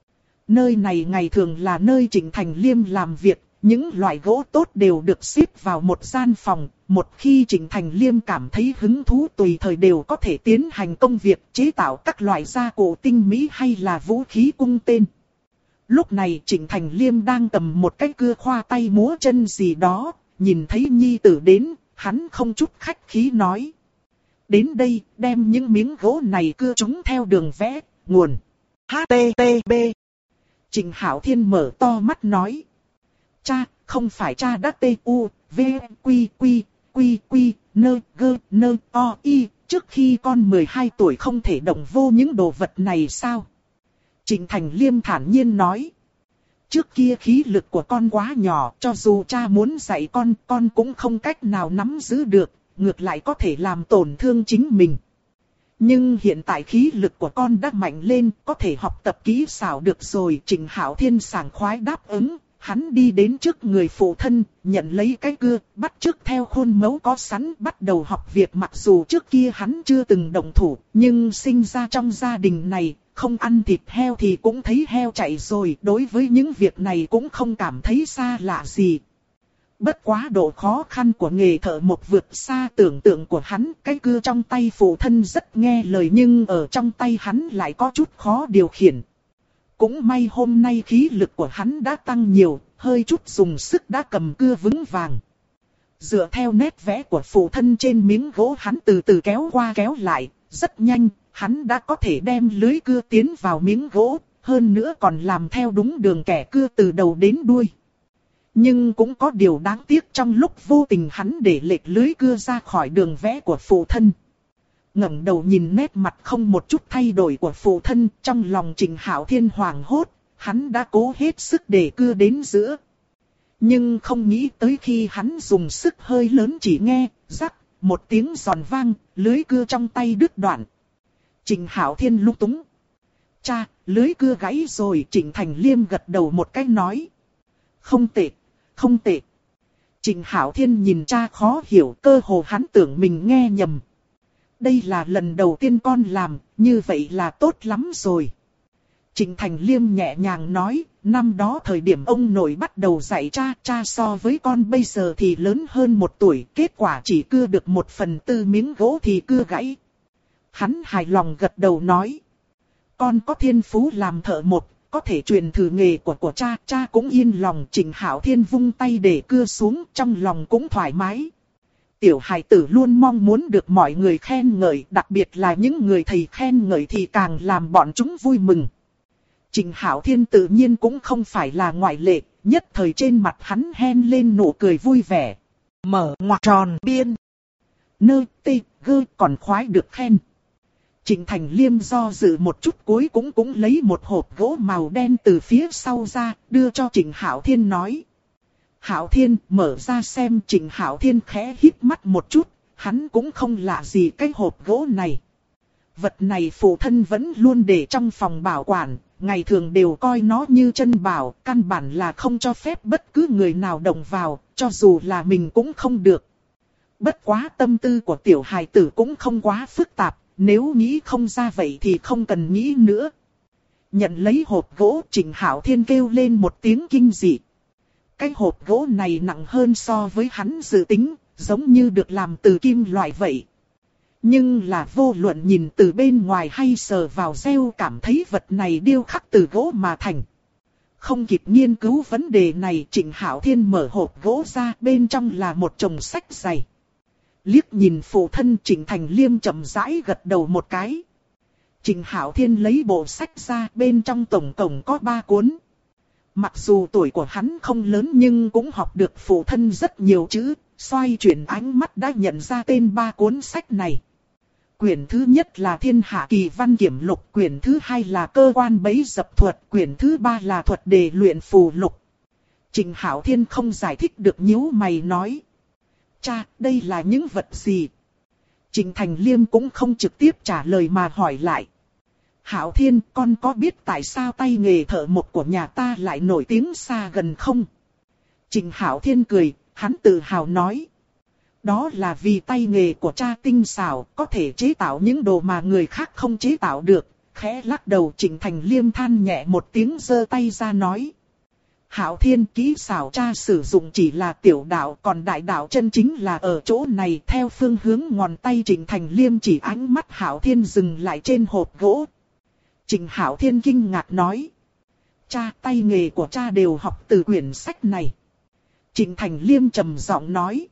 Speaker 1: Nơi này ngày thường là nơi Trịnh Thành Liêm làm việc. Những loại gỗ tốt đều được xếp vào một gian phòng, một khi Trịnh Thành Liêm cảm thấy hứng thú tùy thời đều có thể tiến hành công việc chế tạo các loại gia cụ tinh mỹ hay là vũ khí cung tên. Lúc này Trịnh Thành Liêm đang cầm một cái cưa khoa tay múa chân gì đó, nhìn thấy nhi tử đến, hắn không chút khách khí nói. Đến đây, đem những miếng gỗ này cưa chúng theo đường vẽ, nguồn. HTTP. Trịnh Hạo Thiên mở to mắt nói. Cha, không phải cha đã T.U. V. Quy, nơ, gơ, nơ, o, y, trước khi con 12 tuổi không thể động vô những đồ vật này sao? Trịnh Thành Liêm thản nhiên nói. Trước kia khí lực của con quá nhỏ, cho dù cha muốn dạy con cũng không cách nào nắm giữ được, ngược lại có thể làm tổn thương chính mình. Nhưng hiện tại khí lực của con đã mạnh lên, có thể học tập kỹ xảo được rồi. Trịnh Hạo Thiên sảng khoái đáp ứng. Hắn đi đến trước người phụ thân, nhận lấy cái cưa, bắt chước theo khuôn mẫu có sẵn, bắt đầu học việc. Mặc dù trước kia hắn chưa từng động thủ, nhưng sinh ra trong gia đình này, không ăn thịt heo thì cũng thấy heo chạy rồi. Đối với những việc này cũng không cảm thấy xa lạ gì. Bất quá độ khó khăn của nghề thợ mộc vượt xa tưởng tượng của hắn. Cái cưa trong tay phụ thân rất nghe lời nhưng ở trong tay hắn lại có chút khó điều khiển. Cũng may hôm nay khí lực của hắn đã tăng nhiều, hơi chút dùng sức đã cầm cưa vững vàng. Dựa theo nét vẽ của phụ thân trên miếng gỗ hắn từ từ kéo qua kéo lại, rất nhanh, hắn đã có thể đem lưới cưa tiến vào miếng gỗ, hơn nữa còn làm theo đúng đường kẻ cưa từ đầu đến đuôi. Nhưng cũng có điều đáng tiếc trong lúc vô tình hắn để lệch lưới cưa ra khỏi đường vẽ của phụ thân. Ngẩng đầu nhìn nét mặt không một chút thay đổi của phụ thân, trong lòng Trịnh Hạo Thiên hoảng hốt, hắn đã cố hết sức để cưa đến giữa. Nhưng không nghĩ tới khi hắn dùng sức hơi lớn chỉ nghe, rắc, một tiếng giòn vang, lưới cưa trong tay đứt đoạn. Trịnh Hạo Thiên lúng túng. Cha, lưới cưa gãy rồi. Trịnh Thành Liêm gật đầu một cái nói. Không tệ, không tệ. Trịnh Hạo Thiên nhìn cha khó hiểu, cơ hồ hắn tưởng mình nghe nhầm. Đây là lần đầu tiên con làm, như vậy là tốt lắm rồi. Trịnh Thành Liêm nhẹ nhàng nói, năm đó thời điểm ông nội bắt đầu dạy cha so với con bây giờ thì lớn hơn 1 tuổi, kết quả chỉ cưa được 1/4 miếng gỗ thì cưa gãy. Hắn hài lòng gật đầu nói, con có thiên phú làm thợ mộc, có thể truyền thụ nghề của cha cũng yên lòng. Trịnh Hạo Thiên vung tay để cưa xuống, trong lòng cũng thoải mái. Tiểu hài tử luôn mong muốn được mọi người khen ngợi, đặc biệt là những người thầy khen ngợi thì càng làm bọn chúng vui mừng. Trịnh Hạo Thiên tự nhiên cũng không phải là ngoại lệ, nhất thời trên mặt hắn hen lên nụ cười vui vẻ. Mở ngoặc tròn biên. Nơ tê gơ còn khoái được khen. Trịnh Thành Liêm do dự một chút cuối cũng lấy một hộp gỗ màu đen từ phía sau ra, đưa cho Trịnh Hạo Thiên nói. Hạo Thiên mở ra xem. Trịnh Hạo Thiên khẽ hít mắt một chút, hắn cũng không lạ gì cái hộp gỗ này. Vật này phụ thân vẫn luôn để trong phòng bảo quản, ngày thường đều coi nó như chân bảo, căn bản là không cho phép bất cứ người nào động vào, cho dù là mình cũng không được. Bất quá tâm tư của tiểu hài tử cũng không quá phức tạp, nếu nghĩ không ra vậy thì không cần nghĩ nữa. Nhận lấy hộp gỗ, Trịnh Hạo Thiên kêu lên một tiếng kinh dị. Cái hộp gỗ này nặng hơn so với hắn dự tính, giống như được làm từ kim loại vậy. Nhưng là vô luận nhìn từ bên ngoài hay sờ vào rêu cảm thấy vật này điêu khắc từ gỗ mà thành. Không kịp nghiên cứu vấn đề này, Trịnh Hạo Thiên mở hộp gỗ ra, bên trong là một chồng sách dày. Liếc nhìn phụ thân, Trịnh Thành Liêm chậm rãi gật đầu một cái. Trịnh Hạo Thiên lấy bộ sách ra, bên trong tổng cộng có 3 cuốn. Mặc dù tuổi của hắn không lớn nhưng cũng học được phụ thân rất nhiều chữ, xoay chuyển ánh mắt đã nhận ra tên 3 cuốn sách này. Quyển thứ nhất là Thiên Hạ Kỳ Văn Kiểm Lục, quyển thứ hai là Cơ Quan Bẫy Dập Thuật, quyển thứ ba là Thuật Đề Luyện Phù Lục. Trịnh Hạo Thiên không giải thích được, nhíu mày nói. Cha, đây là những vật gì? Trịnh Thành Liêm cũng không trực tiếp trả lời mà hỏi lại. Hạo Thiên, con có biết tại sao tay nghề thợ mộc của nhà ta lại nổi tiếng xa gần không? Trịnh Hạo Thiên cười, hắn tự hào nói. Đó là vì tay nghề của cha tinh xảo, có thể chế tạo những đồ mà người khác không chế tạo được. Khẽ lắc đầu, Trịnh Thành Liêm than nhẹ một tiếng, giơ tay ra nói. Hạo Thiên, kỹ xảo cha sử dụng chỉ là tiểu đạo, còn đại đạo chân chính là ở chỗ này. Theo phương hướng ngón tay Trịnh Thành Liêm chỉ, ánh mắt Hạo Thiên dừng lại trên hộp gỗ. Trịnh Hạo Thiên kinh ngạc nói. Cha, tay nghề của cha đều học từ quyển sách này. Trịnh Thành Liêm trầm giọng nói.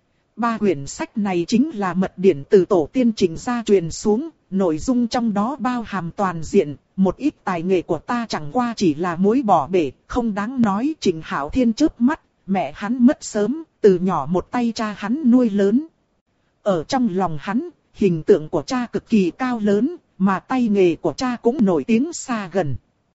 Speaker 1: 3 quyển sách này chính là mật điển từ tổ tiên Trịnh gia truyền xuống, nội dung trong đó bao hàm toàn diện, một ít tài nghệ của ta chẳng qua chỉ là muối bỏ bể, không đáng nói. Trịnh Hạo Thiên chớp mắt, mẹ hắn mất sớm, từ nhỏ một tay cha hắn nuôi lớn. Ở trong lòng hắn, hình tượng của cha cực kỳ cao lớn, mà tay nghề của cha cũng nổi tiếng xa gần.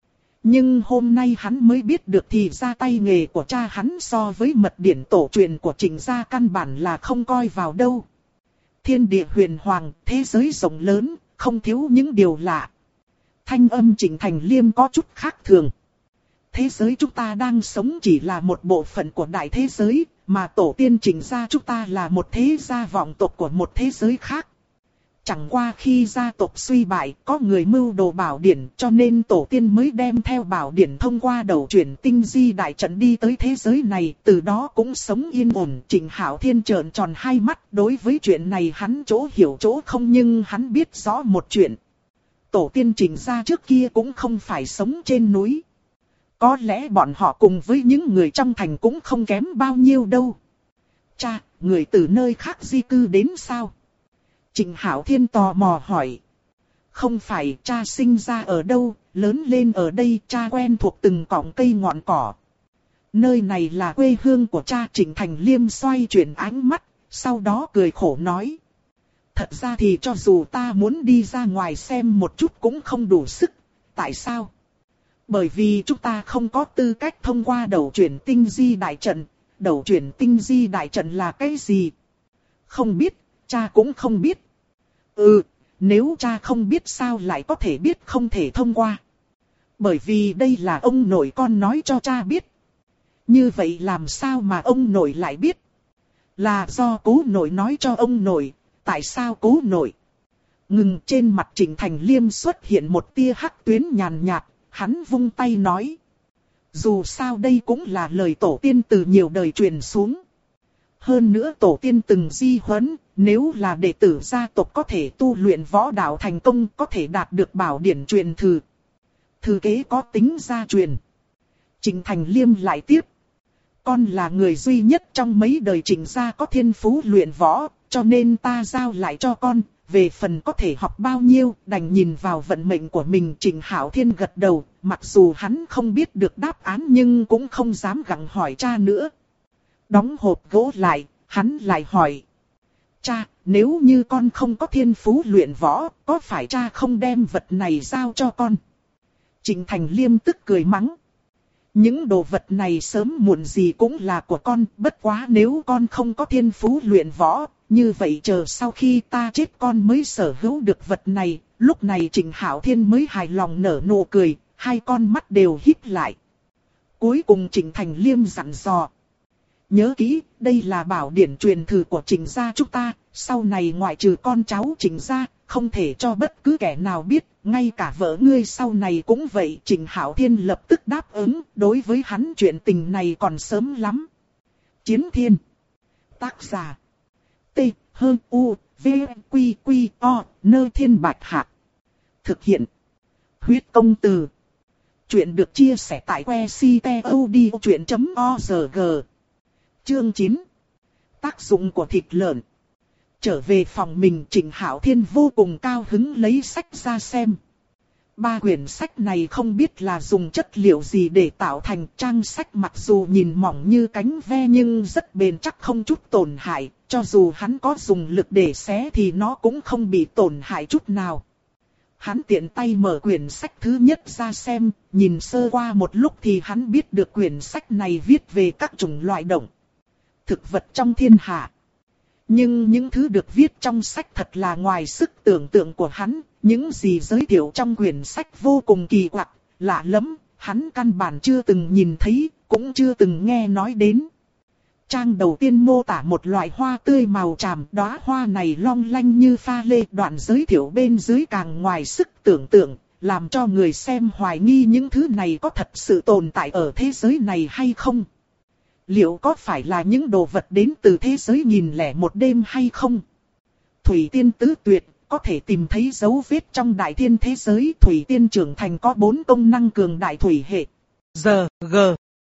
Speaker 1: Nhưng hôm nay hắn mới biết được thì ra tay nghề của cha hắn so với mật điển tổ truyền của Trịnh gia căn bản là không coi vào đâu. Thiên địa huyền hoàng, thế giới rộng lớn, không thiếu những điều lạ. Thanh âm Trịnh Thành Liêm có chút khác thường. Thế giới chúng ta đang sống chỉ là một bộ phận của đại thế giới, mà tổ tiên Trịnh gia chúng ta là một thế gia vọng tộc của một thế giới khác. Chẳng qua khi gia tộc suy bại, có người mưu đồ bảo điển, cho nên tổ tiên mới đem theo bảo điển thông qua đầu chuyển tinh di đại trận đi tới thế giới này, từ đó cũng sống yên ổn. Trịnh Hạo Thiên trợn tròn hai mắt, đối với chuyện này hắn chỗ hiểu chỗ không, nhưng hắn biết rõ một chuyện. Tổ tiên Trịnh gia trước kia cũng không phải sống trên núi. Có lẽ bọn họ cùng với những người trong thành cũng không kém bao nhiêu đâu. Cha, người từ nơi khác di cư đến sao? Trịnh Hạo Thiên tò mò hỏi. Không phải, cha sinh ra ở đâu, lớn lên ở đây, cha quen thuộc từng cọng cây ngọn cỏ. Nơi này là quê hương của cha. Trịnh Thành Liêm xoay chuyển ánh mắt, sau đó cười khổ nói. Thật ra thì cho dù ta muốn đi ra ngoài xem một chút cũng không đủ sức. Tại sao? Bởi vì chúng ta không có tư cách thông qua đầu chuyển tinh di đại trận. Đầu chuyển tinh di đại trận là cái gì? Không biết, cha cũng không biết. Nếu cha không biết sao lại có thể biết không thể thông qua? Bởi vì đây là ông nội con nói cho cha biết. Như vậy làm sao mà ông nội lại biết? Là do cố nội nói cho ông nội. Tại sao cố nội? Ngừng, trên mặt Trịnh Thành Liêm xuất hiện một tia hắc tuyến nhàn nhạt, hắn vung tay nói. Dù sao đây cũng là lời tổ tiên từ nhiều đời truyền xuống. Hơn nữa tổ tiên từng di huấn, nếu là đệ tử gia tộc có thể tu luyện võ đạo thành công, có thể đạt được bảo điển truyền thừa. Thừa kế có tính gia truyền. Trịnh Thành Liêm lại tiếp. Con là người duy nhất trong mấy đời Trịnh gia có thiên phú luyện võ, cho nên ta giao lại cho con. Về phần có thể học bao nhiêu, đành nhìn vào vận mệnh của mình. Trịnh Hạo Thiên gật đầu, mặc dù hắn không biết được đáp án nhưng cũng không dám gặng hỏi cha nữa. Đóng hộp gỗ lại, hắn lại hỏi. Cha, nếu như con không có thiên phú luyện võ, có phải cha không đem vật này giao cho con? Trịnh Thành Liêm tức cười mắng. Những đồ vật này sớm muộn gì cũng là của con, bất quá nếu con không có thiên phú luyện võ, như vậy chờ sau khi ta chết con mới sở hữu được vật này, Lúc này Trịnh Hạo Thiên mới hài lòng nở nụ cười, hai con mắt đều híp lại. Cuối cùng Trịnh Thành Liêm dặn dò. Nhớ kỹ, đây là bảo điển truyền thừa của Trịnh gia chúng ta, sau này ngoại trừ con cháu Trịnh gia, không thể cho bất cứ kẻ nào biết, ngay cả vợ ngươi sau này cũng vậy. Trịnh Hạo Thiên lập tức đáp ứng, đối với hắn chuyện tình này còn sớm lắm. Chiến Thiên. Tác giả. T. U. V. Quy. Quy. O. Nơ Thiên Bạch Hạc. Thực hiện. Huyết Công Từ. Chuyện được chia sẻ tại website.odchuyện.org. Chương 9. Tác dụng của thịt lợn. Trở về phòng mình, Trịnh Hạo Thiên vô cùng cao hứng lấy sách ra xem. 3 quyển sách này không biết là dùng chất liệu gì để tạo thành. Trang sách mặc dù nhìn mỏng như cánh ve nhưng rất bền chắc không chút tổn hại. Cho dù hắn có dùng lực để xé thì nó cũng không bị tổn hại chút nào. Hắn tiện tay mở quyển sách thứ nhất ra xem, nhìn sơ qua một lúc thì hắn biết được quyển sách này viết về các chủng loại động thực vật trong thiên hạ. Nhưng những thứ được viết trong sách thật là ngoài sức tưởng tượng của hắn, những gì giới thiệu trong quyển sách vô cùng kỳ quặc, lạ lẫm, hắn căn bản chưa từng nhìn thấy, cũng chưa từng nghe nói đến. Trang đầu tiên mô tả một loại hoa tươi màu tràm, đóa hoa này long lanh như pha lê. Đoạn giới thiệu bên dưới càng ngoài sức tưởng tượng, làm cho người xem hoài nghi những thứ này có thật sự tồn tại ở thế giới này hay không. Liệu có phải là những đồ vật đến từ thế giới 1001 đêm hay không? Thủy tiên tứ tuyệt, có thể tìm thấy dấu vết trong đại thiên thế giới. Thủy tiên trưởng thành có 4 công năng cường đại thủy hệ. Giờ, G.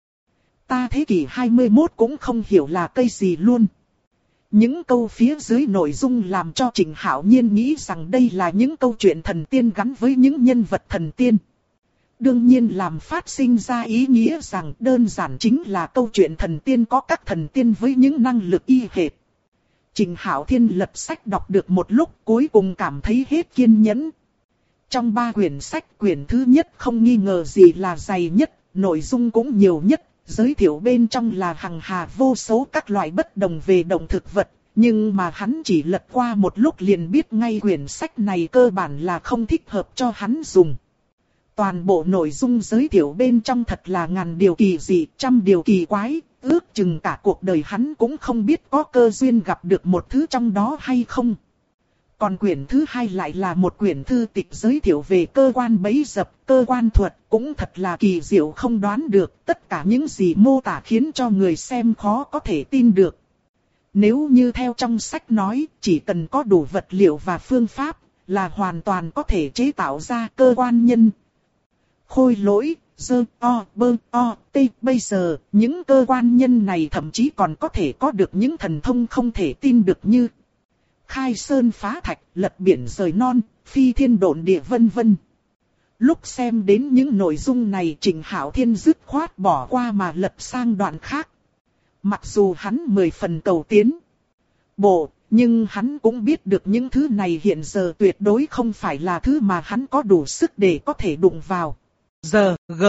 Speaker 1: Ta thế kỷ 21 cũng không hiểu là cây gì luôn. Những câu phía dưới nội dung làm cho Trịnh Hạo Nhiên nghĩ rằng đây là những câu chuyện thần tiên gắn với những nhân vật thần tiên. Đương nhiên làm phát sinh ra ý nghĩa rằng đơn giản chính là câu chuyện thần tiên có các thần tiên với những năng lực y hệt. Trịnh Hạo Thiên lật sách đọc được một lúc cuối cùng cảm thấy hết kiên nhẫn. Trong 3 quyển sách, quyển thứ nhất không nghi ngờ gì là dày nhất, nội dung cũng nhiều nhất. Giới thiệu bên trong là hằng hà vô số các loại bất đồng về động thực vật, nhưng mà hắn chỉ lật qua một lúc liền biết ngay quyển sách này cơ bản là không thích hợp cho hắn dùng. Toàn bộ nội dung giới thiệu bên trong thật là ngàn điều kỳ dị, trăm điều kỳ quái, ước chừng cả cuộc đời hắn cũng không biết có cơ duyên gặp được một thứ trong đó hay không. Còn quyển thứ hai lại là một quyển thư tịch giới thiệu về cơ quan bẫy dập, cơ quan thuật, cũng thật là kỳ diệu không đoán được. Tất cả những gì mô tả khiến cho người xem khó có thể tin được. Nếu như theo trong sách nói, chỉ cần có đủ vật liệu và phương pháp, là hoàn toàn có thể chế tạo ra cơ quan nhân. Khôi lỗi, dơ, o, bơ, o, tê. Bây giờ, những cơ quan nhân này thậm chí còn có thể có được những thần thông không thể tin được như khai sơn phá thạch, lật biển rời non, phi thiên độn địa vân vân. Lúc xem đến những nội dung này, Trịnh Hạo Thiên dứt khoát bỏ qua mà lật sang đoạn khác. Mặc dù hắn 10 phần cầu tiến bộ, nhưng hắn cũng biết được những thứ này hiện giờ tuyệt đối không phải là thứ mà hắn có đủ sức để có thể đụng vào. Giờ, G.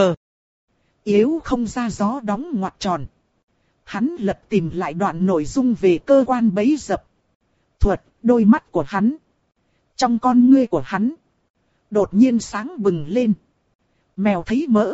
Speaker 1: Yếu không ra gió đóng ngoặc tròn. Hắn lật tìm lại đoạn nội dung về cơ quan bẫy dập thuật. Đôi mắt của hắn, trong con ngươi của hắn, đột nhiên sáng bừng lên. Mèo thấy mỡ.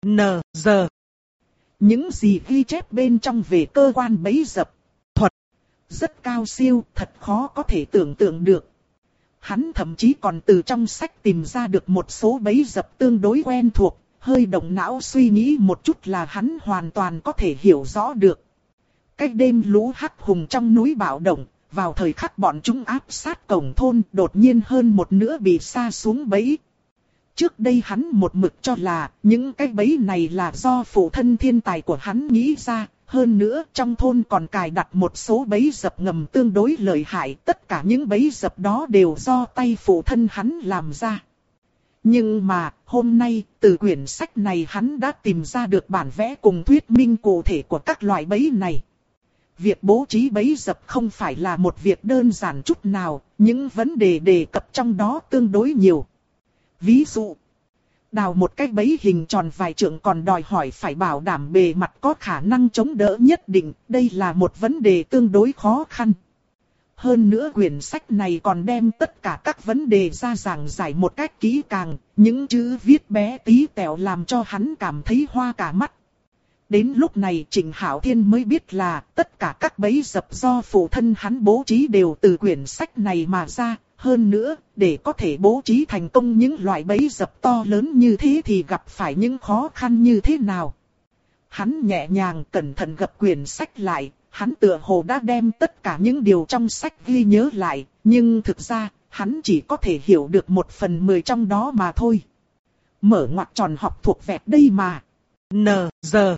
Speaker 1: Giờ. Những gì ghi chép bên trong về cơ quan bẫy dập thuật rất cao siêu, thật khó có thể tưởng tượng được. Hắn thậm chí còn từ trong sách tìm ra được một số bẫy dập tương đối quen thuộc. Hơi động não suy nghĩ một chút là hắn hoàn toàn có thể hiểu rõ được. Cách đêm lũ hắc hùng trong núi bạo động. Vào thời khắc bọn chúng áp sát cổng thôn, đột nhiên hơn một nửa bị sa xuống bẫy. Trước đây hắn một mực cho là những cái bẫy này là do phụ thân thiên tài của hắn nghĩ ra. Hơn nữa trong thôn còn cài đặt một số bẫy dập ngầm tương đối lợi hại. Tất cả những bẫy dập đó đều do tay phụ thân hắn làm ra. Nhưng mà hôm nay từ quyển sách này hắn đã tìm ra được bản vẽ cùng thuyết minh cụ thể của các loại bẫy này. Việc bố trí bẫy dập không phải là một việc đơn giản chút nào, những vấn đề đề cập trong đó tương đối nhiều. Ví dụ, đào một cái bẫy hình tròn vài trượng còn đòi hỏi phải bảo đảm bề mặt có khả năng chống đỡ nhất định, đây là một vấn đề tương đối khó khăn. Hơn nữa quyển sách này còn đem tất cả các vấn đề ra giảng giải một cách kỹ càng, những chữ viết bé tí tẹo làm cho hắn cảm thấy hoa cả mắt. Đến lúc này Trịnh Hạo Thiên mới biết là tất cả các bẫy dập do phụ thân hắn bố trí đều từ quyển sách này mà ra. Hơn nữa, để có thể bố trí thành công những loại bẫy dập to lớn như thế thì gặp phải những khó khăn như thế nào. Hắn nhẹ nhàng cẩn thận gập quyển sách lại, hắn tựa hồ đã đem tất cả những điều trong sách ghi nhớ lại, nhưng thực ra, hắn chỉ có thể hiểu được 1/10 trong đó mà thôi. Mở ngoặc tròn học thuộc vẹt đây mà. N.G.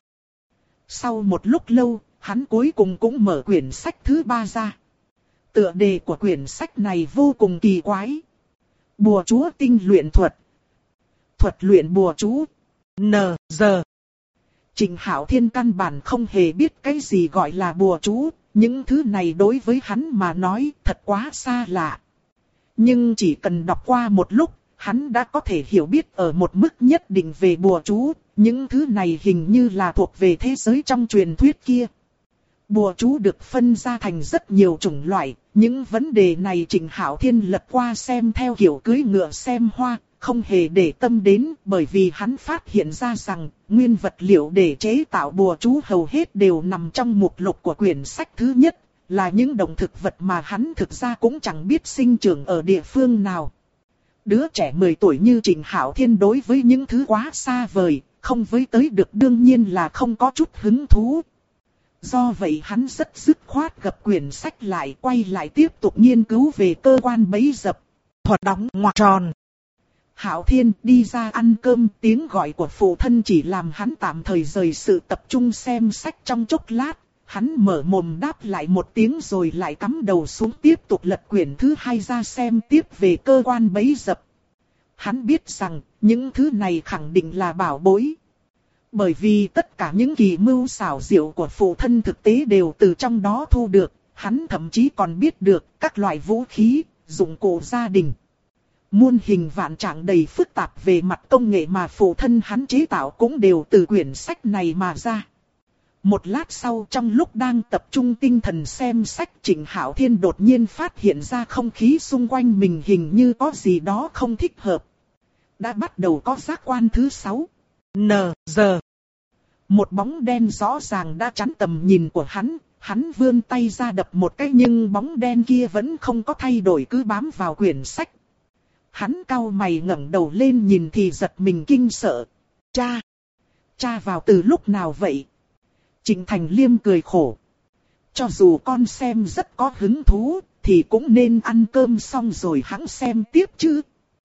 Speaker 1: Sau một lúc lâu, hắn cuối cùng cũng mở quyển sách thứ 3 ra. Tựa đề của quyển sách này vô cùng kỳ quái. Bùa chúa tinh luyện thuật. Thuật luyện bùa chú. N.G. Trịnh Hạo Thiên căn bản không hề biết cái gì gọi là bùa chú. Những thứ này đối với hắn mà nói thật quá xa lạ. Nhưng chỉ cần đọc qua một lúc, hắn đã có thể hiểu biết ở một mức nhất định về bùa chú. Những thứ này hình như là thuộc về thế giới trong truyền thuyết kia. Bùa chú được phân ra thành rất nhiều chủng loại. Những vấn đề này Trịnh Hạo Thiên lật qua xem theo kiểu cưỡi ngựa xem hoa, không hề để tâm đến, bởi vì hắn phát hiện ra rằng nguyên vật liệu để chế tạo bùa chú hầu hết đều nằm trong mục lục của quyển sách thứ nhất, là những động thực vật mà hắn thực ra cũng chẳng biết sinh trưởng ở địa phương nào. Đứa trẻ 10 tuổi như Trịnh Hạo Thiên đối với những thứ quá xa vời, không với tới được đương nhiên là không có chút hứng thú. Do vậy hắn rất dứt khoát gập quyển sách lại, quay lại tiếp tục nghiên cứu về cơ quan bẫy dập. Thuật đóng ngoặc tròn. Hạo Thiên đi ra ăn cơm, tiếng gọi của phụ thân chỉ làm hắn tạm thời rời sự tập trung xem sách trong chốc lát. Hắn mở mồm đáp lại một tiếng rồi lại cắm đầu xuống tiếp tục lật quyển thứ 2 ra xem tiếp về cơ quan bẫy dập. Hắn biết rằng những thứ này khẳng định là bảo bối. Bởi vì tất cả những kỳ mưu xảo diệu của phụ thân thực tế đều từ trong đó thu được, hắn thậm chí còn biết được các loại vũ khí, dụng cụ gia đình. Muôn hình vạn trạng đầy phức tạp về mặt công nghệ mà phụ thân hắn chế tạo cũng đều từ quyển sách này mà ra. Một lát sau trong lúc đang tập trung tinh thần xem sách, Trịnh Hạo Thiên đột nhiên phát hiện ra không khí xung quanh mình hình như có gì đó không thích hợp. Đã bắt đầu có giác quan thứ 6. N.G. Một bóng đen rõ ràng đã chắn tầm nhìn của hắn vươn tay ra đập một cái nhưng bóng đen kia vẫn không có thay đổi, cứ bám vào quyển sách. Hắn cau mày ngẩng đầu lên nhìn thì giật mình kinh sợ. Cha vào từ lúc nào vậy? Trịnh Thành Liêm cười khổ. Cho dù con xem rất có hứng thú, thì cũng nên ăn cơm xong rồi hẵng xem tiếp chứ.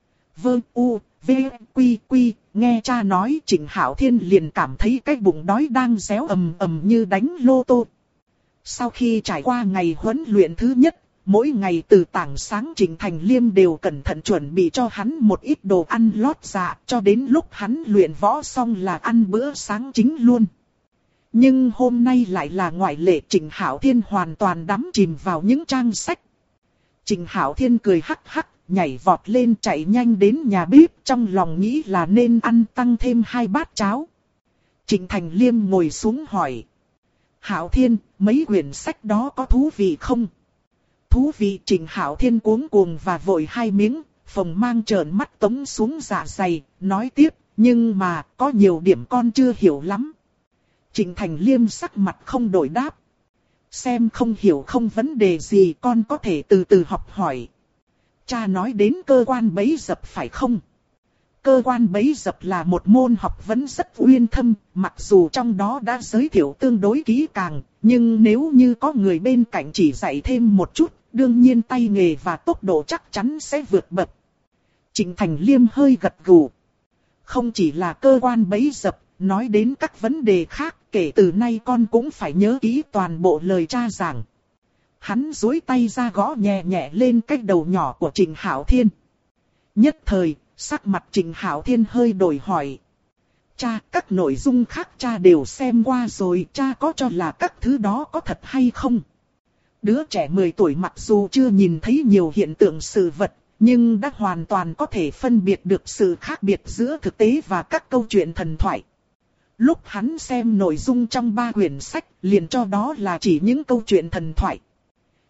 Speaker 1: Nghe cha nói Trịnh Hạo Thiên liền cảm thấy cái bụng đói đang réo ầm ầm như đánh lô tô. Sau khi trải qua ngày huấn luyện thứ nhất, mỗi ngày từ tảng sáng Trịnh Thành Liêm đều cẩn thận chuẩn bị cho hắn một ít đồ ăn lót dạ, cho đến lúc hắn luyện võ xong là ăn bữa sáng chính luôn. Nhưng hôm nay lại là ngoại lệ, Trịnh Hạo Thiên hoàn toàn đắm chìm vào những trang sách. Trịnh Hạo Thiên cười hắc hắc, nhảy vọt lên chạy nhanh đến nhà bếp, trong lòng nghĩ là nên ăn tăng thêm 2 bát cháo. Trịnh Thành Liêm ngồi xuống hỏi. Hạo Thiên, mấy quyển sách đó có thú vị không? Thú vị. Trịnh Hạo Thiên cuống cuồng và vội 2 miếng, phồng mang trợn mắt tống xuống dạ dày, nói tiếp, nhưng mà có nhiều điểm con chưa hiểu lắm. Trịnh Thành Liêm sắc mặt không đổi đáp. Xem không hiểu không vấn đề gì, con có thể từ từ học hỏi. Cha nói đến cơ quan bẫy dập phải không? Cơ quan bẫy dập là một môn học vấn rất uyên thâm, mặc dù trong đó đã giới thiệu tương đối kỹ càng, nhưng nếu như có người bên cạnh chỉ dạy thêm một chút, đương nhiên tay nghề và tốc độ chắc chắn sẽ vượt bậc. Trịnh Thành Liêm hơi gật gù. Không chỉ là cơ quan bẫy dập, nói đến các vấn đề khác, kể từ nay con cũng phải nhớ kỹ toàn bộ lời cha giảng. Hắn duỗi tay ra gõ nhẹ nhẹ lên cái đầu nhỏ của Trịnh Hạo Thiên. Nhất thời, sắc mặt Trịnh Hạo Thiên hơi đổi hỏi. Cha, các nội dung khác cha đều xem qua rồi, cha có cho là các thứ đó có thật hay không? Đứa trẻ 10 tuổi mặc dù chưa nhìn thấy nhiều hiện tượng sự vật, nhưng đã hoàn toàn có thể phân biệt được sự khác biệt giữa thực tế và các câu chuyện thần thoại. Lúc hắn xem nội dung trong 3 quyển sách, liền cho đó là chỉ những câu chuyện thần thoại.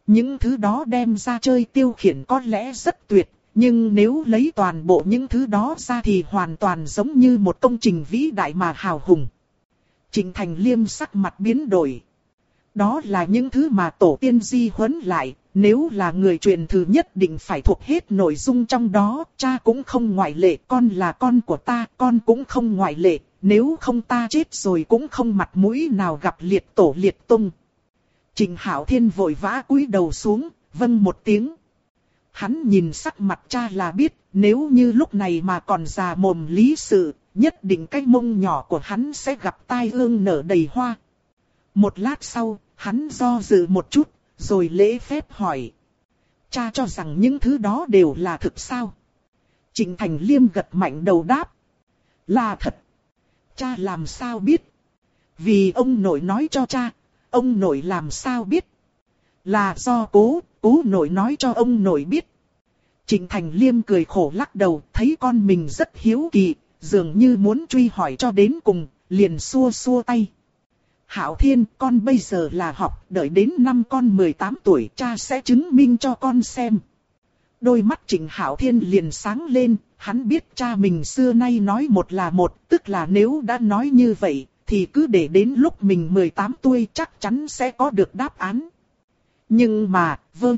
Speaker 1: Những thứ đó đem ra chơi tiêu khiển có lẽ rất tuyệt, nhưng nếu lấy toàn bộ những thứ đó ra thì hoàn toàn giống như một công trình vĩ đại mà hào hùng. Trịnh Thành Liêm sắc mặt biến đổi. Đó là những thứ mà tổ tiên di huấn lại, nếu là người truyền thừa nhất định phải thuộc hết nội dung trong đó, cha cũng không ngoại lệ, con là con của ta, con cũng không ngoại lệ, nếu không ta chết rồi cũng không mặt mũi nào gặp liệt tổ liệt tông. Trịnh Hạo Thiên vội vã cúi đầu xuống, vâng một tiếng. Hắn nhìn sắc mặt cha là biết, nếu như lúc này mà còn già mồm lý sự, nhất định cái mông nhỏ của hắn sẽ gặp tai ương nở đầy hoa. Một lát sau, hắn do dự một chút, rồi lễ phép hỏi. Cha cho rằng những thứ đó đều là thực sao? Trịnh Thành Liêm gật mạnh đầu đáp. Là thật. Cha làm sao biết? Vì ông nội nói cho cha. Ông nội làm sao biết? Là do cố nội nói cho ông nội biết. Trịnh Thành Liêm cười khổ lắc đầu, thấy con mình rất hiếu kỳ, dường như muốn truy hỏi cho đến cùng, liền xua xua tay. Hạo Thiên, con bây giờ là học, đợi đến năm con 18 tuổi cha sẽ chứng minh cho con xem. Đôi mắt Trịnh Hạo Thiên liền sáng lên, hắn biết cha mình xưa nay nói một là một, tức là nếu đã nói như vậy, thì cứ để đến lúc mình 18 tuổi chắc chắn sẽ có được đáp án. Nhưng mà,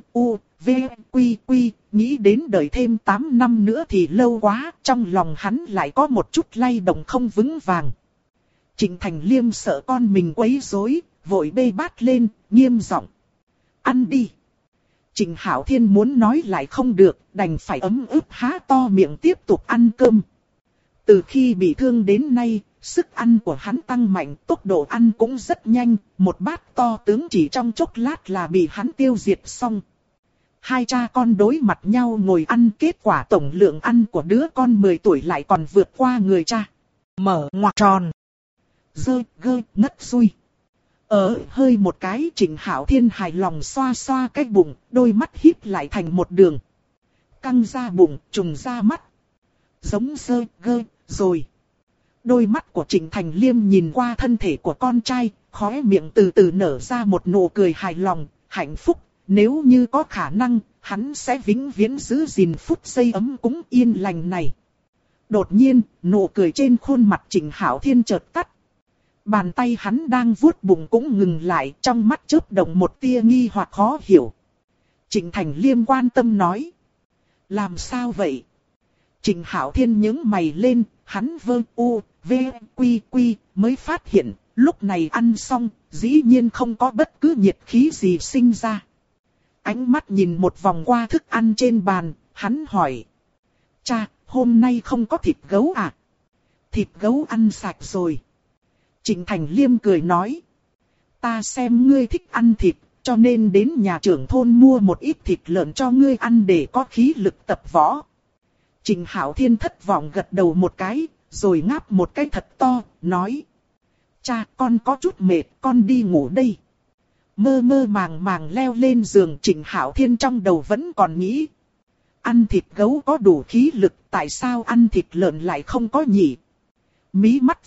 Speaker 1: nghĩ đến đợi thêm 8 năm nữa thì lâu quá, trong lòng hắn lại có một chút lay động không vững vàng. Trịnh Thành Liêm sợ con mình quấy rối, vội bê bát lên, nghiêm giọng. Ăn đi. Trịnh Hạo Thiên muốn nói lại không được, đành phải ấm ức há to miệng tiếp tục ăn cơm. Từ khi bị thương đến nay, sức ăn của hắn tăng mạnh, tốc độ ăn cũng rất nhanh, một bát to tướng chỉ trong chốc lát là bị hắn tiêu diệt xong. Hai cha con đối mặt nhau ngồi ăn, kết quả tổng lượng ăn của đứa con 10 tuổi lại còn vượt qua người cha. Mở ngoặc tròn. Dơ gơ ngất xui. Hơi một cái, Trịnh Hạo Thiên hài lòng xoa xoa cái bụng, đôi mắt híp lại thành một đường. Căng ra bụng, trùng ra mắt. Giống dơ gơ, rồi. Đôi mắt của Trịnh Thành Liêm nhìn qua thân thể của con trai, khóe miệng từ từ nở ra một nụ cười hài lòng, hạnh phúc. Nếu như có khả năng, hắn sẽ vĩnh viễn giữ gìn phút giây ấm cúng yên lành này. Đột nhiên, nụ cười trên khuôn mặt Trịnh Hạo Thiên chợt tắt. Bàn tay hắn đang vuốt bụng cũng ngừng lại, trong mắt chớp động một tia nghi hoặc khó hiểu. Trịnh Thành Liêm quan tâm nói. Làm sao vậy? Trịnh Hạo Thiên nhướng mày lên, hắn mới phát hiện, lúc này ăn xong, dĩ nhiên không có bất cứ nhiệt khí gì sinh ra. Ánh mắt nhìn một vòng qua thức ăn trên bàn, hắn hỏi. Cha, hôm nay không có thịt gấu à? Thịt gấu ăn sạch rồi. Trịnh Thành Liêm cười nói. Ta xem ngươi thích ăn thịt, cho nên đến nhà trưởng thôn mua một ít thịt lợn cho ngươi ăn để có khí lực tập võ. Trịnh Hạo Thiên thất vọng gật đầu một cái, rồi ngáp một cái thật to, nói. Cha, con có chút mệt, con đi ngủ đây. Mơ mơ màng màng leo lên giường, Trịnh Hạo Thiên trong đầu vẫn còn nghĩ. Ăn thịt gấu có đủ khí lực, tại sao ăn thịt lợn lại không có nhỉ? Mí mắt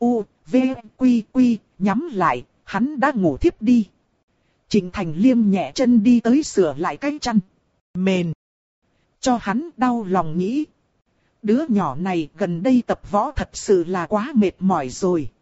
Speaker 1: nhắm lại, hắn đã ngủ thiếp đi. Trịnh Thành Liêm nhẹ chân đi tới sửa lại cái chăn. Mền. Cho hắn đau lòng nghĩ. Đứa nhỏ này gần đây tập võ thật sự là quá mệt mỏi rồi.